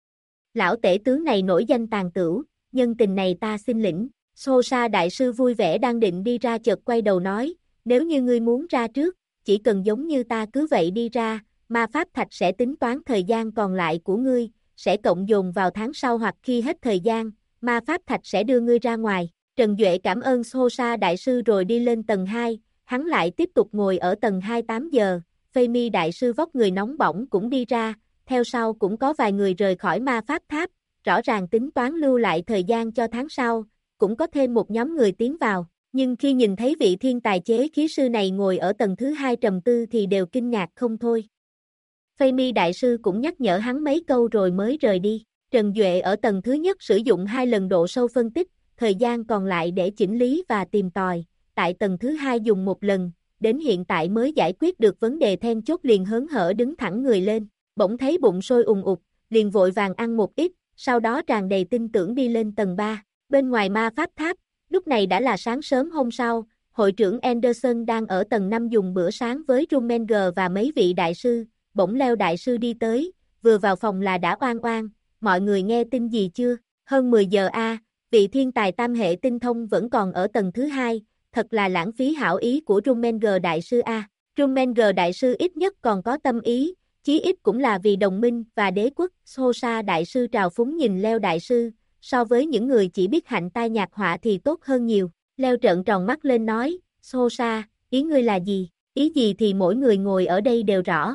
Lão tể tướng này nổi danh tàn tửu, nhân tình này ta xin lĩnh. Xô Sa đại sư vui vẻ đang định đi ra chợt quay đầu nói, nếu như ngươi muốn ra trước, chỉ cần giống như ta cứ vậy đi ra, ma pháp thạch sẽ tính toán thời gian còn lại của ngươi, sẽ cộng dồn vào tháng sau hoặc khi hết thời gian, ma pháp thạch sẽ đưa ngươi ra ngoài. Trần Duệ cảm ơn Xô Sa đại sư rồi đi lên tầng 2, hắn lại tiếp tục ngồi ở tầng 2 8 giờ, Phê Mi đại sư vóc người nóng bỏng cũng đi ra, theo sau cũng có vài người rời khỏi ma pháp tháp, rõ ràng tính toán lưu lại thời gian cho tháng sau, cũng có thêm một nhóm người tiến vào, nhưng khi nhìn thấy vị thiên tài chế khí sư này ngồi ở tầng thứ 2 trầm tư thì đều kinh ngạc không thôi. Phê Mi đại sư cũng nhắc nhở hắn mấy câu rồi mới rời đi. Trần Duệ ở tầng thứ nhất sử dụng 2 lần độ sâu phân tích, thời gian còn lại để chỉnh lý và tìm tòi, tại tầng thứ 2 dùng 1 lần, đến hiện tại mới giải quyết được vấn đề then chốt liền hớn hở đứng thẳng người lên, bỗng thấy bụng sôi ùn ụt, liền vội vàng ăn một ít, sau đó tràn đầy tin tưởng đi lên tầng 3. Bên ngoài ma pháp tháp, lúc này đã là sáng sớm hôm sau, hội trưởng Anderson đang ở tầng 5 dùng bữa sáng với Rummenger và mấy vị đại sư, bỗng Leo đại sư đi tới, vừa vào phòng là đã oan oan, mọi người nghe tin gì chưa? Hơn 10 giờ vị thiên tài tam hệ tinh thông vẫn còn ở tầng thứ 2, thật là lãng phí hảo ý của Rummenger đại sư a. Rummenger đại sư ít nhất còn có tâm ý, chí ít cũng là vì đồng minh và đế quốc. Xô Sa đại sư trào phúng nhìn Leo đại sư, so với những người chỉ biết hạnh tai nhạc họa thì tốt hơn nhiều. Leo trợn tròn mắt lên nói, Xô Sa, ý ngươi là gì? Ý gì thì mỗi người ngồi ở đây đều rõ.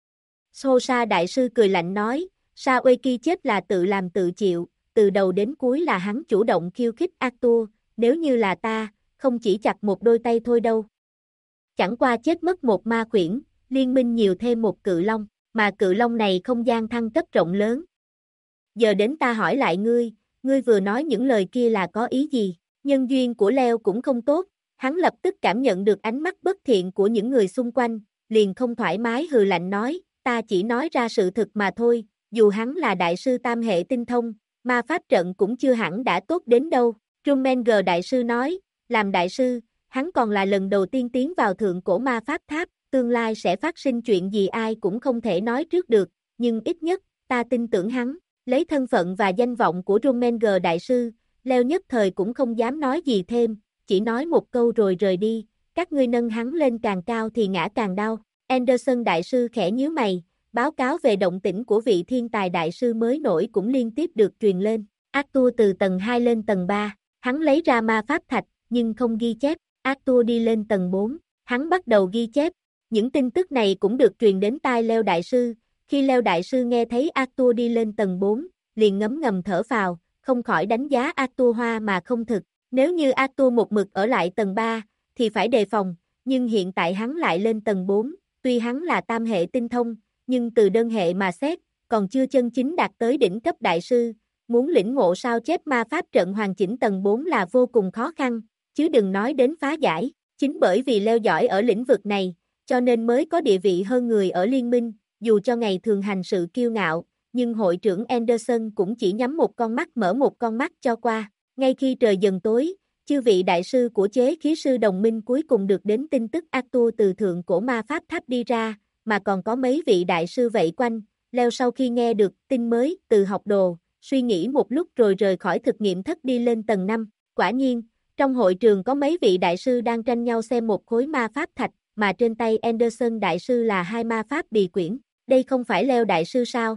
Xô Sa đại sư cười lạnh nói, Sa Uy Kỳ chết là tự làm tự chịu, từ đầu đến cuối là hắn chủ động khiêu khích Arthur, nếu như là ta, không chỉ chặt một đôi tay thôi đâu. Chẳng qua chết mất một ma khuyển, liên minh nhiều thêm một cự long, mà cự long này không gian thăng cấp rộng lớn. Giờ đến ta hỏi lại ngươi vừa nói những lời kia là có ý gì? Nhân duyên của Leo cũng không tốt, hắn lập tức cảm nhận được ánh mắt bất thiện của những người xung quanh, liền không thoải mái hừ lạnh nói, ta chỉ nói ra sự thực mà thôi, dù hắn là đại sư tam hệ tinh thông, ma pháp trận cũng chưa hẳn đã tốt đến đâu. Rummenger đại sư nói, làm đại sư, hắn còn là lần đầu tiên tiến vào thượng cổ ma pháp tháp, tương lai sẽ phát sinh chuyện gì ai cũng không thể nói trước được, nhưng ít nhất, ta tin tưởng hắn. Lấy thân phận và danh vọng của Rummenger đại sư, Leo nhất thời cũng không dám nói gì thêm, chỉ nói một câu rồi rời đi, các ngươi nâng hắn lên càng cao thì ngã càng đau. Anderson đại sư khẽ nhíu mày, báo cáo về động tĩnh của vị thiên tài đại sư mới nổi cũng liên tiếp được truyền lên. Arthur từ tầng 2 lên tầng 3, hắn lấy ra ma pháp thạch, nhưng không ghi chép. Arthur đi lên tầng 4, hắn bắt đầu ghi chép. Những tin tức này cũng được truyền đến tai Leo đại sư. Khi Leo đại sư nghe thấy Arthur đi lên tầng 4, liền ngấm ngầm thở phào, không khỏi đánh giá Arthur hoa mà không thực. Nếu như Arthur một mực ở lại tầng 3, thì phải đề phòng, nhưng hiện tại hắn lại lên tầng 4, tuy hắn là tam hệ tinh thông, nhưng từ đơn hệ mà xét, còn chưa chân chính đạt tới đỉnh cấp đại sư, muốn lĩnh ngộ sao chép ma pháp trận hoàn chỉnh tầng 4 là vô cùng khó khăn, chứ đừng nói đến phá giải. Chính bởi vì Leo giỏi ở lĩnh vực này, cho nên mới có địa vị hơn người ở liên minh, dù cho ngày thường hành sự kiêu ngạo, nhưng hội trưởng Anderson cũng chỉ nhắm một con mắt mở một con mắt cho qua. Ngay khi trời dần tối, chư vị đại sư của chế khí sư đồng minh cuối cùng được đến tin tức Arthur từ thượng cổ ma pháp tháp đi ra, mà còn có mấy vị đại sư vây quanh. Leo sau khi nghe được tin mới từ học đồ, suy nghĩ một lúc rồi rời khỏi thực nghiệm thất đi lên tầng 5. Quả nhiên, trong hội trường có mấy vị đại sư đang tranh nhau xem một khối ma pháp thạch, mà trên tay Anderson đại sư là 2 ma pháp bì quyển. Đây không phải Leo đại sư sao?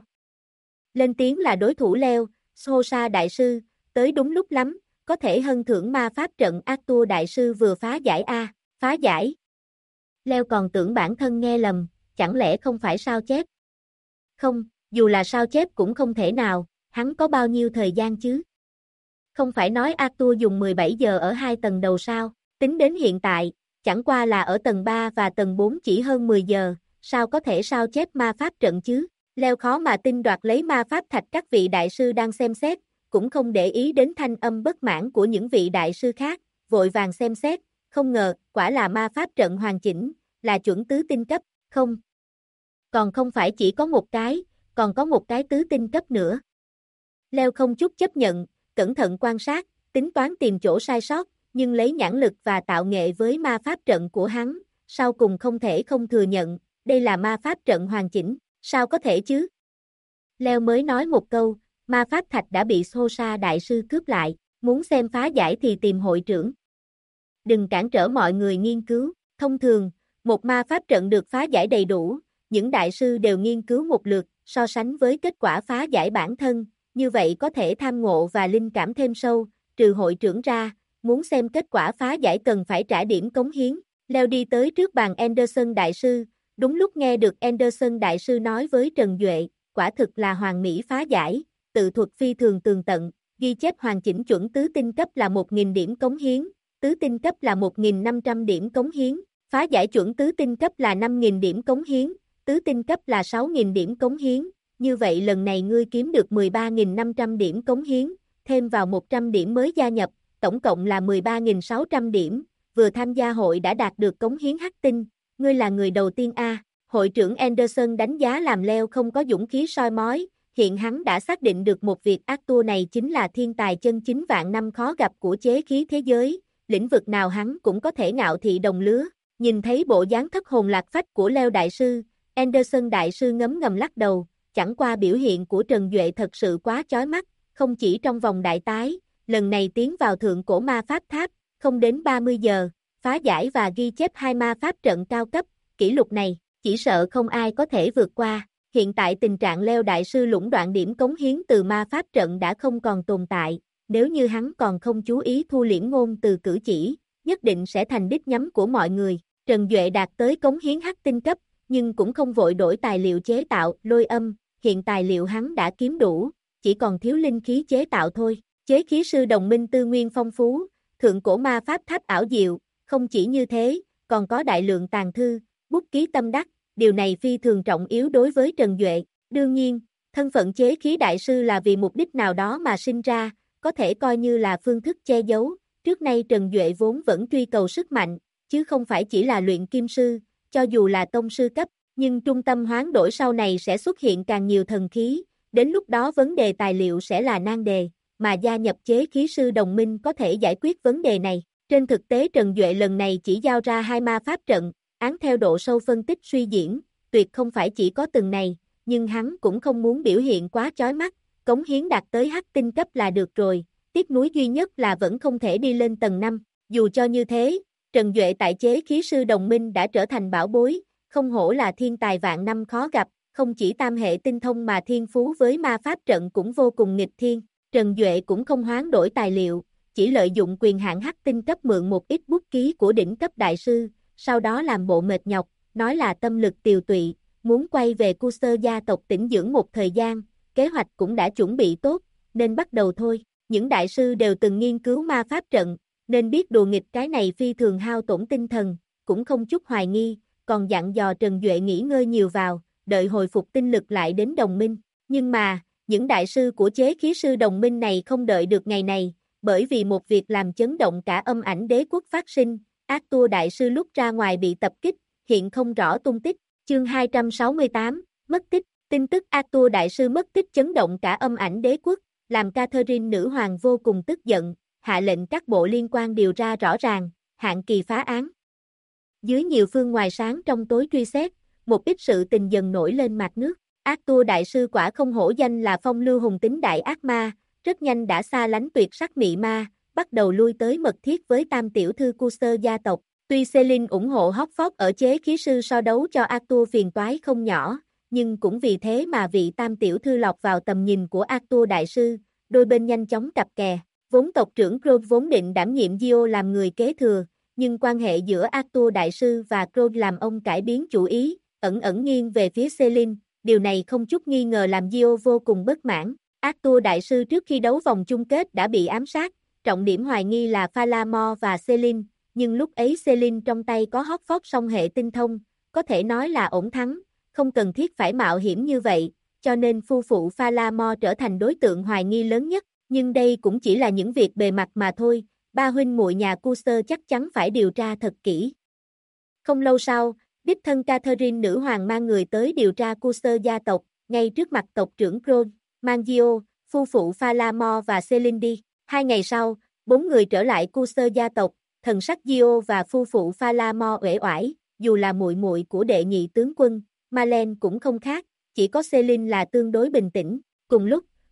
Lên tiếng là đối thủ Leo, Xô Sa đại sư, tới đúng lúc lắm, có thể hân thưởng ma pháp trận Arthur đại sư vừa phá giải phá giải. Leo còn tưởng bản thân nghe lầm, chẳng lẽ không phải sao chép? Không, dù là sao chép cũng không thể nào, hắn có bao nhiêu thời gian chứ? Không phải nói Arthur dùng 17 giờ ở 2 tầng đầu sao? Tính đến hiện tại, chẳng qua là ở tầng 3 và tầng 4 chỉ hơn 10 giờ, sao có thể sao chép ma pháp trận chứ? Leo khó mà tin đoạt lấy ma pháp thạch các vị đại sư đang xem xét, cũng không để ý đến thanh âm bất mãn của những vị đại sư khác, vội vàng xem xét, không ngờ, quả là ma pháp trận hoàn chỉnh, là chuẩn tứ tinh cấp, không. Còn không phải chỉ có một cái, còn có một cái tứ tinh cấp nữa. Leo không chút chấp nhận, cẩn thận quan sát, tính toán tìm chỗ sai sót, nhưng lấy nhãn lực và tạo nghệ với ma pháp trận của hắn, sau cùng không thể không thừa nhận, đây là ma pháp trận hoàn chỉnh, sao có thể chứ? Leo mới nói một câu, ma pháp thạch đã bị Sosa đại sư cướp lại, muốn xem phá giải thì tìm hội trưởng. Đừng cản trở mọi người nghiên cứu, thông thường, một ma pháp trận được phá giải đầy đủ, những đại sư đều nghiên cứu một lượt, so sánh với kết quả phá giải bản thân, như vậy có thể tham ngộ và linh cảm thêm sâu, trừ hội trưởng ra, muốn xem kết quả phá giải cần phải trả điểm cống hiến. Leo đi tới trước bàn Anderson đại sư, đúng lúc nghe được Anderson đại sư nói với Trần Duệ, quả thực là hoàn mỹ phá giải, tự thuật phi thường tường tận, ghi chép hoàn chỉnh chuẩn tứ tinh cấp là 1.000 điểm cống hiến, tứ tinh cấp là 1.500 điểm cống hiến, phá giải chuẩn tứ tinh cấp là 5.000 điểm cống hiến, tứ tinh cấp là 6.000 điểm cống hiến, như vậy lần này ngươi kiếm được 13.500 điểm cống hiến, thêm vào 100 điểm mới gia nhập, tổng cộng là 13.600 điểm, vừa tham gia hội đã đạt được cống hiến hắc tinh, ngươi là người đầu tiên a. Hội trưởng Anderson đánh giá làm Leo không có dũng khí soi mói, hiện hắn đã xác định được một việc Arthur này chính là thiên tài chân chính vạn năm khó gặp của chế khí thế giới, lĩnh vực nào hắn cũng có thể ngạo thị đồng lứa. Nhìn thấy bộ dáng thất hồn lạc phách của Leo đại sư, Anderson đại sư ngấm ngầm lắc đầu, chẳng qua biểu hiện của Trần Duệ thật sự quá chói mắt, không chỉ trong vòng đại tái, lần này tiến vào thượng cổ ma pháp tháp, không đến 30 giờ, phá giải và ghi chép 2 ma pháp trận cao cấp, kỷ lục này, chỉ sợ không ai có thể vượt qua. Hiện tại tình trạng Leo đại sư lũng đoạn điểm cống hiến từ ma pháp trận đã không còn tồn tại, nếu như hắn còn không chú ý thu liễm ngôn từ cử chỉ, nhất định sẽ thành đích nhắm của mọi người. Trần Duệ đạt tới cống hiến hắc tinh cấp, nhưng cũng không vội đổi tài liệu chế tạo lôi âm, hiện tài liệu hắn đã kiếm đủ, chỉ còn thiếu linh khí chế tạo thôi. Chế khí sư đồng minh tư nguyên phong phú, thượng cổ ma pháp tháp ảo diệu, không chỉ như thế, còn có đại lượng tàn thư, bút ký tâm đắc, điều này phi thường trọng yếu đối với Trần Duệ. Đương nhiên, thân phận chế khí đại sư là vì mục đích nào đó mà sinh ra, có thể coi như là phương thức che giấu. Trước nay Trần Duệ vốn vẫn truy cầu sức mạnh, chứ không phải chỉ là luyện kim sư, cho dù là tông sư cấp, nhưng trung tâm hoán đổi sau này sẽ xuất hiện càng nhiều thần khí, đến lúc đó vấn đề tài liệu sẽ là nan đề, mà gia nhập chế khí sư đồng minh có thể giải quyết vấn đề này. Trên thực tế Trần Duệ lần này chỉ giao ra 2 ma pháp trận, án theo độ sâu phân tích suy diễn, tuyệt không phải chỉ có từng này, nhưng hắn cũng không muốn biểu hiện quá chói mắt, cống hiến đạt tới hắc tinh cấp là được rồi, tiếc nuối duy nhất là vẫn không thể đi lên tầng 5, dù cho như thế, Trần Duệ tại chế khí sư đồng minh đã trở thành bảo bối, không hổ là thiên tài vạn năm khó gặp, không chỉ tam hệ tinh thông mà thiên phú với ma pháp trận cũng vô cùng nghịch thiên. Trần Duệ cũng không hoán đổi tài liệu, chỉ lợi dụng quyền hạn hắc tinh cấp mượn một ít bút ký của đỉnh cấp đại sư, sau đó làm bộ mệt nhọc, nói là tâm lực tiều tụy, muốn quay về Cursor gia tộc tĩnh dưỡng một thời gian, kế hoạch cũng đã chuẩn bị tốt, nên bắt đầu thôi. Những đại sư đều từng nghiên cứu ma pháp trận, nên biết đùa nghịch cái này phi thường hao tổn tinh thần, cũng không chút hoài nghi, còn dặn dò Trần Duệ nghỉ ngơi nhiều vào, đợi hồi phục tinh lực lại đến đồng minh. Nhưng mà, những đại sư của chế khí sư đồng minh này không đợi được ngày này, bởi vì một việc làm chấn động cả âm ảnh đế quốc phát sinh, Arthur đại sư lúc ra ngoài bị tập kích, hiện không rõ tung tích. Chương 268, mất tích, tin tức Arthur đại sư mất tích chấn động cả âm ảnh đế quốc, làm Catherine nữ hoàng vô cùng tức giận, hạ lệnh các bộ liên quan điều tra rõ ràng, hạn kỳ phá án. Dưới nhiều phương ngoài sáng trong tối truy xét, một ít sự tình dần nổi lên mặt nước. Arthur đại sư quả không hổ danh là phong lưu hùng tính đại ác ma, rất nhanh đã xa lánh tuyệt sắc mị ma, bắt đầu lui tới mật thiết với tam tiểu thư Cursor gia tộc. Tuy Celine ủng hộ Hogwarts ở chế khí sư so đấu cho Arthur phiền toái không nhỏ, nhưng cũng vì thế mà vị tam tiểu thư lọt vào tầm nhìn của Arthur đại sư, đôi bên nhanh chóng cặp kè. Vốn tộc trưởng Crowd vốn định đảm nhiệm Gio làm người kế thừa, nhưng quan hệ giữa Arthur đại sư và Crowd làm ông cải biến chủ ý, ẩn ẩn nghiêng về phía Celine, điều này không chút nghi ngờ làm Gio vô cùng bất mãn. Arthur đại sư trước khi đấu vòng chung kết đã bị ám sát, trọng điểm hoài nghi là Falamore và Celine, nhưng lúc ấy Celine trong tay có Hogwarts song hệ tinh thông, có thể nói là ổn thắng, không cần thiết phải mạo hiểm như vậy, cho nên phu phụ Falamore trở thành đối tượng hoài nghi lớn nhất, nhưng đây cũng chỉ là những việc bề mặt mà thôi, ba huynh muội nhà Cursor chắc chắn phải điều tra thật kỹ. Không lâu sau, đích thân Catherine nữ hoàng mang người tới điều tra Cursor gia tộc, ngay trước mặt tộc trưởng Crowd, mang Gio, phu phụ Falamore và Celine đi. 2 ngày sau, 4 người trở lại Cursor gia tộc, thần sắc Gio và phu phụ Falamore uể oải, dù là muội muội của đệ nhị tướng quân, Marlene cũng không khác, chỉ có Celine là tương đối bình tĩnh. Cùng lúc,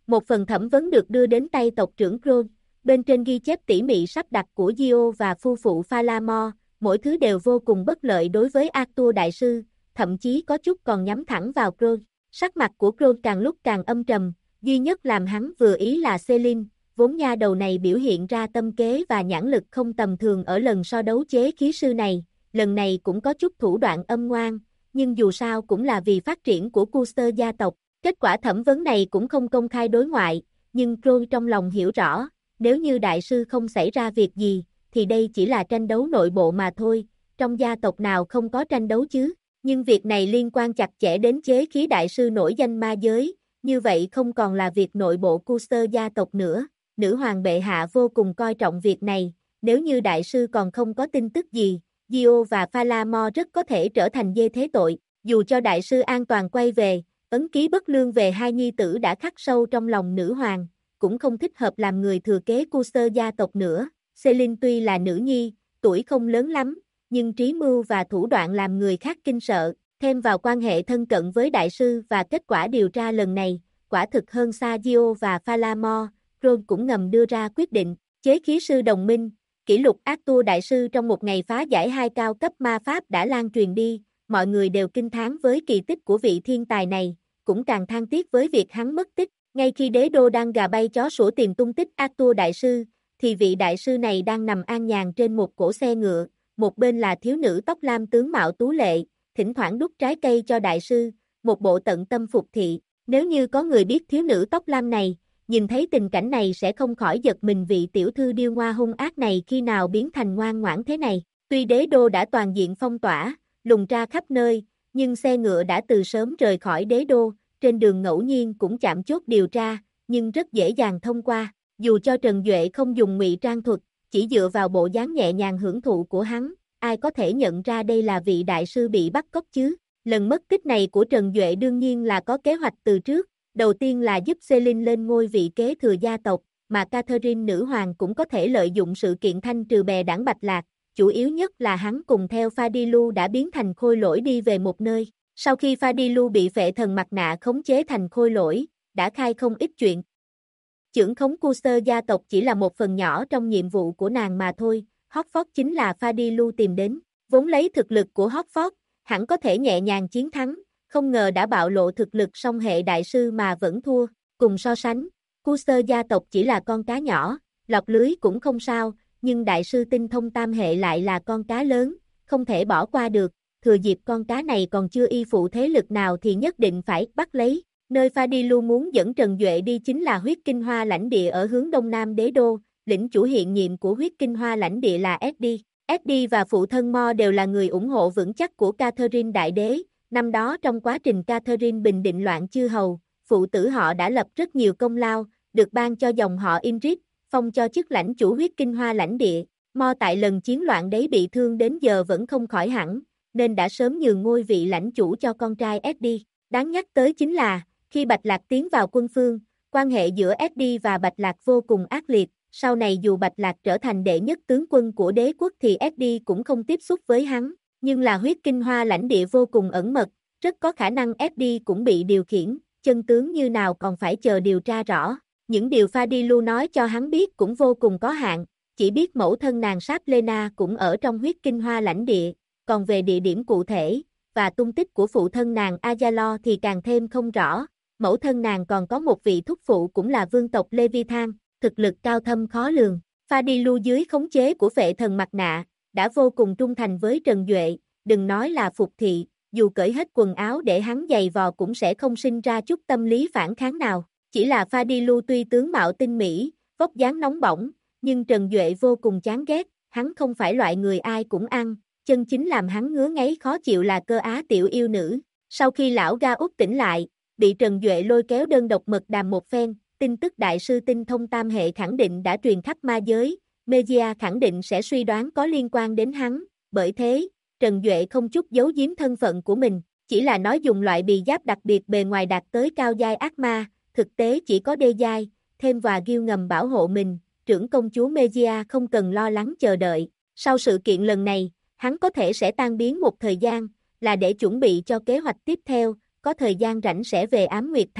Một phần thẩm vấn được đưa đến tay tộc trưởng Krog, bên trên ghi chép tỉ mỉ sắp đặt của Gio và phu phụ Phalamor, mỗi thứ đều vô cùng bất lợi đối với Arthur đại sư, thậm chí có chút còn nhắm thẳng vào Krog. Sắc mặt của Krog càng lúc càng âm trầm, duy nhất làm hắn vừa ý là Celine, vốn nha đầu này biểu hiện ra tâm kế và nhãn lực không tầm thường ở lần so đấu chế khí sư này, lần này cũng có chút thủ đoạn âm ngoan, nhưng dù sao cũng là vì phát triển của Custer gia tộc. Kết quả thẩm vấn này cũng không công khai đối ngoại, nhưng Krog trong lòng hiểu rõ, nếu như đại sư không xảy ra việc gì, thì đây chỉ là tranh đấu nội bộ mà thôi, trong gia tộc nào không có tranh đấu chứ, nhưng việc này liên quan chặt chẽ đến chế khí đại sư nổi danh ma giới, như vậy không còn là việc nội bộ Custer gia tộc nữa, nữ hoàng bệ hạ vô cùng coi trọng việc này, nếu như đại sư còn không có tin tức gì, Gio và Phalamor rất có thể trở thành dê thế tội, dù cho đại sư an toàn quay về, ấn ký bất lương về hai nhi tử đã khắc sâu trong lòng nữ hoàng, cũng không thích hợp làm người thừa kế Custer gia tộc nữa. Celine tuy là nữ nhi, tuổi không lớn lắm, nhưng trí mưu và thủ đoạn làm người khác kinh sợ, thêm vào quan hệ thân cận với đại sư và kết quả điều tra lần này, quả thực hơn xa Gio và Phalamor, Krog cũng ngầm đưa ra quyết định, chế khí sư đồng minh, kỷ lục Arthur đại sư trong một ngày phá giải 2 cao cấp ma pháp đã lan truyền đi, mọi người đều kinh thán với kỳ tích của vị thiên tài này, cũng càng than tiếc với việc hắn mất tích, ngay khi đế đô đang gà bay chó sủa tìm tung tích Arthur đại sư, thì vị đại sư này đang nằm an nhàn trên một cỗ xe ngựa, một bên là thiếu nữ tóc lam tướng mạo tú lệ, thỉnh thoảng đút trái cây cho đại sư, một bộ tận tâm phục thị, nếu như có người biết thiếu nữ tóc lam này, nhìn thấy tình cảnh này sẽ không khỏi giật mình vị tiểu thư điêu ngoa hung ác này khi nào biến thành ngoan ngoãn thế này, tuy đế đô đã toàn diện phong tỏa, lùng tra khắp nơi, nhưng xe ngựa đã từ sớm rời khỏi đế đô, trên đường ngẫu nhiên cũng chạm chốt điều tra, nhưng rất dễ dàng thông qua, dù cho Trần Duệ không dùng ngụy trang thuật, chỉ dựa vào bộ dáng nhẹ nhàng hưởng thụ của hắn, ai có thể nhận ra đây là vị đại sư bị bắt cóc chứ, lần mất tích này của Trần Duệ đương nhiên là có kế hoạch từ trước, đầu tiên là giúp Celine lên ngôi vị kế thừa gia tộc, mà Catherine nữ hoàng cũng có thể lợi dụng sự kiện thanh trừ bè đảng Bạch Lạc, chủ yếu nhất là hắn cùng theo Fadilu đã biến thành khôi lỗi đi về một nơi. Sau khi Fadilu bị phệ thần mặt nạ khống chế thành khôi lỗi, đã khai không ít chuyện. Chưởng khống Custer gia tộc chỉ là một phần nhỏ trong nhiệm vụ của nàng mà thôi, Hotford chính là Fadilu tìm đến. Vốn lấy thực lực của Hotford, hẳn có thể nhẹ nhàng chiến thắng, không ngờ đã bạo lộ thực lực song hệ đại sư mà vẫn thua. Cùng so sánh, Custer gia tộc chỉ là con cá nhỏ, lọt lưới cũng không sao, nhưng đại sư tinh thông tam hệ lại là con cá lớn, không thể bỏ qua được. Thừa dịp con cá này còn chưa y phụ thế lực nào thì nhất định phải bắt lấy. Nơi Fadilu muốn dẫn Trần Duệ đi chính là huyết kinh hoa lãnh địa ở hướng đông nam đế đô, lĩnh chủ hiện nhiệm của huyết kinh hoa lãnh địa là Eddie. Eddie và phụ thân Mo đều là người ủng hộ vững chắc của Catherine đại đế, năm đó trong quá trình Catherine bình định loạn chư hầu, phụ tử họ đã lập rất nhiều công lao, được ban cho dòng họ Inrit, phong cho chức lãnh chủ huyết kinh hoa lãnh địa. Mo tại lần chiến loạn đấy bị thương đến giờ vẫn không khỏi hẳn, nên đã sớm nhường ngôi vị lãnh chủ cho con trai Eddie. Đáng nhắc tới chính là, khi Bạch Lạc tiến vào quân phương, quan hệ giữa Eddie và Bạch Lạc vô cùng ác liệt, sau này dù Bạch Lạc trở thành đệ nhất tướng quân của đế quốc thì Eddie cũng không tiếp xúc với hắn, nhưng là huyết kinh hoa lãnh địa vô cùng ẩn mật, rất có khả năng Eddie cũng bị điều khiển, chân tướng như nào còn phải chờ điều tra rõ. Những điều Fadilu nói cho hắn biết cũng vô cùng có hạn, chỉ biết mẫu thân nàng Sáp Lena cũng ở trong huyết kinh hoa lãnh địa, còn về địa điểm cụ thể, và tung tích của phụ thân nàng Ayalo thì càng thêm không rõ. Mẫu thân nàng còn có một vị thúc phụ cũng là vương tộc Leviathan, thực lực cao thâm khó lường. Fadilu dưới khống chế của phệ thần mặt nạ, đã vô cùng trung thành với Trần Duệ, đừng nói là phục thị, dù cởi hết quần áo để hắn giày vò cũng sẽ không sinh ra chút tâm lý phản kháng nào. Chỉ là Fadilu tuy tướng mạo tinh mỹ, vóc dáng nóng bỏng, nhưng Trần Duệ vô cùng chán ghét, hắn không phải loại người ai cũng ăn, chân chính làm hắn ngứa ngáy khó chịu là cơ á tiểu yêu nữ. Sau khi lão Ga út tỉnh lại, bị Trần Duệ lôi kéo đơn độc mật đàm một phen, tin tức đại sư tinh thông tam hệ khẳng định đã truyền khắp ma giới, Media khẳng định sẽ suy đoán có liên quan đến hắn, bởi thế, Trần Duệ không chút giấu giếm thân phận của mình, chỉ là nói dùng loại bì giáp đặc biệt bề ngoài đạt tới cao giai ác ma, thực tế chỉ có đê giai, thêm và ghiêu ngầm bảo hộ mình, trưởng công chúa Media không cần lo lắng chờ đợi. Sau sự kiện lần này, hắn có thể sẽ tan biến một thời gian, là để chuẩn bị cho kế hoạch tiếp theo, có thời gian rảnh sẽ về Ám Nguyệt Thành.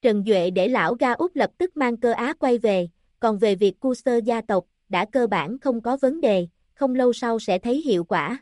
Trần Duệ để lão Ga Út lập tức mang Cơ Á quay về, còn về việc cu sơ gia tộc, đã cơ bản không có vấn đề, không lâu sau sẽ thấy hiệu quả.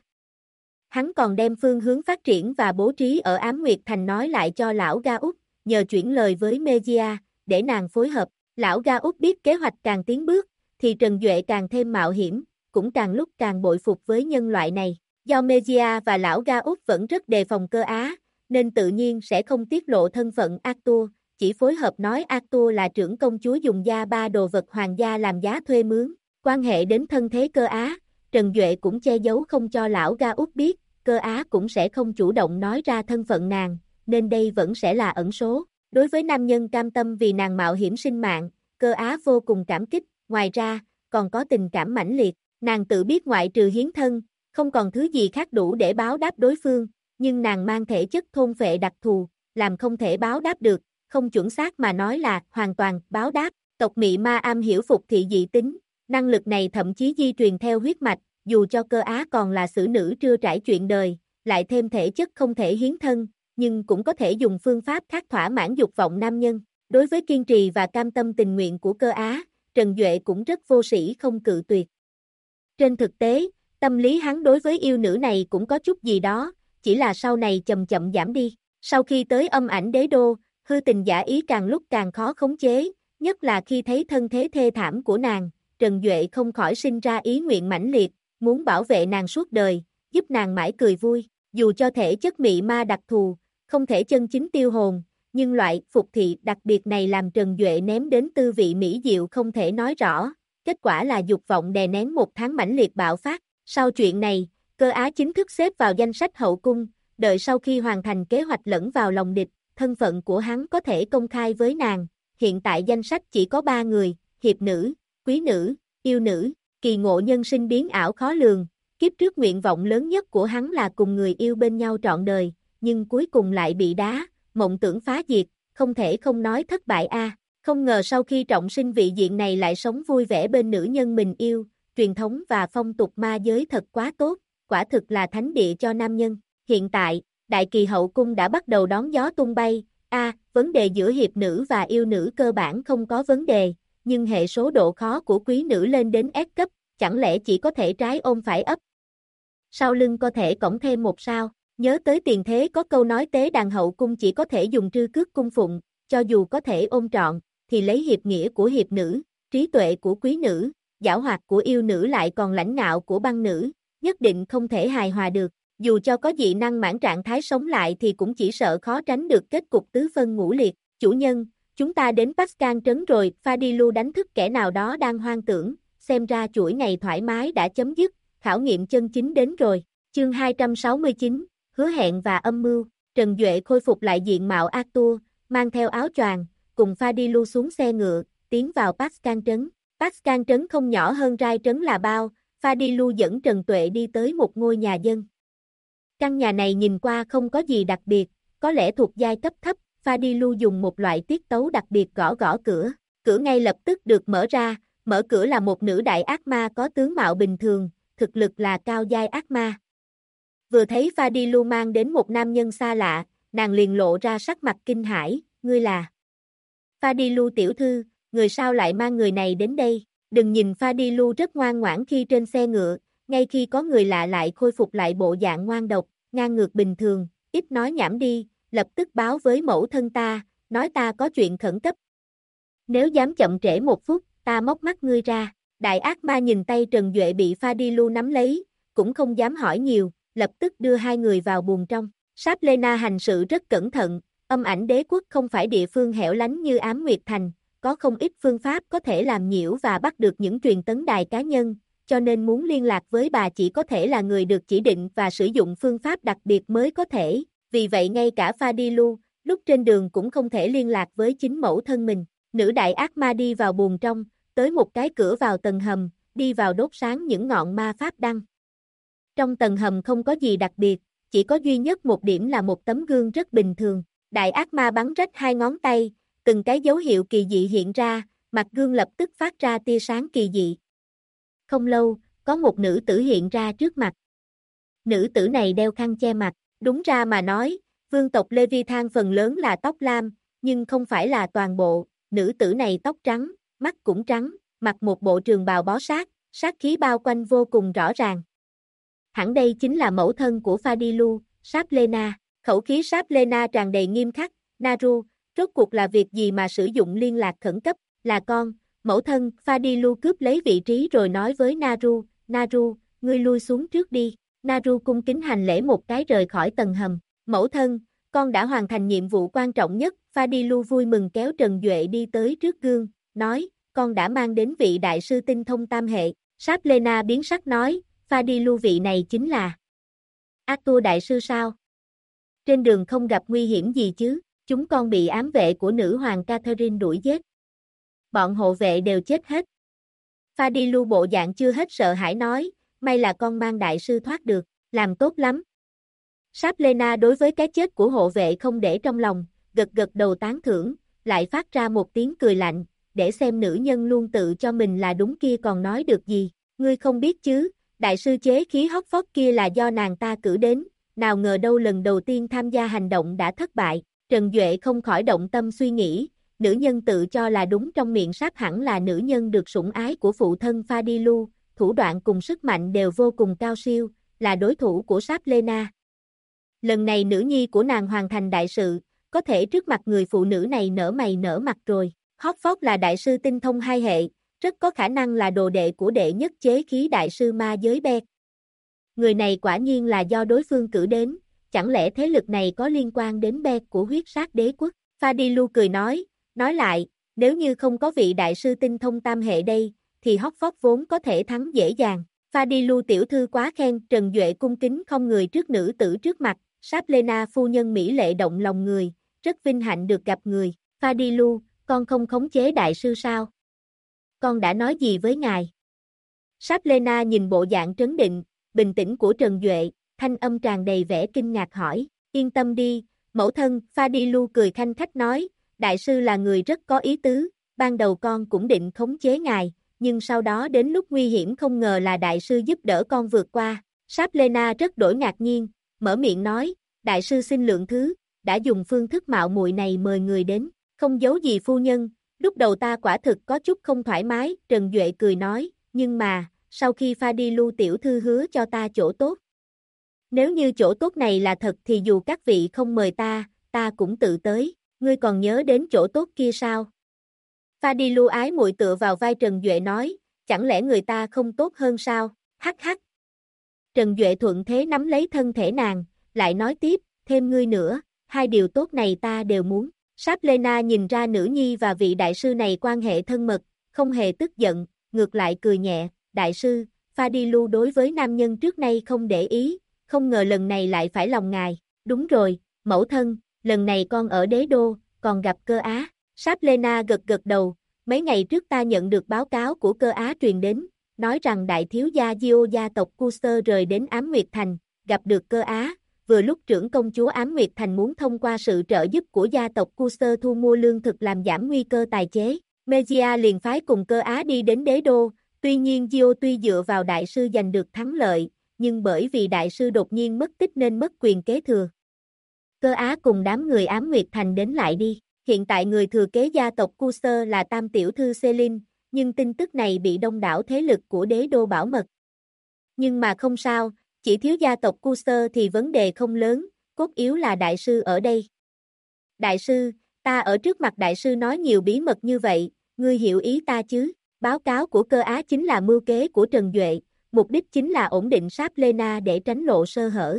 Hắn còn đem phương hướng phát triển và bố trí ở Ám Nguyệt Thành nói lại cho lão Ga Út, nhờ chuyển lời với Megia, để nàng phối hợp. Lão Ga Út biết kế hoạch càng tiến bước, thì Trần Duệ càng thêm mạo hiểm, cũng càng lúc càng bội phục với nhân loại này. Do Megia và lão Ga Út vẫn rất đề phòng Cơ Á, nên tự nhiên sẽ không tiết lộ thân phận Arthur, chỉ phối hợp nói Arthur là trưởng công chúa dùng gia ba đồ vật hoàng gia làm giá thuê mướn. Quan hệ đến thân thế Cơ Á, Trần Duệ cũng che giấu không cho lão Ga Út biết, Cơ Á cũng sẽ không chủ động nói ra thân phận nàng, nên đây vẫn sẽ là ẩn số. Đối với nam nhân cam tâm vì nàng mạo hiểm sinh mạng, Cơ Á vô cùng cảm kích, ngoài ra, còn có tình cảm mãnh liệt, nàng tự biết ngoại trừ hiến thân, không còn thứ gì khác đủ để báo đáp đối phương, nhưng nàng mang thể chất thôn phệ đặc thù, làm không thể báo đáp được, không chuẩn xác mà nói là hoàn toàn báo đáp. Tộc Mị Ma am hiểu phục thị dị tính, năng lực này thậm chí di truyền theo huyết mạch, dù cho Cơ Á còn là xử nữ chưa trải chuyện đời, lại thêm thể chất không thể hiến thân, nhưng cũng có thể dùng phương pháp khác thỏa mãn dục vọng nam nhân. Đối với kiên trì và cam tâm tình nguyện của Cơ Á, Trần Duệ cũng rất vô sĩ không cự tuyệt. Trên thực tế, tâm lý hắn đối với yêu nữ này cũng có chút gì đó, chỉ là sau này chậm chậm giảm đi. Sau khi tới Âm Ảnh Đế Đô, hư tình giả ý càng lúc càng khó khống chế, nhất là khi thấy thân thế thê thảm của nàng, Trần Duệ không khỏi sinh ra ý nguyện mãnh liệt, muốn bảo vệ nàng suốt đời, giúp nàng mãi cười vui. Dù cho thể chất mị ma đặc thù, không thể chân chính tiêu hồn, nhưng loại phục thị đặc biệt này làm Trần Duệ ném đến tư vị mỹ diệu không thể nói rõ. Kết quả là dục vọng đè nén một tháng mãnh liệt bạo phát. Sau chuyện này, Cơ Á chính thức xếp vào danh sách hậu cung, đợi sau khi hoàn thành kế hoạch lẫn vào lòng địch, thân phận của hắn có thể công khai với nàng. Hiện tại danh sách chỉ có 3 người, hiệp nữ, quý nữ, yêu nữ. Kỳ ngộ nhân sinh biến ảo khó lường, kiếp trước nguyện vọng lớn nhất của hắn là cùng người yêu bên nhau trọn đời, nhưng cuối cùng lại bị đá, mộng tưởng phá diệt, không thể không nói thất bại a. Không ngờ sau khi trọng sinh vị diện này lại sống vui vẻ bên nữ nhân mình yêu, truyền thống và phong tục ma giới thật quá tốt, quả thực là thánh địa cho nam nhân. Hiện tại, đại kỳ hậu cung đã bắt đầu đón gió tung bay, vấn đề giữa hiệp nữ và yêu nữ cơ bản không có vấn đề, nhưng hệ số độ khó của quý nữ lên đến S cấp, chẳng lẽ chỉ có thể trái ôm phải ấp. Sau lưng có thể cõng thêm một sao, nhớ tới tiền thế có câu nói tế đàn hậu cung chỉ có thể dùng trư cước cung phụng, cho dù có thể ôm trọn, thì lấy hiệp nghĩa của hiệp nữ, trí tuệ của quý nữ, giảo hoạt của yêu nữ lại còn lãnh ngạo của băng nữ, nhất định không thể hài hòa được. Dù cho có dị năng mãn trạng thái sống lại thì cũng chỉ sợ khó tránh được kết cục tứ phân ngũ liệt. Chủ nhân, chúng ta đến Pascal trấn rồi, Fadilu đánh thức kẻ nào đó đang hoang tưởng, xem ra chuỗi ngày thoải mái đã chấm dứt, khảo nghiệm chân chính đến rồi. Chương 269, hứa hẹn và âm mưu. Trần Duệ khôi phục lại diện mạo Arthur, mang theo áo choàng, cùng Fadilu xuống xe ngựa, tiến vào Pascal trấn. Pascal trấn không nhỏ hơn Rai trấn là bao, Fadilu dẫn Trần Tuệ đi tới một ngôi nhà dân. Căn nhà này nhìn qua không có gì đặc biệt, có lẽ thuộc giai cấp thấp, Fadilu dùng một loại tiết tấu đặc biệt gõ gõ cửa. Cửa ngay lập tức được mở ra, mở cửa là một nữ đại ác ma có tướng mạo bình thường, thực lực là cao giai ác ma. Vừa thấy Fadilu mang đến một nam nhân xa lạ, nàng liền lộ ra sắc mặt kinh hãi, ngươi là Fadilu tiểu thư, người sao lại mang người này đến đây? Đừng nhìn Fadilu rất ngoan ngoãn khi trên xe ngựa, ngay khi có người lạ lại khôi phục lại bộ dạng ngoan độc, ngang ngược bình thường, ít nói nhảm đi, lập tức báo với mẫu thân ta, nói ta có chuyện khẩn cấp. Nếu dám chậm trễ một phút, ta móc mắt ngươi ra. Đại ác ma nhìn tay Trần Duệ bị Fadilu nắm lấy, cũng không dám hỏi nhiều, lập tức đưa hai người vào buồng trong. Sáp Lena hành sự rất cẩn thận, Âm Ảnh Đế quốc không phải địa phương hẻo lánh như Ám Nguyệt Thành, có không ít phương pháp có thể làm nhiễu và bắt được những truyền tấn đài cá nhân, cho nên muốn liên lạc với bà chỉ có thể là người được chỉ định và sử dụng phương pháp đặc biệt mới có thể, vì vậy ngay cả Fadilu, lúc trên đường cũng không thể liên lạc với chính mẫu thân mình. Nữ đại ác ma đi vào buồng trong, tới một cái cửa vào tầng hầm, đi vào đốt sáng những ngọn ma pháp đăng. Trong tầng hầm không có gì đặc biệt, chỉ có duy nhất một điểm là một tấm gương rất bình thường. Đại ác ma bắn rách hai ngón tay, từng cái dấu hiệu kỳ dị hiện ra, mặt gương lập tức phát ra tia sáng kỳ dị. Không lâu, có một nữ tử hiện ra trước mặt. Nữ tử này đeo khăn che mặt, đúng ra mà nói, vương tộc Leviathan phần lớn là tóc lam, nhưng không phải là toàn bộ, nữ tử này tóc trắng, mắt cũng trắng, mặc một bộ trường bào bó sát, sát khí bao quanh vô cùng rõ ràng. Hẳn đây chính là mẫu thân của Fadilu, Saplena. Khẩu khí Saplena tràn đầy nghiêm khắc. Naru, rốt cuộc là việc gì mà sử dụng liên lạc khẩn cấp, là con. Mẫu thân, Fadilu cướp lấy vị trí rồi nói với Naru, Naru, ngươi lui xuống trước đi. Naru cung kính hành lễ một cái rời khỏi tầng hầm. Mẫu thân, con đã hoàn thành nhiệm vụ quan trọng nhất. Fadilu vui mừng kéo Trần Duệ đi tới trước gương, nói, con đã mang đến vị đại sư tinh thông tam hệ. Saplena biến sắc nói, Fadilu vị này chính là Arthur đại sư sao? Trên đường không gặp nguy hiểm gì chứ, chúng con bị ám vệ của nữ hoàng Catherine đuổi giết. Bọn hộ vệ đều chết hết. Fadilu bộ dạng chưa hết sợ hãi nói, may là con mang đại sư thoát được, làm tốt lắm. Saplena đối với cái chết của hộ vệ không để trong lòng, gật gật đầu tán thưởng, lại phát ra một tiếng cười lạnh, để xem nữ nhân luôn tự cho mình là đúng kia còn nói được gì, ngươi không biết chứ, đại sư chế khí hot phốt kia là do nàng ta cử đến, nào ngờ đâu lần đầu tiên tham gia hành động đã thất bại, Trần Duệ không khỏi động tâm suy nghĩ, nữ nhân tự cho là đúng trong miệng Sáp hẳn là nữ nhân được sủng ái của phụ thân Fadilu, thủ đoạn cùng sức mạnh đều vô cùng cao siêu, là đối thủ của Saplena. Lần này nữ nhi của nàng hoàn thành đại sự, có thể trước mặt người phụ nữ này nở mày nở mặt rồi. Hotford là đại sư tinh thông hai hệ, rất có khả năng là đồ đệ của đệ nhất chế khí đại sư ma giới Beck. Người này quả nhiên là do đối phương cử đến, chẳng lẽ thế lực này có liên quan đến Beck của huyết sát đế quốc? Fadilu cười nói lại, nếu như không có vị đại sư tinh thông tam hệ đây, thì Hotford vốn có thể thắng dễ dàng. Fadilu tiểu thư quá khen, Trần Duệ cung kính không người trước nữ tử trước mặt, Saplena phu nhân mỹ lệ động lòng người, rất vinh hạnh được gặp người. Fadilu, con không khống chế đại sư sao? Con đã nói gì với ngài? Saplena nhìn bộ dạng trấn định, bình tĩnh của Trần Duệ, thanh âm tràn đầy vẻ kinh ngạc hỏi, yên tâm đi, mẫu thân, Fadilu cười khanh khách nói, đại sư là người rất có ý tứ, ban đầu con cũng định khống chế ngài, nhưng sau đó đến lúc nguy hiểm không ngờ là đại sư giúp đỡ con vượt qua. Saplena rất đổi ngạc nhiên, mở miệng nói, đại sư xin lượng thứ, đã dùng phương thức mạo muội này mời người đến, không giấu gì phu nhân, lúc đầu ta quả thực có chút không thoải mái, Trần Duệ cười nói, nhưng mà, sau khi Fadilu tiểu thư hứa cho ta chỗ tốt. Nếu như chỗ tốt này là thật thì dù các vị không mời ta cũng tự tới, ngươi còn nhớ đến chỗ tốt kia sao? Fadilu ái muội tựa vào vai Trần Duệ nói, chẳng lẽ người ta không tốt hơn sao? Hắc hắc. Trần Duệ thuận thế nắm lấy thân thể nàng, lại nói tiếp, thêm ngươi nữa, hai điều tốt này ta đều muốn. Saplena nhìn ra nữ nhi và vị đại sư này quan hệ thân mật, không hề tức giận, ngược lại cười nhẹ, đại sư, Fadilu đối với nam nhân trước nay không để ý, không ngờ lần này lại phải lòng ngài, đúng rồi, mẫu thân, lần này con ở đế đô, còn gặp Cơ Á. Saplena gật gật đầu, mấy ngày trước ta nhận được báo cáo của Cơ Á truyền đến, nói rằng đại thiếu gia Diêu gia tộc Custer rời đến Ám Nguyệt Thành, gặp được Cơ Á, vừa lúc trưởng công chúa Ám Nguyệt Thành muốn thông qua sự trợ giúp của gia tộc Custer thu mua lương thực làm giảm nguy cơ tài chế, Megia liền phái cùng Cơ Á đi đến đế đô, tuy nhiên Diêu tuy dựa vào đại sư giành được thắng lợi, nhưng bởi vì đại sư đột nhiên mất tích nên mất quyền kế thừa. Cơ Á cùng đám người Ám Nguyệt Thành đến lại đi. Hiện tại người thừa kế gia tộc Custer là tam tiểu thư Celine, nhưng tin tức này bị đông đảo thế lực của đế đô bảo mật. Nhưng mà không sao, chỉ thiếu gia tộc Custer thì vấn đề không lớn, cốt yếu là đại sư ở đây. Đại sư, ta ở trước mặt đại sư nói nhiều bí mật như vậy, ngươi hiểu ý ta chứ? Báo cáo của Cơ Á chính là mưu kế của Trần Duệ, mục đích chính là ổn định Saplena để tránh lộ sơ hở.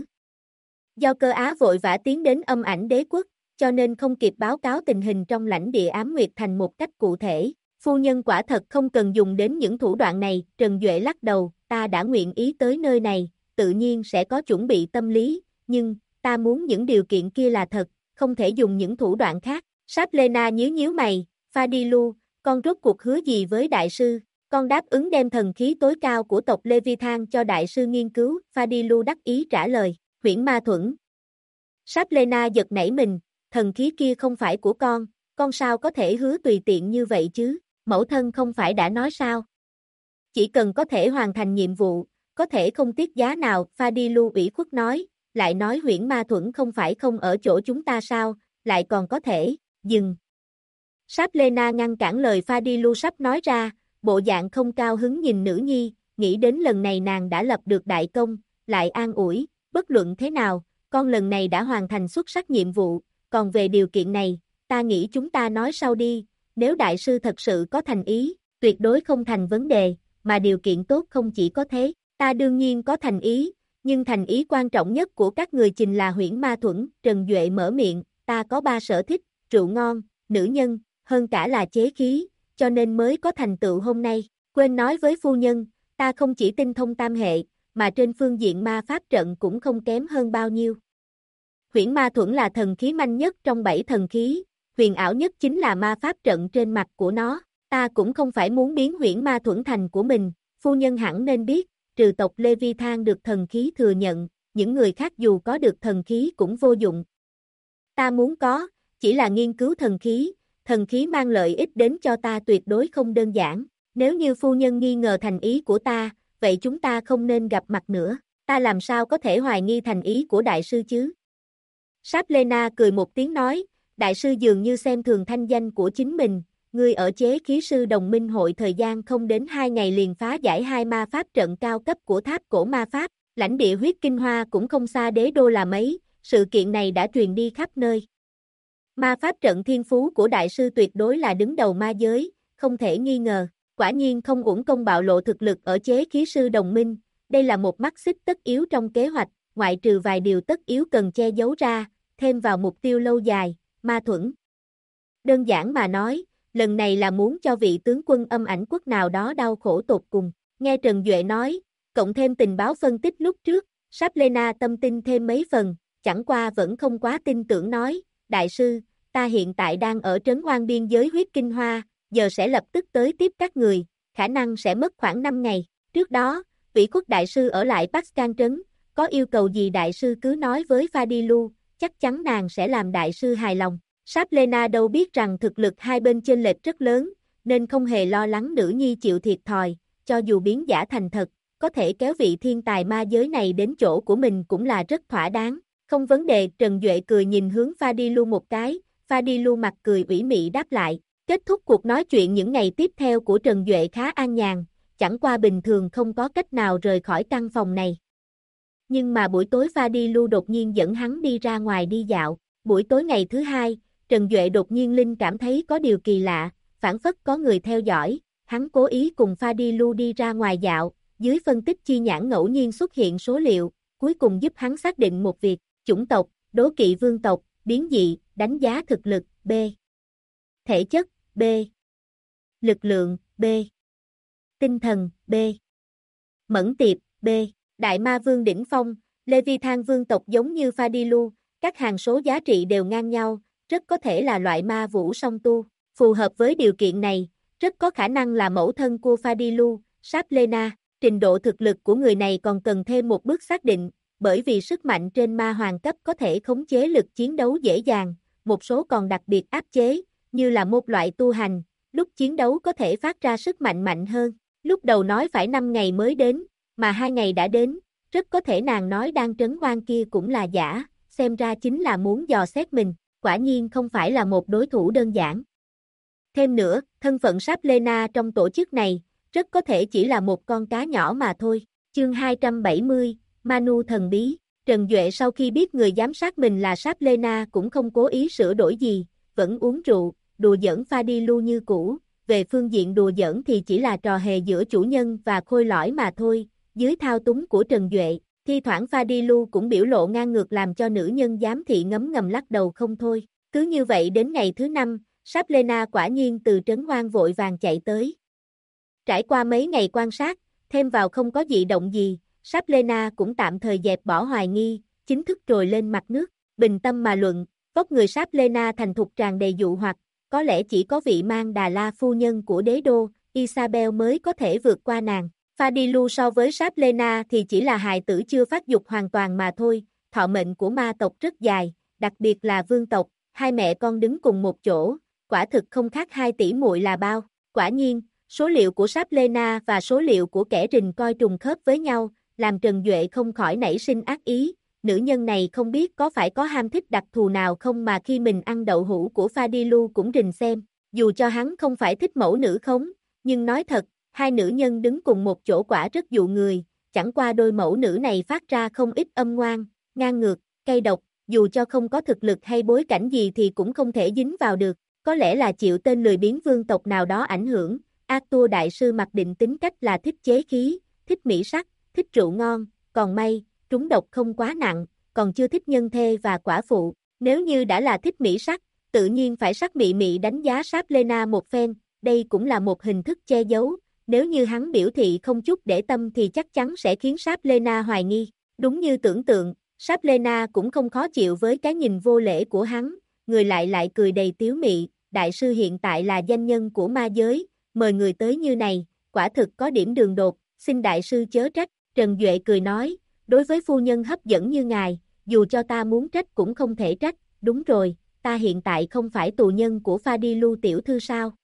Do Cơ Á vội vã tiến đến Âm Ảnh Đế quốc, cho nên không kịp báo cáo tình hình trong lãnh địa Ám Nguyệt Thành một cách cụ thể. Phu nhân quả thật không cần dùng đến những thủ đoạn này, Trần Duệ lắc đầu, ta đã nguyện ý tới nơi này, tự nhiên sẽ có chuẩn bị tâm lý, nhưng, ta muốn những điều kiện kia là thật, không thể dùng những thủ đoạn khác. Saplena nhíu mày, Fadilu, con rốt cuộc hứa gì với đại sư? Con đáp ứng đem thần khí tối cao của tộc Leviathan cho đại sư nghiên cứu, Fadilu đắc ý trả lời, huyễn ma thuẫn. Saplena giật nảy mình, thần khí kia không phải của con sao có thể hứa tùy tiện như vậy chứ, mẫu thân không phải đã nói sao? Chỉ cần có thể hoàn thành nhiệm vụ, có thể không tiếc giá nào, Fadilu ủy khuất nói, lại nói huyễn ma thuẫn không phải không ở chỗ chúng ta sao, lại còn có thể, Dừng. Saplena ngăn cản lời Fadilu sắp nói ra, bộ dạng không cao hứng nhìn nữ nhi, nghĩ đến lần này nàng đã lập được đại công, lại an ủi, bất luận thế nào, con lần này đã hoàn thành xuất sắc nhiệm vụ, còn về điều kiện này, ta nghĩ chúng ta nói sau đi, nếu đại sư thật sự có thành ý, tuyệt đối không thành vấn đề, mà điều kiện tốt không chỉ có thế, ta đương nhiên có thành ý, nhưng thành ý quan trọng nhất của các người trình là huyễn ma thuẫn, Trần Duệ mở miệng, ta có 3 sở thích, rượu ngon, nữ nhân, hơn cả là chế khí, cho nên mới có thành tựu hôm nay, quên nói với phu nhân, ta không chỉ tinh thông tam hệ, mà trên phương diện ma pháp trận cũng không kém hơn bao nhiêu. Huyễn ma thuẫn là thần khí manh nhất trong 7 thần khí, huyền ảo nhất chính là ma pháp trận trên mặt của nó, ta cũng không phải muốn biến huyễn ma thuẫn thành của mình, phu nhân hẳn nên biết, trừ tộc Leviathan được thần khí thừa nhận, những người khác dù có được thần khí cũng vô dụng. Ta muốn có, chỉ là nghiên cứu thần khí mang lợi ích đến cho ta tuyệt đối không đơn giản, nếu như phu nhân nghi ngờ thành ý của ta, vậy chúng ta không nên gặp mặt nữa, ta làm sao có thể hoài nghi thành ý của đại sư chứ? Saplena cười một tiếng nói, đại sư dường như xem thường thanh danh của chính mình, ngươi ở chế khí sư đồng minh hội thời gian không đến 2 ngày liền phá giải 2 ma pháp trận cao cấp của tháp cổ ma pháp, lãnh địa huyết kinh hoa cũng không xa đế đô là mấy, sự kiện này đã truyền đi khắp nơi. Ma pháp trận thiên phú của đại sư tuyệt đối là đứng đầu ma giới, không thể nghi ngờ, quả nhiên không uổng công bạo lộ thực lực ở chế khí sư đồng minh, đây là một mắt xích tất yếu trong kế hoạch, ngoại trừ vài điều tất yếu cần che giấu ra, thêm vào mục tiêu lâu dài, ma thuẫn. Đơn giản mà nói, lần này là muốn cho vị tướng quân âm ảnh quốc nào đó đau khổ tột cùng, nghe Trần Duệ nói, cộng thêm tình báo phân tích lúc trước, Saplena tâm tin thêm mấy phần, chẳng qua vẫn không quá tin tưởng nói, đại sư, ta hiện tại đang ở trấn hoang biên giới huyết kinh hoa, giờ sẽ lập tức tới tiếp các người, khả năng sẽ mất khoảng 5 ngày, trước đó, Vĩ Khuất đại sư ở lại Pascan trấn, có yêu cầu gì đại sư cứ nói với Fadilu, chắc chắn nàng sẽ làm đại sư hài lòng. Saplena đâu biết rằng thực lực hai bên chênh lệch rất lớn, nên không hề lo lắng nữ nhi chịu thiệt thòi, cho dù biến giả thành thật, có thể kéo vị thiên tài ma giới này đến chỗ của mình cũng là rất thỏa đáng. Không vấn đề, Trần Duệ cười nhìn hướng Fadilu một cái, Fadilu mặt cười ủy mị đáp lại. Kết thúc cuộc nói chuyện những ngày tiếp theo của Trần Duệ khá an nhàn, chẳng qua bình thường không có cách nào rời khỏi căn phòng này. Nhưng mà buổi tối Fadilu đột nhiên dẫn hắn đi ra ngoài đi dạo, buổi tối ngày thứ hai, Trần Duệ đột nhiên linh cảm thấy có điều kỳ lạ, phảng phất có người theo dõi, hắn cố ý cùng Fadilu đi ra ngoài dạo, dưới phân tích chi nhãn ngẫu nhiên xuất hiện số liệu, cuối cùng giúp hắn xác định một việc, chủng tộc, đố kỵ vương tộc, biến dị, đánh giá thực lực, B. Thể chất, B. Lực lượng, B. Tinh thần, B. Mẫn tiệp, B. Đại ma vương đỉnh phong, Leviathan vương tộc giống như Fadilu, các hàm số giá trị đều ngang nhau, rất có thể là loại ma vũ song tu. Phù hợp với điều kiện này, rất có khả năng là mẫu thân của Fadilu, Saplena. Trình độ thực lực của người này còn cần thêm một bước xác định, bởi vì sức mạnh trên ma hoàng cấp có thể khống chế lực chiến đấu dễ dàng, một số còn đặc biệt áp chế, như là một loại tu hành, lúc chiến đấu có thể phát ra sức mạnh mạnh hơn. Lúc đầu nói phải 5 ngày mới đến, mà 2 ngày đã đến, rất có thể nàng nói đang trấn oan kia cũng là giả, xem ra chính là muốn dò xét mình, quả nhiên không phải là một đối thủ đơn giản. Thêm nữa, thân phận Saplena trong tổ chức này, rất có thể chỉ là một con cá nhỏ mà thôi. Chương 270, Manu thần bí. Trần Duệ sau khi biết người giám sát mình là Saplena cũng không cố ý sửa đổi gì, vẫn uống rượu, đùa giỡn Fadilu như cũ. Về phương diện đùa giỡn thì chỉ là trò hề giữa chủ nhân và khôi lỗi mà thôi, dưới thao túng của Trần Duệ. Thi thoảng Fadilu cũng biểu lộ ngang ngược làm cho nữ nhân giám thị ngấm ngầm lắc đầu không thôi. Cứ như vậy đến ngày thứ 5, Saplena quả nhiên từ trấn hoang vội vàng chạy tới. Trải qua mấy ngày quan sát, thêm vào không có dị động gì, Saplena cũng tạm thời dẹp bỏ hoài nghi, chính thức trồi lên mặt nước. Bình tâm mà luận, vóc người Saplena thành thục tràn đầy dụ hoặc, có lẽ chỉ có vị mang Đà La phu nhân của đế đô, Isabel mới có thể vượt qua nàng. Fadilu so với Saplena thì chỉ là hài tử chưa phát dục hoàn toàn mà thôi, thọ mệnh của ma tộc rất dài, đặc biệt là vương tộc, hai mẹ con đứng cùng một chỗ, quả thực không khác hai tỷ muội là bao. Quả nhiên, số liệu của Saplena và số liệu của kẻ rình coi trùng khớp với nhau, làm Trần Duệ không khỏi nảy sinh ác ý, nữ nhân này không biết có phải có ham thích đặc thù nào không mà khi mình ăn đậu hũ của Fadilu cũng rình xem, dù cho hắn không phải thích mẫu nữ khống, nhưng nói thật, hai nữ nhân đứng cùng một chỗ quả rất dụ người, chẳng qua đôi mẫu nữ này phát ra không ít âm ngoan, ngang ngược, cay độc, dù cho không có thực lực hay bối cảnh gì thì cũng không thể dính vào được, có lẽ là chịu tên lười biếng vương tộc nào đó ảnh hưởng, Arthur đại sư mặc định tính cách là thích chế khí, thích mỹ sắc, thích rượu ngon, còn may, trúng độc không quá nặng, còn chưa thích nhân thê và quả phụ, nếu như đã là thích mỹ sắc, tự nhiên phải sắc mị mị đánh giá Saplena một phen, đây cũng là một hình thức che giấu, nếu như hắn biểu thị không chút để tâm thì chắc chắn sẽ khiến Saplena hoài nghi, đúng như tưởng tượng, Saplena cũng không khó chịu với cái nhìn vô lễ của hắn, người lại cười đầy tiếu mị, đại sư hiện tại là danh nhân của ma giới, mời người tới như này, quả thực có điểm đường đột, xin đại sư chớ trách, Trần Duệ cười nói, đối với phu nhân hấp dẫn như ngài, dù cho ta muốn trách cũng không thể trách, đúng rồi, ta hiện tại không phải tù nhân của Fadilu tiểu thư sao?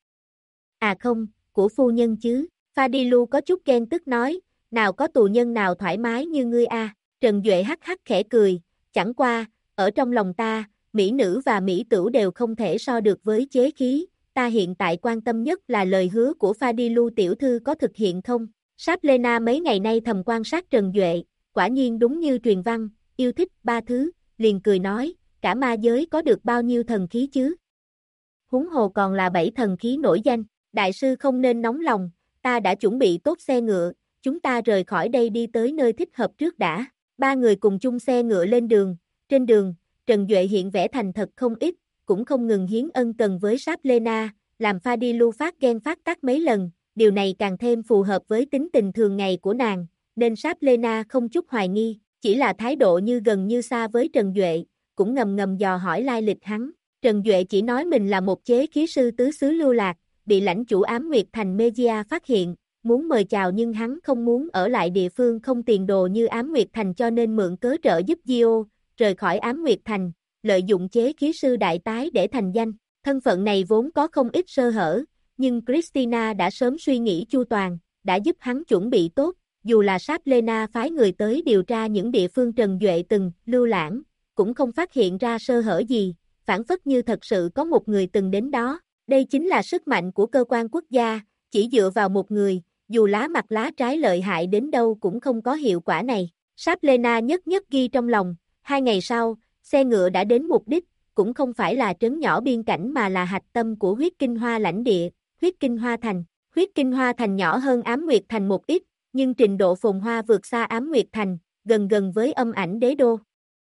À không, của phu nhân chứ, Fadilu có chút ghen tức nói, nào có tù nhân nào thoải mái như ngươi a. Trần Duệ hắc hắc khẽ cười, chẳng qua, ở trong lòng ta, mỹ nữ và mỹ tửu đều không thể so được với chế khí, ta hiện tại quan tâm nhất là lời hứa của Fadilu tiểu thư có thực hiện không? Saplena mấy ngày nay thầm quan sát Trần Duệ, quả nhiên đúng như truyền văn, yêu thích ba thứ, liền cười nói, cả ma giới có được bao nhiêu thần khí chứ? Huống hồ còn là 7 thần khí nổi danh, đại sư không nên nóng lòng, ta đã chuẩn bị tốt xe ngựa, chúng ta rời khỏi đây đi tới nơi thích hợp trước đã. Ba người cùng chung xe ngựa lên đường, trên đường, Trần Duệ hiện vẻ thành thật không ít, cũng không ngừng hiến ân cần với Saplena, làm Fadilu phát ghen phát tắc mấy lần, điều này càng thêm phù hợp với tính tình thường ngày của nàng, nên Saplena không chút hoài nghi, chỉ là thái độ như gần như xa với Trần Duệ, cũng ngầm ngầm dò hỏi lai lịch hắn. Trần Duệ chỉ nói mình là một chế khí sư tứ xứ lưu lạc, bị lãnh chủ Ám Nguyệt Thành Megia phát hiện, muốn mời chào nhưng hắn không muốn ở lại địa phương không tiền đồ như Ám Nguyệt Thành cho nên mượn cớ trợ giúp Gio, rời khỏi Ám Nguyệt Thành, lợi dụng chế khí sư đại tái để thành danh. Thân phận này vốn có không ít sơ hở, nhưng Christina đã sớm suy nghĩ chu toàn, đã giúp hắn chuẩn bị tốt, dù là Saplena phái người tới điều tra những địa phương Trần Duệ từng lưu lãng, cũng không phát hiện ra sơ hở gì, phản phất như thật sự có một người từng đến đó. Đây chính là sức mạnh của cơ quan quốc gia, chỉ dựa vào một người, dù lá mặt lá trái lợi hại đến đâu cũng không có hiệu quả này. Saplena nhất ghi trong lòng, 2 ngày sau, xe ngựa đã đến mục đích, cũng không phải là trấn nhỏ biên cảnh mà là hạch tâm của huyết kinh hoa lãnh địa, huyết kinh hoa thành. Huyết kinh hoa thành nhỏ hơn Ám Nguyệt Thành một ít, nhưng trình độ phồn hoa vượt xa Ám Nguyệt Thành, gần với âm ảnh đế đô.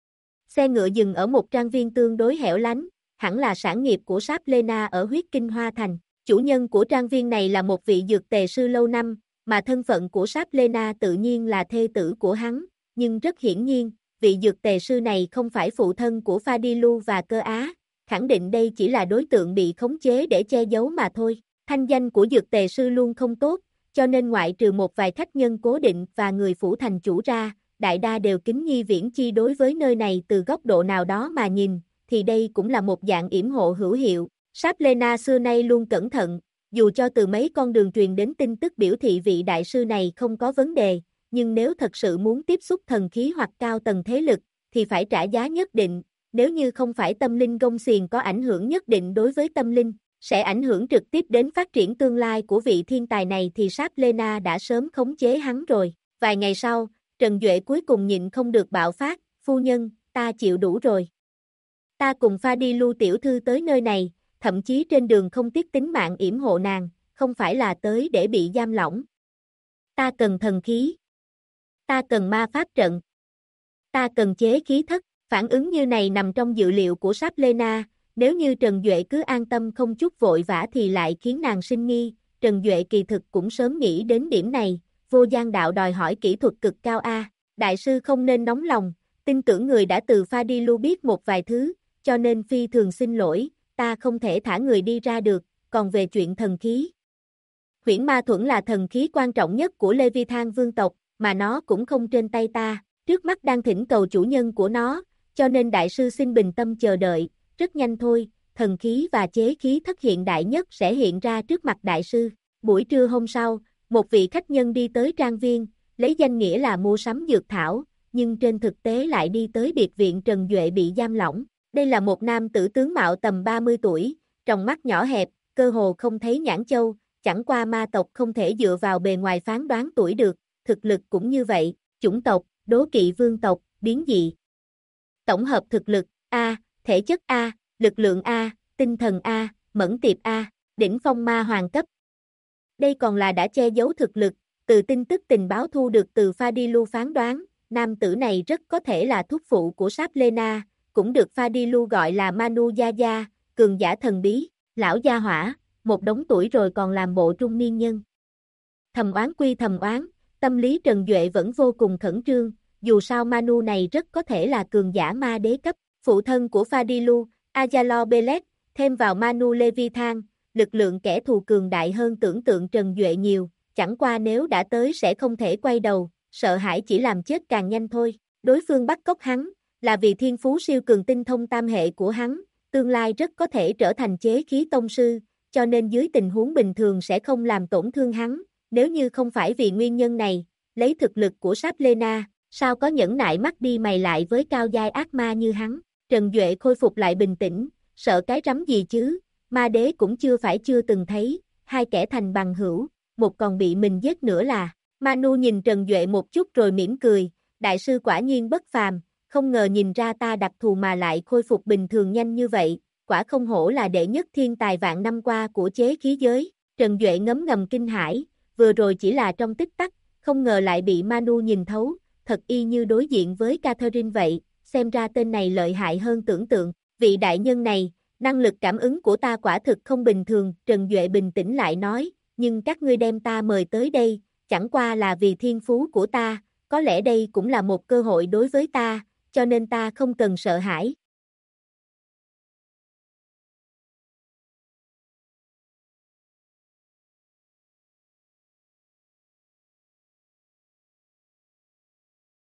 Xe ngựa dừng ở một trang viên tương đối hẻo lánh, hẳn là sản nghiệp của Saplena ở huyết kinh hoa thành. Chủ nhân của trang viên này là một vị dược tề sư lâu năm, mà thân phận của Saplena tự nhiên là thê tử của hắn, nhưng rất hiển nhiên, vị dược tề sư này không phải phụ thân của Fadilu và Cơ Á, khẳng định đây chỉ là đối tượng bị khống chế để che giấu mà thôi. Thanh danh của dược tề sư luôn không tốt, cho nên ngoại trừ một vài khách nhân cố định và người phủ thành chủ ra, đại đa đều kính nhi viễn chi đối với nơi này từ góc độ nào đó mà nhìn, thì đây cũng là một dạng yểm hộ hữu hiệu. Saplena xưa nay luôn cẩn thận, dù cho từ mấy con đường truyền đến tin tức biểu thị vị đại sư này không có vấn đề, nhưng nếu thật sự muốn tiếp xúc thần khí hoặc cao tầng thế lực, thì phải trả giá nhất định, nếu như không phải tâm linh gông xiềng có ảnh hưởng nhất định đối với tâm linh, sẽ ảnh hưởng trực tiếp đến phát triển tương lai của vị thiên tài này thì Saplena đã sớm khống chế hắn rồi. Vài ngày sau, Trần Duệ cuối cùng nhịn không được bạo phát, phu nhân, ta chịu đủ rồi. Ta cùng Fadilu tiểu thư tới nơi này, thậm chí trên đường không tiếc tính mạng yểm hộ nàng, không phải là tới để bị giam lỏng. Ta cần thần khí. Ta cần ma pháp trận. Ta cần chế khí thất, phản ứng như này nằm trong dự liệu của Saplena, nếu như Trần Duệ cứ an tâm không chút vội vã thì lại khiến nàng sinh nghi, Trần Duệ kỳ thực cũng sớm nghĩ đến điểm này, vô gian đạo đòi hỏi kỹ thuật cực cao a. Đại sư không nên nóng lòng, tin tưởng người đã từ Fadilu biết một vài thứ, cho nên phi thường xin lỗi, ta không thể thả người đi ra được, còn về chuyện thần khí. Huyễn ma thuẫn là thần khí quan trọng nhất của Leviathan vương tộc, mà nó cũng không trên tay ta, trước mắt đang thỉnh cầu chủ nhân của nó, cho nên đại sư xin bình tâm chờ đợi, rất nhanh thôi, thần khí và chế khí thất hiện đại nhất sẽ hiện ra trước mặt đại sư. Buổi trưa hôm sau, một vị khách nhân đi tới trang viên, lấy danh nghĩa là mua sắm dược thảo, nhưng trên thực tế lại đi tới biệt viện Trần Duệ bị giam lỏng. Đây là một nam tử tướng mạo tầm 30 tuổi, tròng mắt nhỏ hẹp, cơ hồ không thấy nhãn châu, chẳng qua ma tộc không thể dựa vào bề ngoài phán đoán tuổi được, thực lực cũng như vậy, chủng tộc, đố kỵ vương tộc, biến dị. Tổng hợp thực lực, A, thể chất A, lực lượng A, tinh thần A, mẫn tiệp A, đỉnh phong ma hoàng cấp. Đây còn là đã che giấu thực lực, từ tin tức tình báo thu được từ Fadilu phán đoán, nam tử này rất có thể là thúc phụ của Saplena, cũng được Fadilu gọi là Manu Yaya, cường giả thần bí, lão gia hỏa, một đống tuổi rồi còn làm bộ trung niên nhân. Thầm oán quy thầm oán, tâm lý Trần Duệ vẫn vô cùng khẩn trương, dù sao Manu này rất có thể là cường giả ma đế cấp, phụ thân của Fadilu, Ayalo Belet, thêm vào Manu Levithan, lực lượng kẻ thù cường đại hơn tưởng tượng Trần Duệ nhiều, chẳng qua nếu đã tới sẽ không thể quay đầu, sợ hãi chỉ làm chết càng nhanh thôi. Đối phương bắt cóc hắn, là vì thiên phú siêu cường tinh thông tam hệ của hắn, tương lai rất có thể trở thành chế khí tông sư, cho nên dưới tình huống bình thường sẽ không làm tổn thương hắn, nếu như không phải vì nguyên nhân này, lấy thực lực của Saplena, sao có nhẫn nại mắt đi mày lại với cao giai ác ma như hắn. Trần Duệ khôi phục lại bình tĩnh, sợ cái rắm gì chứ, ma đế cũng chưa phải chưa từng thấy, hai kẻ thành bằng hữu, một còn bị mình giết nữa là. Manu nhìn Trần Duệ một chút rồi mỉm cười, đại sư quả nhiên bất phàm, không ngờ nhìn ra ta đặc thù mà lại khôi phục bình thường nhanh như vậy, quả không hổ là đệ nhất thiên tài vạn năm qua của chế khí giới. Trần Duệ ngấm ngầm kinh hãi, vừa rồi chỉ là trong tích tắc, không ngờ lại bị Manu nhìn thấu, thật y như đối diện với Catherine vậy, xem ra tên này lợi hại hơn tưởng tượng, vị đại nhân này, năng lực cảm ứng của ta quả thực không bình thường, Trần Duệ bình tĩnh lại nói, nhưng các ngươi đem ta mời tới đây, chẳng qua là vì thiên phú của ta, có lẽ đây cũng là một cơ hội đối với ta, cho nên ta không cần sợ hãi,